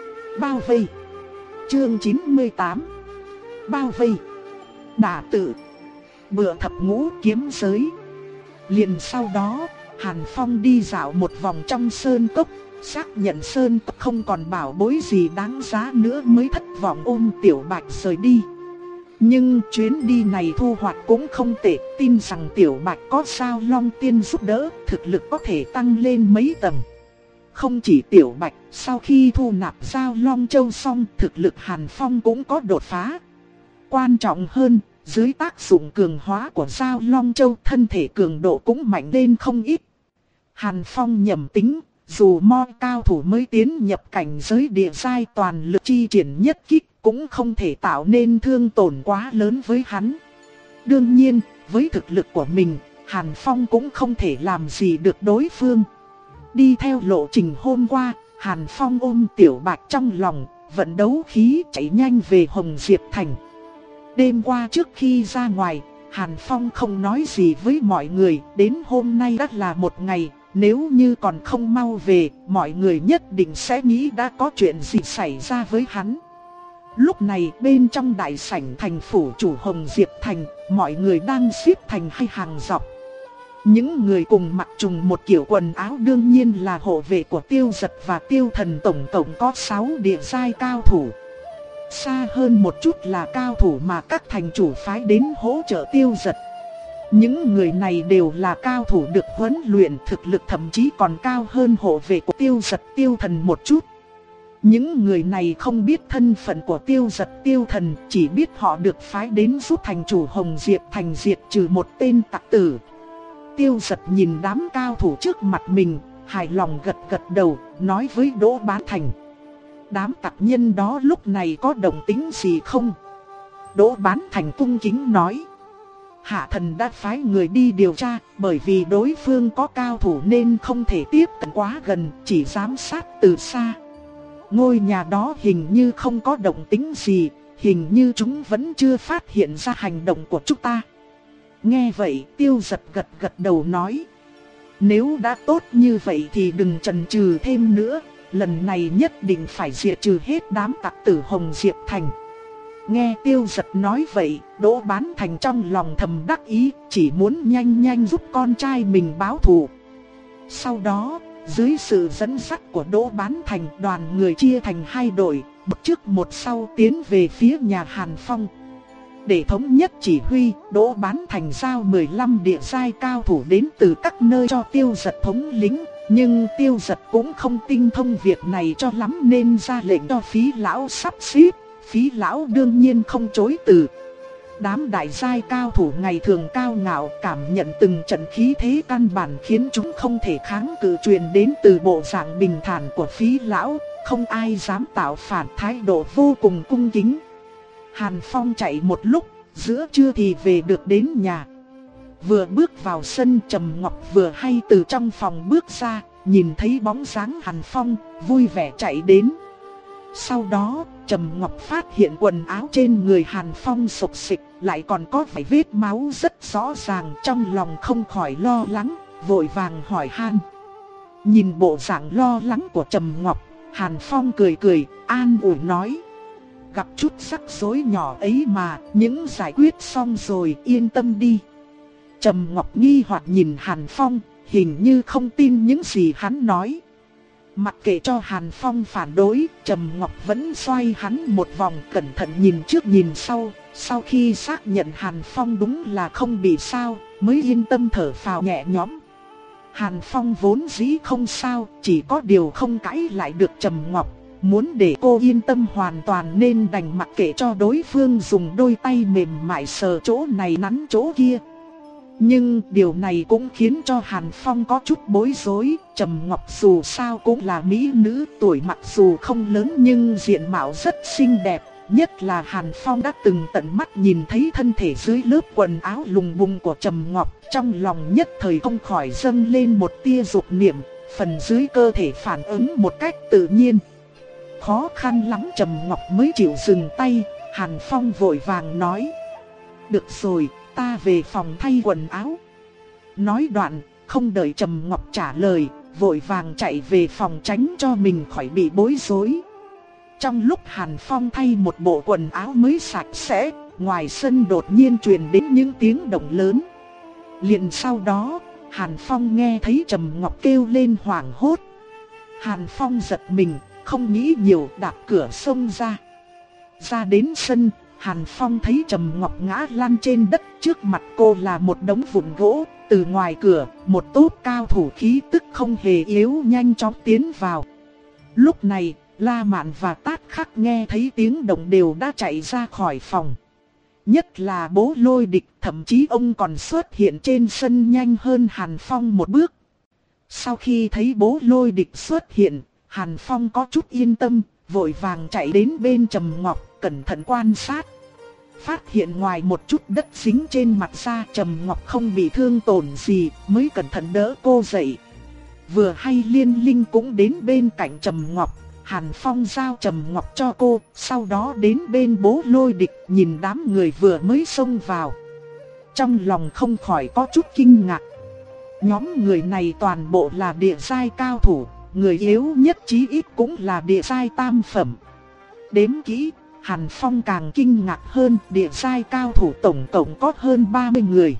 Bao vây. Chương chín mươi tám. Bao vây. Đả tự. Bựa thập ngũ kiếm giới. Liền sau đó, Hàn Phong đi dạo một vòng trong sơn cốc, xác nhận sơn cốc không còn bảo bối gì đáng giá nữa mới thất vọng ôm Tiểu Bạch rời đi. Nhưng chuyến đi này thu hoạch cũng không tệ, tin rằng Tiểu Bạch có Giao Long Tiên giúp đỡ, thực lực có thể tăng lên mấy tầng. Không chỉ Tiểu Bạch, sau khi thu nạp Giao Long Châu xong, thực lực Hàn Phong cũng có đột phá. Quan trọng hơn, dưới tác dụng cường hóa của Giao Long Châu, thân thể cường độ cũng mạnh lên không ít. Hàn Phong nhẩm tính, dù mo cao thủ mới tiến nhập cảnh giới địa giai toàn lực chi triển nhất kích cũng không thể tạo nên thương tổn quá lớn với hắn. Đương nhiên, với thực lực của mình, Hàn Phong cũng không thể làm gì được đối phương. Đi theo lộ trình hôm qua, Hàn Phong ôm Tiểu Bạch trong lòng, vận đấu khí chạy nhanh về Hồng Diệp Thành. Đêm qua trước khi ra ngoài, Hàn Phong không nói gì với mọi người, đến hôm nay đã là một ngày, nếu như còn không mau về, mọi người nhất định sẽ nghĩ đã có chuyện gì xảy ra với hắn. Lúc này bên trong đại sảnh thành phủ chủ Hồng Diệp Thành, mọi người đang xếp thành hai hàng dọc. Những người cùng mặc trùng một kiểu quần áo đương nhiên là hộ vệ của Tiêu Dật và Tiêu Thần, tổng cộng có sáu địa giai cao thủ. Xa hơn một chút là cao thủ mà các thành chủ phái đến hỗ trợ Tiêu Dật. Những người này đều là cao thủ được huấn luyện, thực lực thậm chí còn cao hơn hộ vệ của Tiêu Dật, Tiêu Thần một chút. Những người này không biết thân phận của Tiêu Dật, Tiêu Thần, chỉ biết họ được phái đến giúp thành chủ Hồng Diệp Thành diệt trừ một tên tặc tử. Tiêu Dật nhìn đám cao thủ trước mặt mình, hài lòng gật gật đầu, nói với Đỗ Bán Thành: đám tặc nhân đó lúc này có động tĩnh gì không? Đỗ Bán Thành cung kính nói: hạ thần đã phái người đi điều tra, bởi vì đối phương có cao thủ nên không thể tiếp cận quá gần, chỉ giám sát từ xa. Ngôi nhà đó hình như không có động tĩnh gì, hình như chúng vẫn chưa phát hiện ra hành động của chúng ta. Nghe vậy, Tiêu Dật gật gật đầu nói: nếu đã tốt như vậy thì đừng chần chừ thêm nữa, lần này nhất định phải diệt trừ hết đám tặc tử Hồng Diệp Thành. Nghe Tiêu Dật nói vậy, Đỗ Bán Thành trong lòng thầm đắc ý, chỉ muốn nhanh nhanh giúp con trai mình báo thù. Sau đó, dưới sự dẫn dắt của Đỗ Bán Thành, đoàn người chia thành hai đội, một trước một sau tiến về phía nhà Hàn Phong. Để thống nhất chỉ huy, Đỗ Bán Thành giao mười lăm địa giai cao thủ đến từ các nơi cho Tiêu Dật thống lĩnh. Nhưng Tiêu Dật cũng không tinh thông việc này cho lắm nên ra lệnh cho Phí Lão sắp xếp. Phí Lão đương nhiên không chối từ. Đám đại giai cao thủ ngày thường cao ngạo, cảm nhận từng trận khí thế căn bản khiến chúng không thể kháng cự, truyền đến từ bộ dạng bình thản của Phí Lão. Không ai dám tạo phản, thái độ vô cùng cung kính. Hàn Phong chạy một lúc, giữa trưa thì về được đến nhà. Vừa bước vào sân, Trầm Ngọc vừa hay từ trong phòng bước ra, nhìn thấy bóng dáng Hàn Phong, vui vẻ chạy đến. Sau đó, Trầm Ngọc phát hiện quần áo trên người Hàn Phong xộc xịch, lại còn có vài vết máu rất rõ ràng, trong lòng không khỏi lo lắng, vội vàng hỏi han. Nhìn bộ dạng lo lắng của Trầm Ngọc, Hàn Phong cười cười, an ủi nói: gặp chút rắc rối nhỏ ấy mà, những giải quyết xong rồi, yên tâm đi. Trầm Ngọc nghi hoặc nhìn Hàn Phong, hình như không tin những gì hắn nói. Mặc kệ cho Hàn Phong phản đối, Trầm Ngọc vẫn xoay hắn một vòng, cẩn thận nhìn trước nhìn sau. Sau khi xác nhận Hàn Phong đúng là không bị sao, mới yên tâm thở phào nhẹ nhõm. Hàn Phong vốn dĩ không sao, chỉ có điều không cãi lại được Trầm Ngọc. Muốn để cô yên tâm hoàn toàn nên đành mặc kệ cho đối phương dùng đôi tay mềm mại sờ chỗ này nắn chỗ kia. Nhưng điều này cũng khiến cho Hàn Phong có chút bối rối. Trầm Ngọc dù sao cũng là mỹ nữ, tuổi mặc dù không lớn nhưng diện mạo rất xinh đẹp. Nhất là Hàn Phong đã từng tận mắt nhìn thấy thân thể dưới lớp quần áo lùng bùng của Trầm Ngọc. Trong lòng nhất thời không khỏi dâng lên một tia dục niệm, phần dưới cơ thể phản ứng một cách tự nhiên. Khó khăn lắm Trầm Ngọc mới chịu dừng tay. Hàn Phong vội vàng nói: được rồi, ta về phòng thay quần áo. Nói đoạn, không đợi Trầm Ngọc trả lời, vội vàng chạy về phòng tránh cho mình khỏi bị bối rối. Trong lúc Hàn Phong thay một bộ quần áo mới sạch sẽ, ngoài sân đột nhiên truyền đến những tiếng động lớn. Liền sau đó, Hàn Phong nghe thấy Trầm Ngọc kêu lên hoảng hốt. Hàn Phong giật mình, không nghĩ nhiều, đạp cửa xông ra. Ra đến sân, Hàn Phong thấy Trầm Ngọc ngã lăn trên đất, trước mặt cô là một đống vụn gỗ. Từ ngoài cửa, một tốp cao thủ khí tức không hề yếu nhanh chóng tiến vào. Lúc này, La Mạn và Tát Khắc nghe thấy tiếng động đều đã chạy ra khỏi phòng. Nhất là Bố Lôi Địch, thậm chí ông còn xuất hiện trên sân nhanh hơn Hàn Phong một bước. Sau khi thấy Bố Lôi Địch xuất hiện, Hàn Phong có chút yên tâm, vội vàng chạy đến bên Trầm Ngọc, cẩn thận quan sát. Phát hiện ngoài một chút đất dính trên mặt ra, Trầm Ngọc không bị thương tổn gì, mới cẩn thận đỡ cô dậy. Vừa hay Liên Linh cũng đến bên cạnh Trầm Ngọc, Hàn Phong giao Trầm Ngọc cho cô, sau đó đến bên Bố Lôi Địch nhìn đám người vừa mới xông vào. Trong lòng không khỏi có chút kinh ngạc. Nhóm người này toàn bộ là địa giai cao thủ, người yếu nhất chí ít cũng là địa giai tam phẩm. Đếm kỹ, Hàn Phong càng kinh ngạc hơn, địa giai cao thủ tổng cộng có hơn ba mươi người.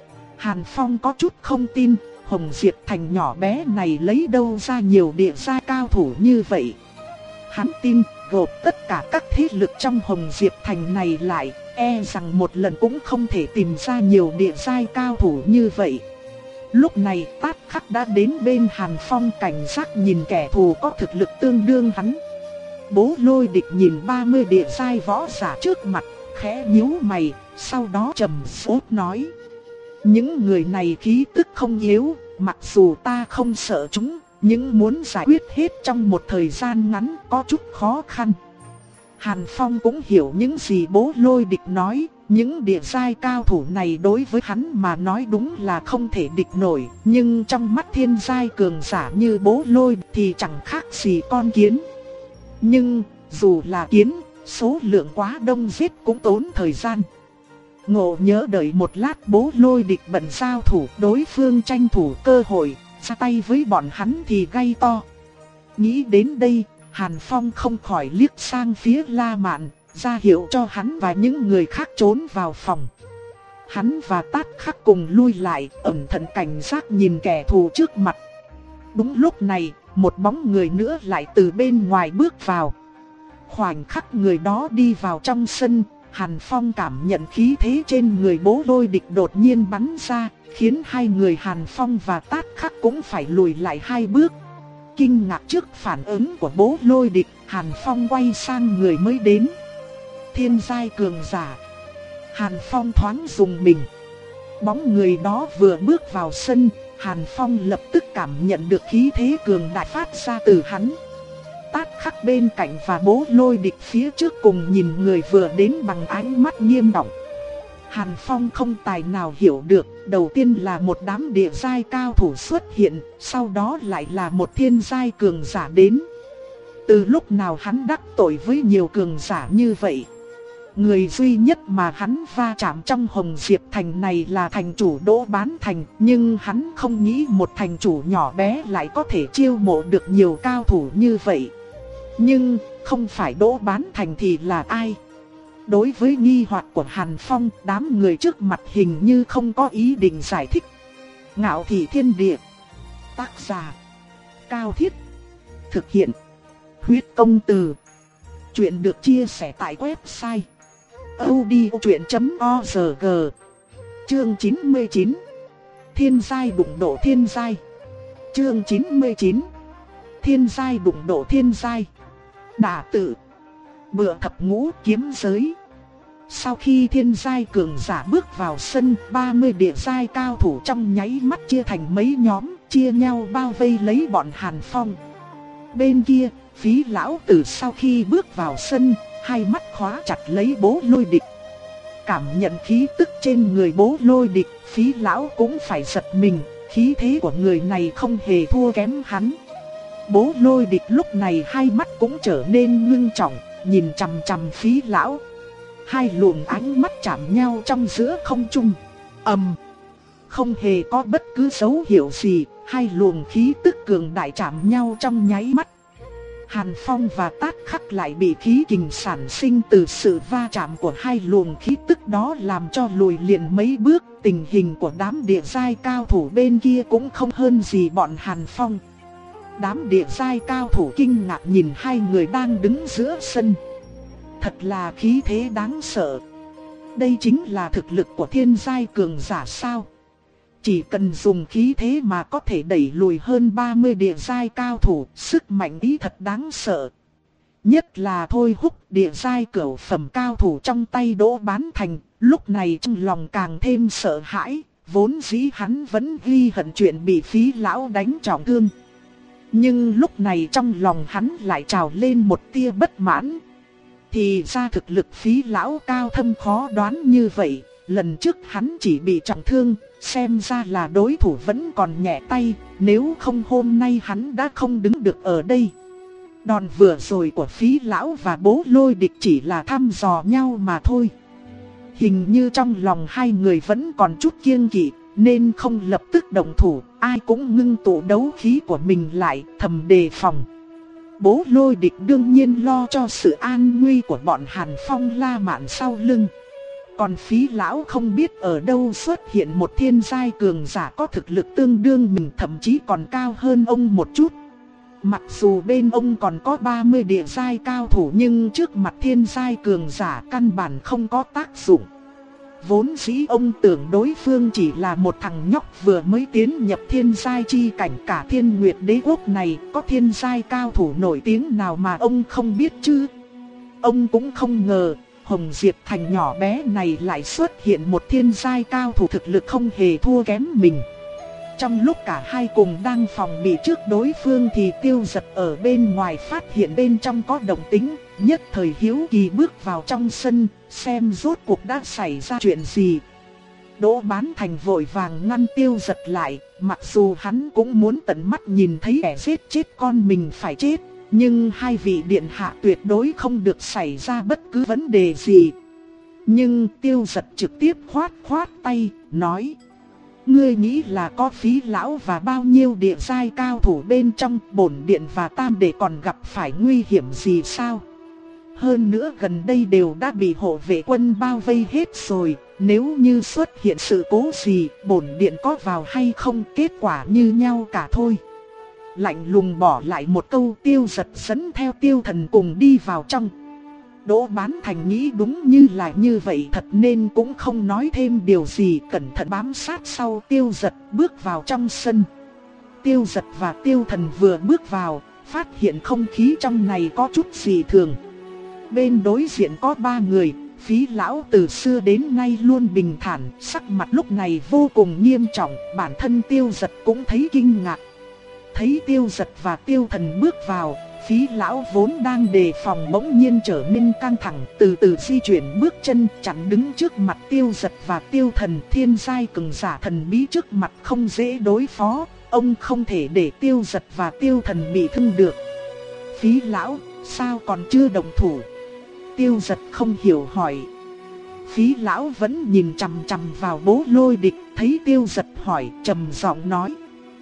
Hàn Phong có chút không tin, Hồng Diệp Thành nhỏ bé này lấy đâu ra nhiều địa giai cao thủ như vậy. Hắn tin, gộp tất cả các thế lực trong Hồng Diệp Thành này lại, e rằng một lần cũng không thể tìm ra nhiều địa giai cao thủ như vậy. Lúc này Tát Khắc đã đến bên Hàn Phong, cảnh giác nhìn kẻ thù có thực lực tương đương hắn. Bố Lôi Địch nhìn ba mươi địa giai võ giả trước mặt, khẽ nhíu mày, sau đó trầm sốt nói: những người này khí tức không yếu, mặc dù ta không sợ chúng, nhưng muốn giải quyết hết trong một thời gian ngắn có chút khó khăn. Hàn Phong cũng hiểu những gì Bố Lôi Địch nói, những địa giai cao thủ này đối với hắn mà nói đúng là không thể địch nổi, nhưng trong mắt thiên giai cường giả như Bố Lôi thì chẳng khác gì con kiến. Nhưng, dù là kiến, số lượng quá đông giết cũng tốn thời gian. Ngộ nhớ đợi một lát Bố Lôi Địch bận giao thủ, đối phương tranh thủ cơ hội, ra tay với bọn hắn thì gay to. Nghĩ đến đây, Hàn Phong không khỏi liếc sang phía La Mạn, ra hiệu cho hắn và những người khác trốn vào phòng. Hắn và Tát Khắc cùng lui lại, ẩn thận cảnh giác nhìn kẻ thù trước mặt. Đúng lúc này, một bóng người nữa lại từ bên ngoài bước vào. Khoảnh khắc người đó đi vào trong sân, Hàn Phong cảm nhận khí thế trên người Bố Lôi Địch đột nhiên bắn ra, khiến hai người Hàn Phong và Tát Khắc cũng phải lùi lại hai bước. Kinh ngạc trước phản ứng của Bố Lôi Địch, Hàn Phong quay sang người mới đến. Thiên giai cường giả. Hàn Phong thoáng rùng mình. Bóng người đó vừa bước vào sân, Hàn Phong lập tức cảm nhận được khí thế cường đại phát ra từ hắn. Tát Khắc bên cạnh và Bố Lôi Địch phía trước cùng nhìn người vừa đến bằng ánh mắt nghiêm trọng. Hàn Phong không tài nào hiểu được, đầu tiên là một đám địa giai cao thủ xuất hiện, sau đó lại là một thiên giai cường giả đến. Từ lúc nào hắn đắc tội với nhiều cường giả như vậy? Người duy nhất mà hắn va chạm trong Hồng Diệp Thành này là thành chủ Đỗ Bán Thành, nhưng hắn không nghĩ một thành chủ nhỏ bé lại có thể chiêu mộ được nhiều cao thủ như vậy. Nhưng không phải Đỗ Bán Thành thì là ai? Đối với nghi hoặc của Hàn Phong, đám người trước mặt hình như không có ý định giải thích. Ngạo Thị Thiên Địa. Tác giả Cao Thiết. Thực hiện Huyết Công Từ. Chuyện được chia sẻ tại website audiochuyện chấm org. Chương chín mươi chín. Thiên giai đụng độ thiên giai. Chương chín mươi chín. Thiên giai đụng độ thiên giai. Đả tự. Bựa thập ngũ kiếm giới. Sau khi thiên giai cường giả bước vào sân, ba mươi địa giai cao thủ trong nháy mắt chia thành mấy nhóm, chia nhau bao vây lấy bọn Hàn Phong. Bên kia, Phí lão tử sau khi bước vào sân, hai mắt khóa chặt lấy Bố Lôi Địch. Cảm nhận khí tức trên người Bố Lôi Địch, Phí lão cũng phải giật mình, khí thế của người này không hề thua kém hắn. Bố Lôi Địch lúc này hai mắt cũng trở nên ngưng trọng, nhìn chằm chằm Phí lão. Hai luồng ánh mắt chạm nhau trong giữa không trung. Ầm. Không hề có bất cứ dấu hiệu gì, hai luồng khí tức cường đại chạm nhau trong nháy mắt. Hàn Phong và Tát Khắc lại bị khí kình sản sinh từ sự va chạm của hai luồng khí tức đó làm cho lùi liền mấy bước. Tình hình của đám địa giai cao thủ bên kia cũng không hơn gì bọn Hàn Phong. Đám địa giai cao thủ kinh ngạc nhìn hai người đang đứng giữa sân. Thật là khí thế đáng sợ. Đây chính là thực lực của thiên giai cường giả sao? Chỉ cần dùng khí thế mà có thể đẩy lùi hơn ba mươi địa giai cao thủ, sức mạnh ý thật đáng sợ. Nhất là Thôi Húc, địa giai cửu phẩm cao thủ trong tay Đỗ Bán Thành, lúc này trong lòng càng thêm sợ hãi, vốn dĩ hắn vẫn ghi hận chuyện bị Phí lão đánh trọng thương. Nhưng lúc này trong lòng hắn lại trào lên một tia bất mãn. Thì ra thực lực Phí lão cao thâm khó đoán như vậy, lần trước hắn chỉ bị trọng thương, xem ra là đối thủ vẫn còn nhẹ tay, nếu không hôm nay hắn đã không đứng được ở đây. Đòn vừa rồi của Phí lão và Bố Lôi Địch chỉ là thăm dò nhau mà thôi. Hình như trong lòng hai người vẫn còn chút kiêng kỵ, nên không lập tức động thủ, ai cũng ngưng tụ đấu khí của mình lại, thầm đề phòng. Bố Lôi Địch đương nhiên lo cho sự an nguy của bọn Hàn Phong La Mạn sau lưng. Còn Phí lão không biết ở đâu xuất hiện một thiên giai cường giả có thực lực tương đương mình, thậm chí còn cao hơn ông một chút. Mặc dù bên ông còn có ba mươi địa giai cao thủ, nhưng trước mặt thiên giai cường giả căn bản không có tác dụng. Vốn dĩ ông tưởng đối phương chỉ là một thằng nhóc vừa mới tiến nhập thiên giai chi cảnh, cả Thiên Nguyệt Đế quốc này có thiên giai cao thủ nổi tiếng nào mà ông không biết chứ. Ông cũng không ngờ Hồng Diệp Thành nhỏ bé này lại xuất hiện một thiên giai cao thủ thực lực không hề thua kém mình. Trong lúc cả hai cùng đang phòng bị trước đối phương thì Tiêu Dật ở bên ngoài phát hiện bên trong có động tĩnh, nhất thời hiếu kỳ bước vào trong sân, xem rốt cuộc đã xảy ra chuyện gì. Đỗ Bán Thành vội vàng ngăn Tiêu Dật lại, mặc dù hắn cũng muốn tận mắt nhìn thấy kẻ giết chết con mình phải chết, nhưng hai vị điện hạ tuyệt đối không được xảy ra bất cứ vấn đề gì. Nhưng Tiêu Dật trực tiếp khoát khoát tay, nói: ngươi nghĩ là có Phí lão và bao nhiêu địa giai cao thủ bên trong, bổn điện và tam đệ còn gặp phải nguy hiểm gì sao? Hơn nữa gần đây đều đã bị hộ vệ quân bao vây hết rồi, nếu như xuất hiện sự cố gì, bổn điện có vào hay không, kết quả như nhau cả thôi. Lạnh lùng bỏ lại một câu, Tiêu Giật dẫn theo Tiêu Thần cùng đi vào trong. Đỗ Bán Thành nghĩ đúng như là như vậy thật nên cũng không nói thêm điều gì, cẩn thận bám sát sau Tiêu Giật bước vào trong sân. Tiêu Giật và Tiêu Thần vừa bước vào, phát hiện không khí trong này có chút dị thường. Bên đối diện có ba người, Phí lão từ xưa đến nay luôn bình thản, sắc mặt lúc này vô cùng nghiêm trọng, bản thân Tiêu Giật cũng thấy kinh ngạc. Thấy Tiêu Giật và Tiêu Thần bước vào, Phí lão vốn đang đề phòng bỗng nhiên trở nên căng thẳng, từ từ di chuyển bước chân chắn đứng trước mặt Tiêu Giật và Tiêu Thần. Thiên giai cường giả thần bí trước mặt không dễ đối phó, ông không thể để Tiêu Giật và Tiêu Thần bị thương được. Phí lão, sao còn chưa động thủ? Tiêu Giật không hiểu hỏi. Phí lão vẫn nhìn chằm chằm vào Bố Lôi Địch, thấy Tiêu Giật hỏi trầm giọng nói: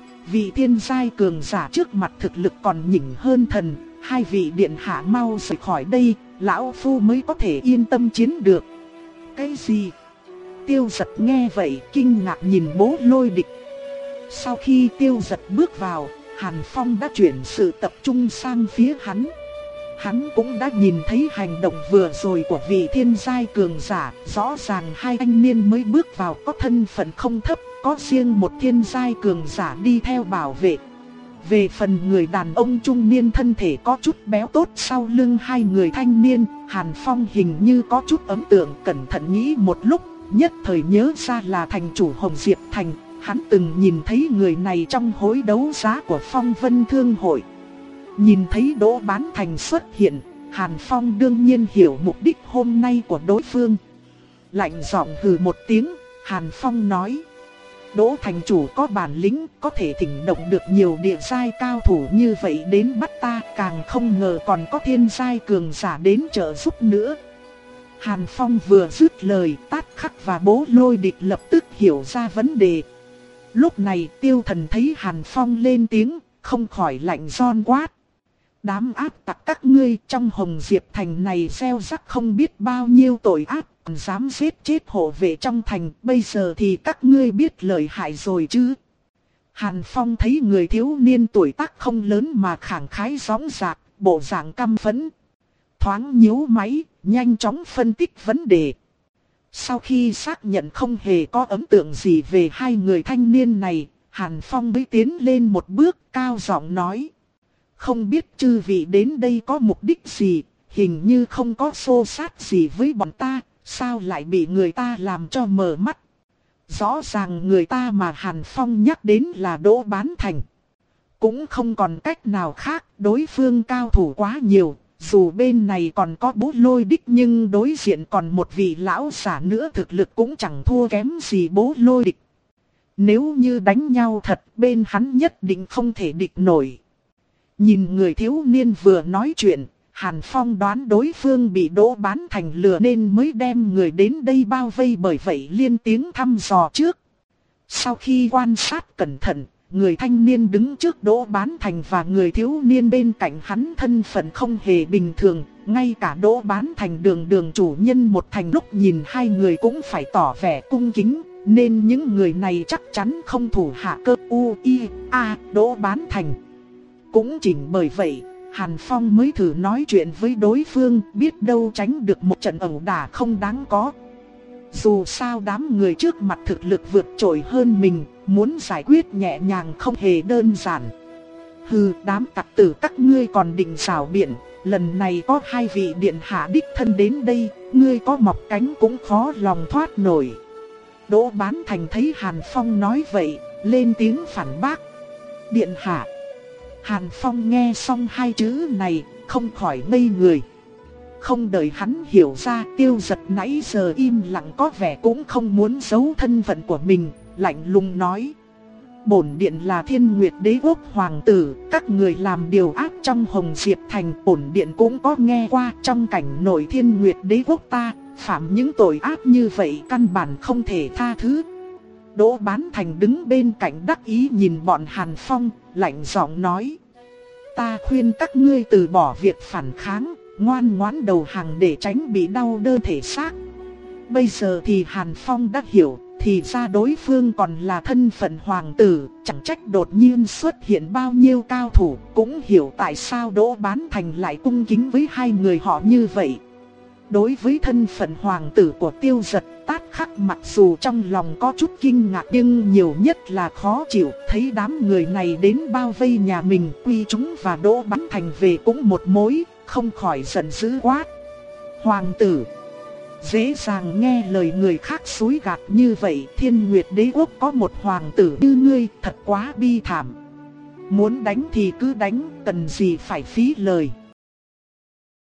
vị thiên giai cường giả trước mặt thực lực còn nhỉnh hơn thần, hai vị điện hạ mau rời khỏi đây, lão phu mới có thể yên tâm chiến được. Cái gì? Tiêu Giật nghe vậy kinh ngạc nhìn Bố Lôi Địch. Sau khi Tiêu Giật bước vào, Hàn Phong đã chuyển sự tập trung sang phía hắn. Hắn cũng đã nhìn thấy hành động vừa rồi của vị thiên giai cường giả, rõ ràng hai anh niên mới bước vào có thân phận không thấp, có riêng một thiên giai cường giả đi theo bảo vệ. Về phần người đàn ông trung niên thân thể có chút béo tốt sau lưng hai người thanh niên, Hàn Phong hình như có chút ấn tượng, cẩn thận nghĩ một lúc, nhất thời nhớ ra là thành chủ Hồng Diệp Thành. Hắn từng nhìn thấy người này trong hối đấu giá của Phong Vân Thương Hội. Nhìn thấy Đỗ Bán Thành xuất hiện, Hàn Phong đương nhiên hiểu mục đích hôm nay của đối phương. Lạnh giọng hừ một tiếng, Hàn Phong nói: Đỗ thành chủ có bản lĩnh, có thể thỉnh động được nhiều địa giai cao thủ như vậy đến bắt ta, càng không ngờ còn có thiên giai cường giả đến trợ giúp nữa. Hàn Phong vừa dứt lời, Tát Khắc và Bố Lôi Địch lập tức hiểu ra vấn đề. Lúc này Tiêu Thần thấy Hàn Phong lên tiếng, không khỏi lạnh giòn quát: đám ác tặc các ngươi, trong Hồng Diệp Thành này gieo rắc không biết bao nhiêu tội ác, dám giết chết hộ vệ trong thành, bây giờ thì các ngươi biết lợi hại rồi chứ. Hàn Phong thấy người thiếu niên tuổi tác không lớn mà khẳng khái gióng giạc, bộ dạng căm phẫn, thoáng nhíu máy, nhanh chóng phân tích vấn đề. Sau khi xác nhận không hề có ấn tượng gì về hai người thanh niên này, Hàn Phong mới tiến lên một bước, cao giọng nói: không biết chư vị đến đây có mục đích gì, hình như không có xô xát gì với bọn ta, sao lại bị người ta làm cho mờ mắt. Rõ ràng người ta mà Hàn Phong nhắc đến là Đỗ Bán Thành. Cũng không còn cách nào khác, đối phương cao thủ quá nhiều, dù bên này còn có Bố Lôi Địch nhưng đối diện còn một vị lão giả nữa, thực lực cũng chẳng thua kém gì Bố Lôi Địch. Nếu như đánh nhau thật, bên hắn nhất định không thể địch nổi. Nhìn người thiếu niên vừa nói chuyện, Hàn Phong đoán đối phương bị Đỗ Bán Thành lừa nên mới đem người đến đây bao vây, bởi vậy liên tiếng thăm dò trước. Sau khi quan sát cẩn thận, người thanh niên đứng trước Đỗ Bán Thành và người thiếu niên bên cạnh hắn thân phận không hề bình thường. Ngay cả Đỗ Bán Thành đường đường chủ nhân một thành lúc nhìn hai người cũng phải tỏ vẻ cung kính, nên những người này chắc chắn không thủ hạ cơ u i a Đỗ Bán Thành. Cũng chính bởi vậy, Hàn Phong mới thử nói chuyện với đối phương, biết đâu tránh được một trận ẩu đả không đáng có. Dù sao đám người trước mặt thực lực vượt trội hơn mình, muốn giải quyết nhẹ nhàng không hề đơn giản. Hừ, đám tặc tử các ngươi còn định rảo biện, lần này có hai vị điện hạ đích thân đến đây, ngươi có mọc cánh cũng khó lòng thoát nổi. Đỗ Bán Thành thấy Hàn Phong nói vậy, lên tiếng phản bác: điện hạ. Hàn Phong nghe xong hai chữ này, không khỏi ngây người. Không đợi hắn hiểu ra, Tiêu Giật nãy giờ im lặng có vẻ cũng không muốn giấu thân phận của mình, lạnh lùng nói: bổn điện là Thiên Nguyệt Đế Quốc hoàng tử, các người làm điều ác trong Hồng Diệp Thành, bổn điện cũng có nghe qua. Trong cảnh nội Thiên Nguyệt Đế Quốc ta, phạm những tội ác như vậy căn bản không thể tha thứ. Đỗ Bán Thành đứng bên cạnh đắc ý nhìn bọn Hàn Phong, lạnh giọng nói: ta khuyên các ngươi từ bỏ việc phản kháng, ngoan ngoãn đầu hàng để tránh bị đau đơ thể xác. Bây giờ thì Hàn Phong đã hiểu, thì ra đối phương còn là thân phận hoàng tử, chẳng trách đột nhiên xuất hiện bao nhiêu cao thủ, cũng hiểu tại sao Đỗ Bán Thành lại cung kính với hai người họ như vậy. Đối với thân phận hoàng tử của Tiêu Dật, Tát Khắc mặc dù trong lòng có chút kinh ngạc nhưng nhiều nhất là khó chịu, thấy đám người này đến bao vây nhà mình, quy chúng và Đỗ Bán Thành về cũng một mối, không khỏi giận dữ quát: "Hoàng tử! Dễ dàng nghe lời người khác xúi gạt như vậy, Thiên Nguyệt Đế Quốc có một hoàng tử như ngươi, thật quá bi thảm. Muốn đánh thì cứ đánh, cần gì phải phí lời."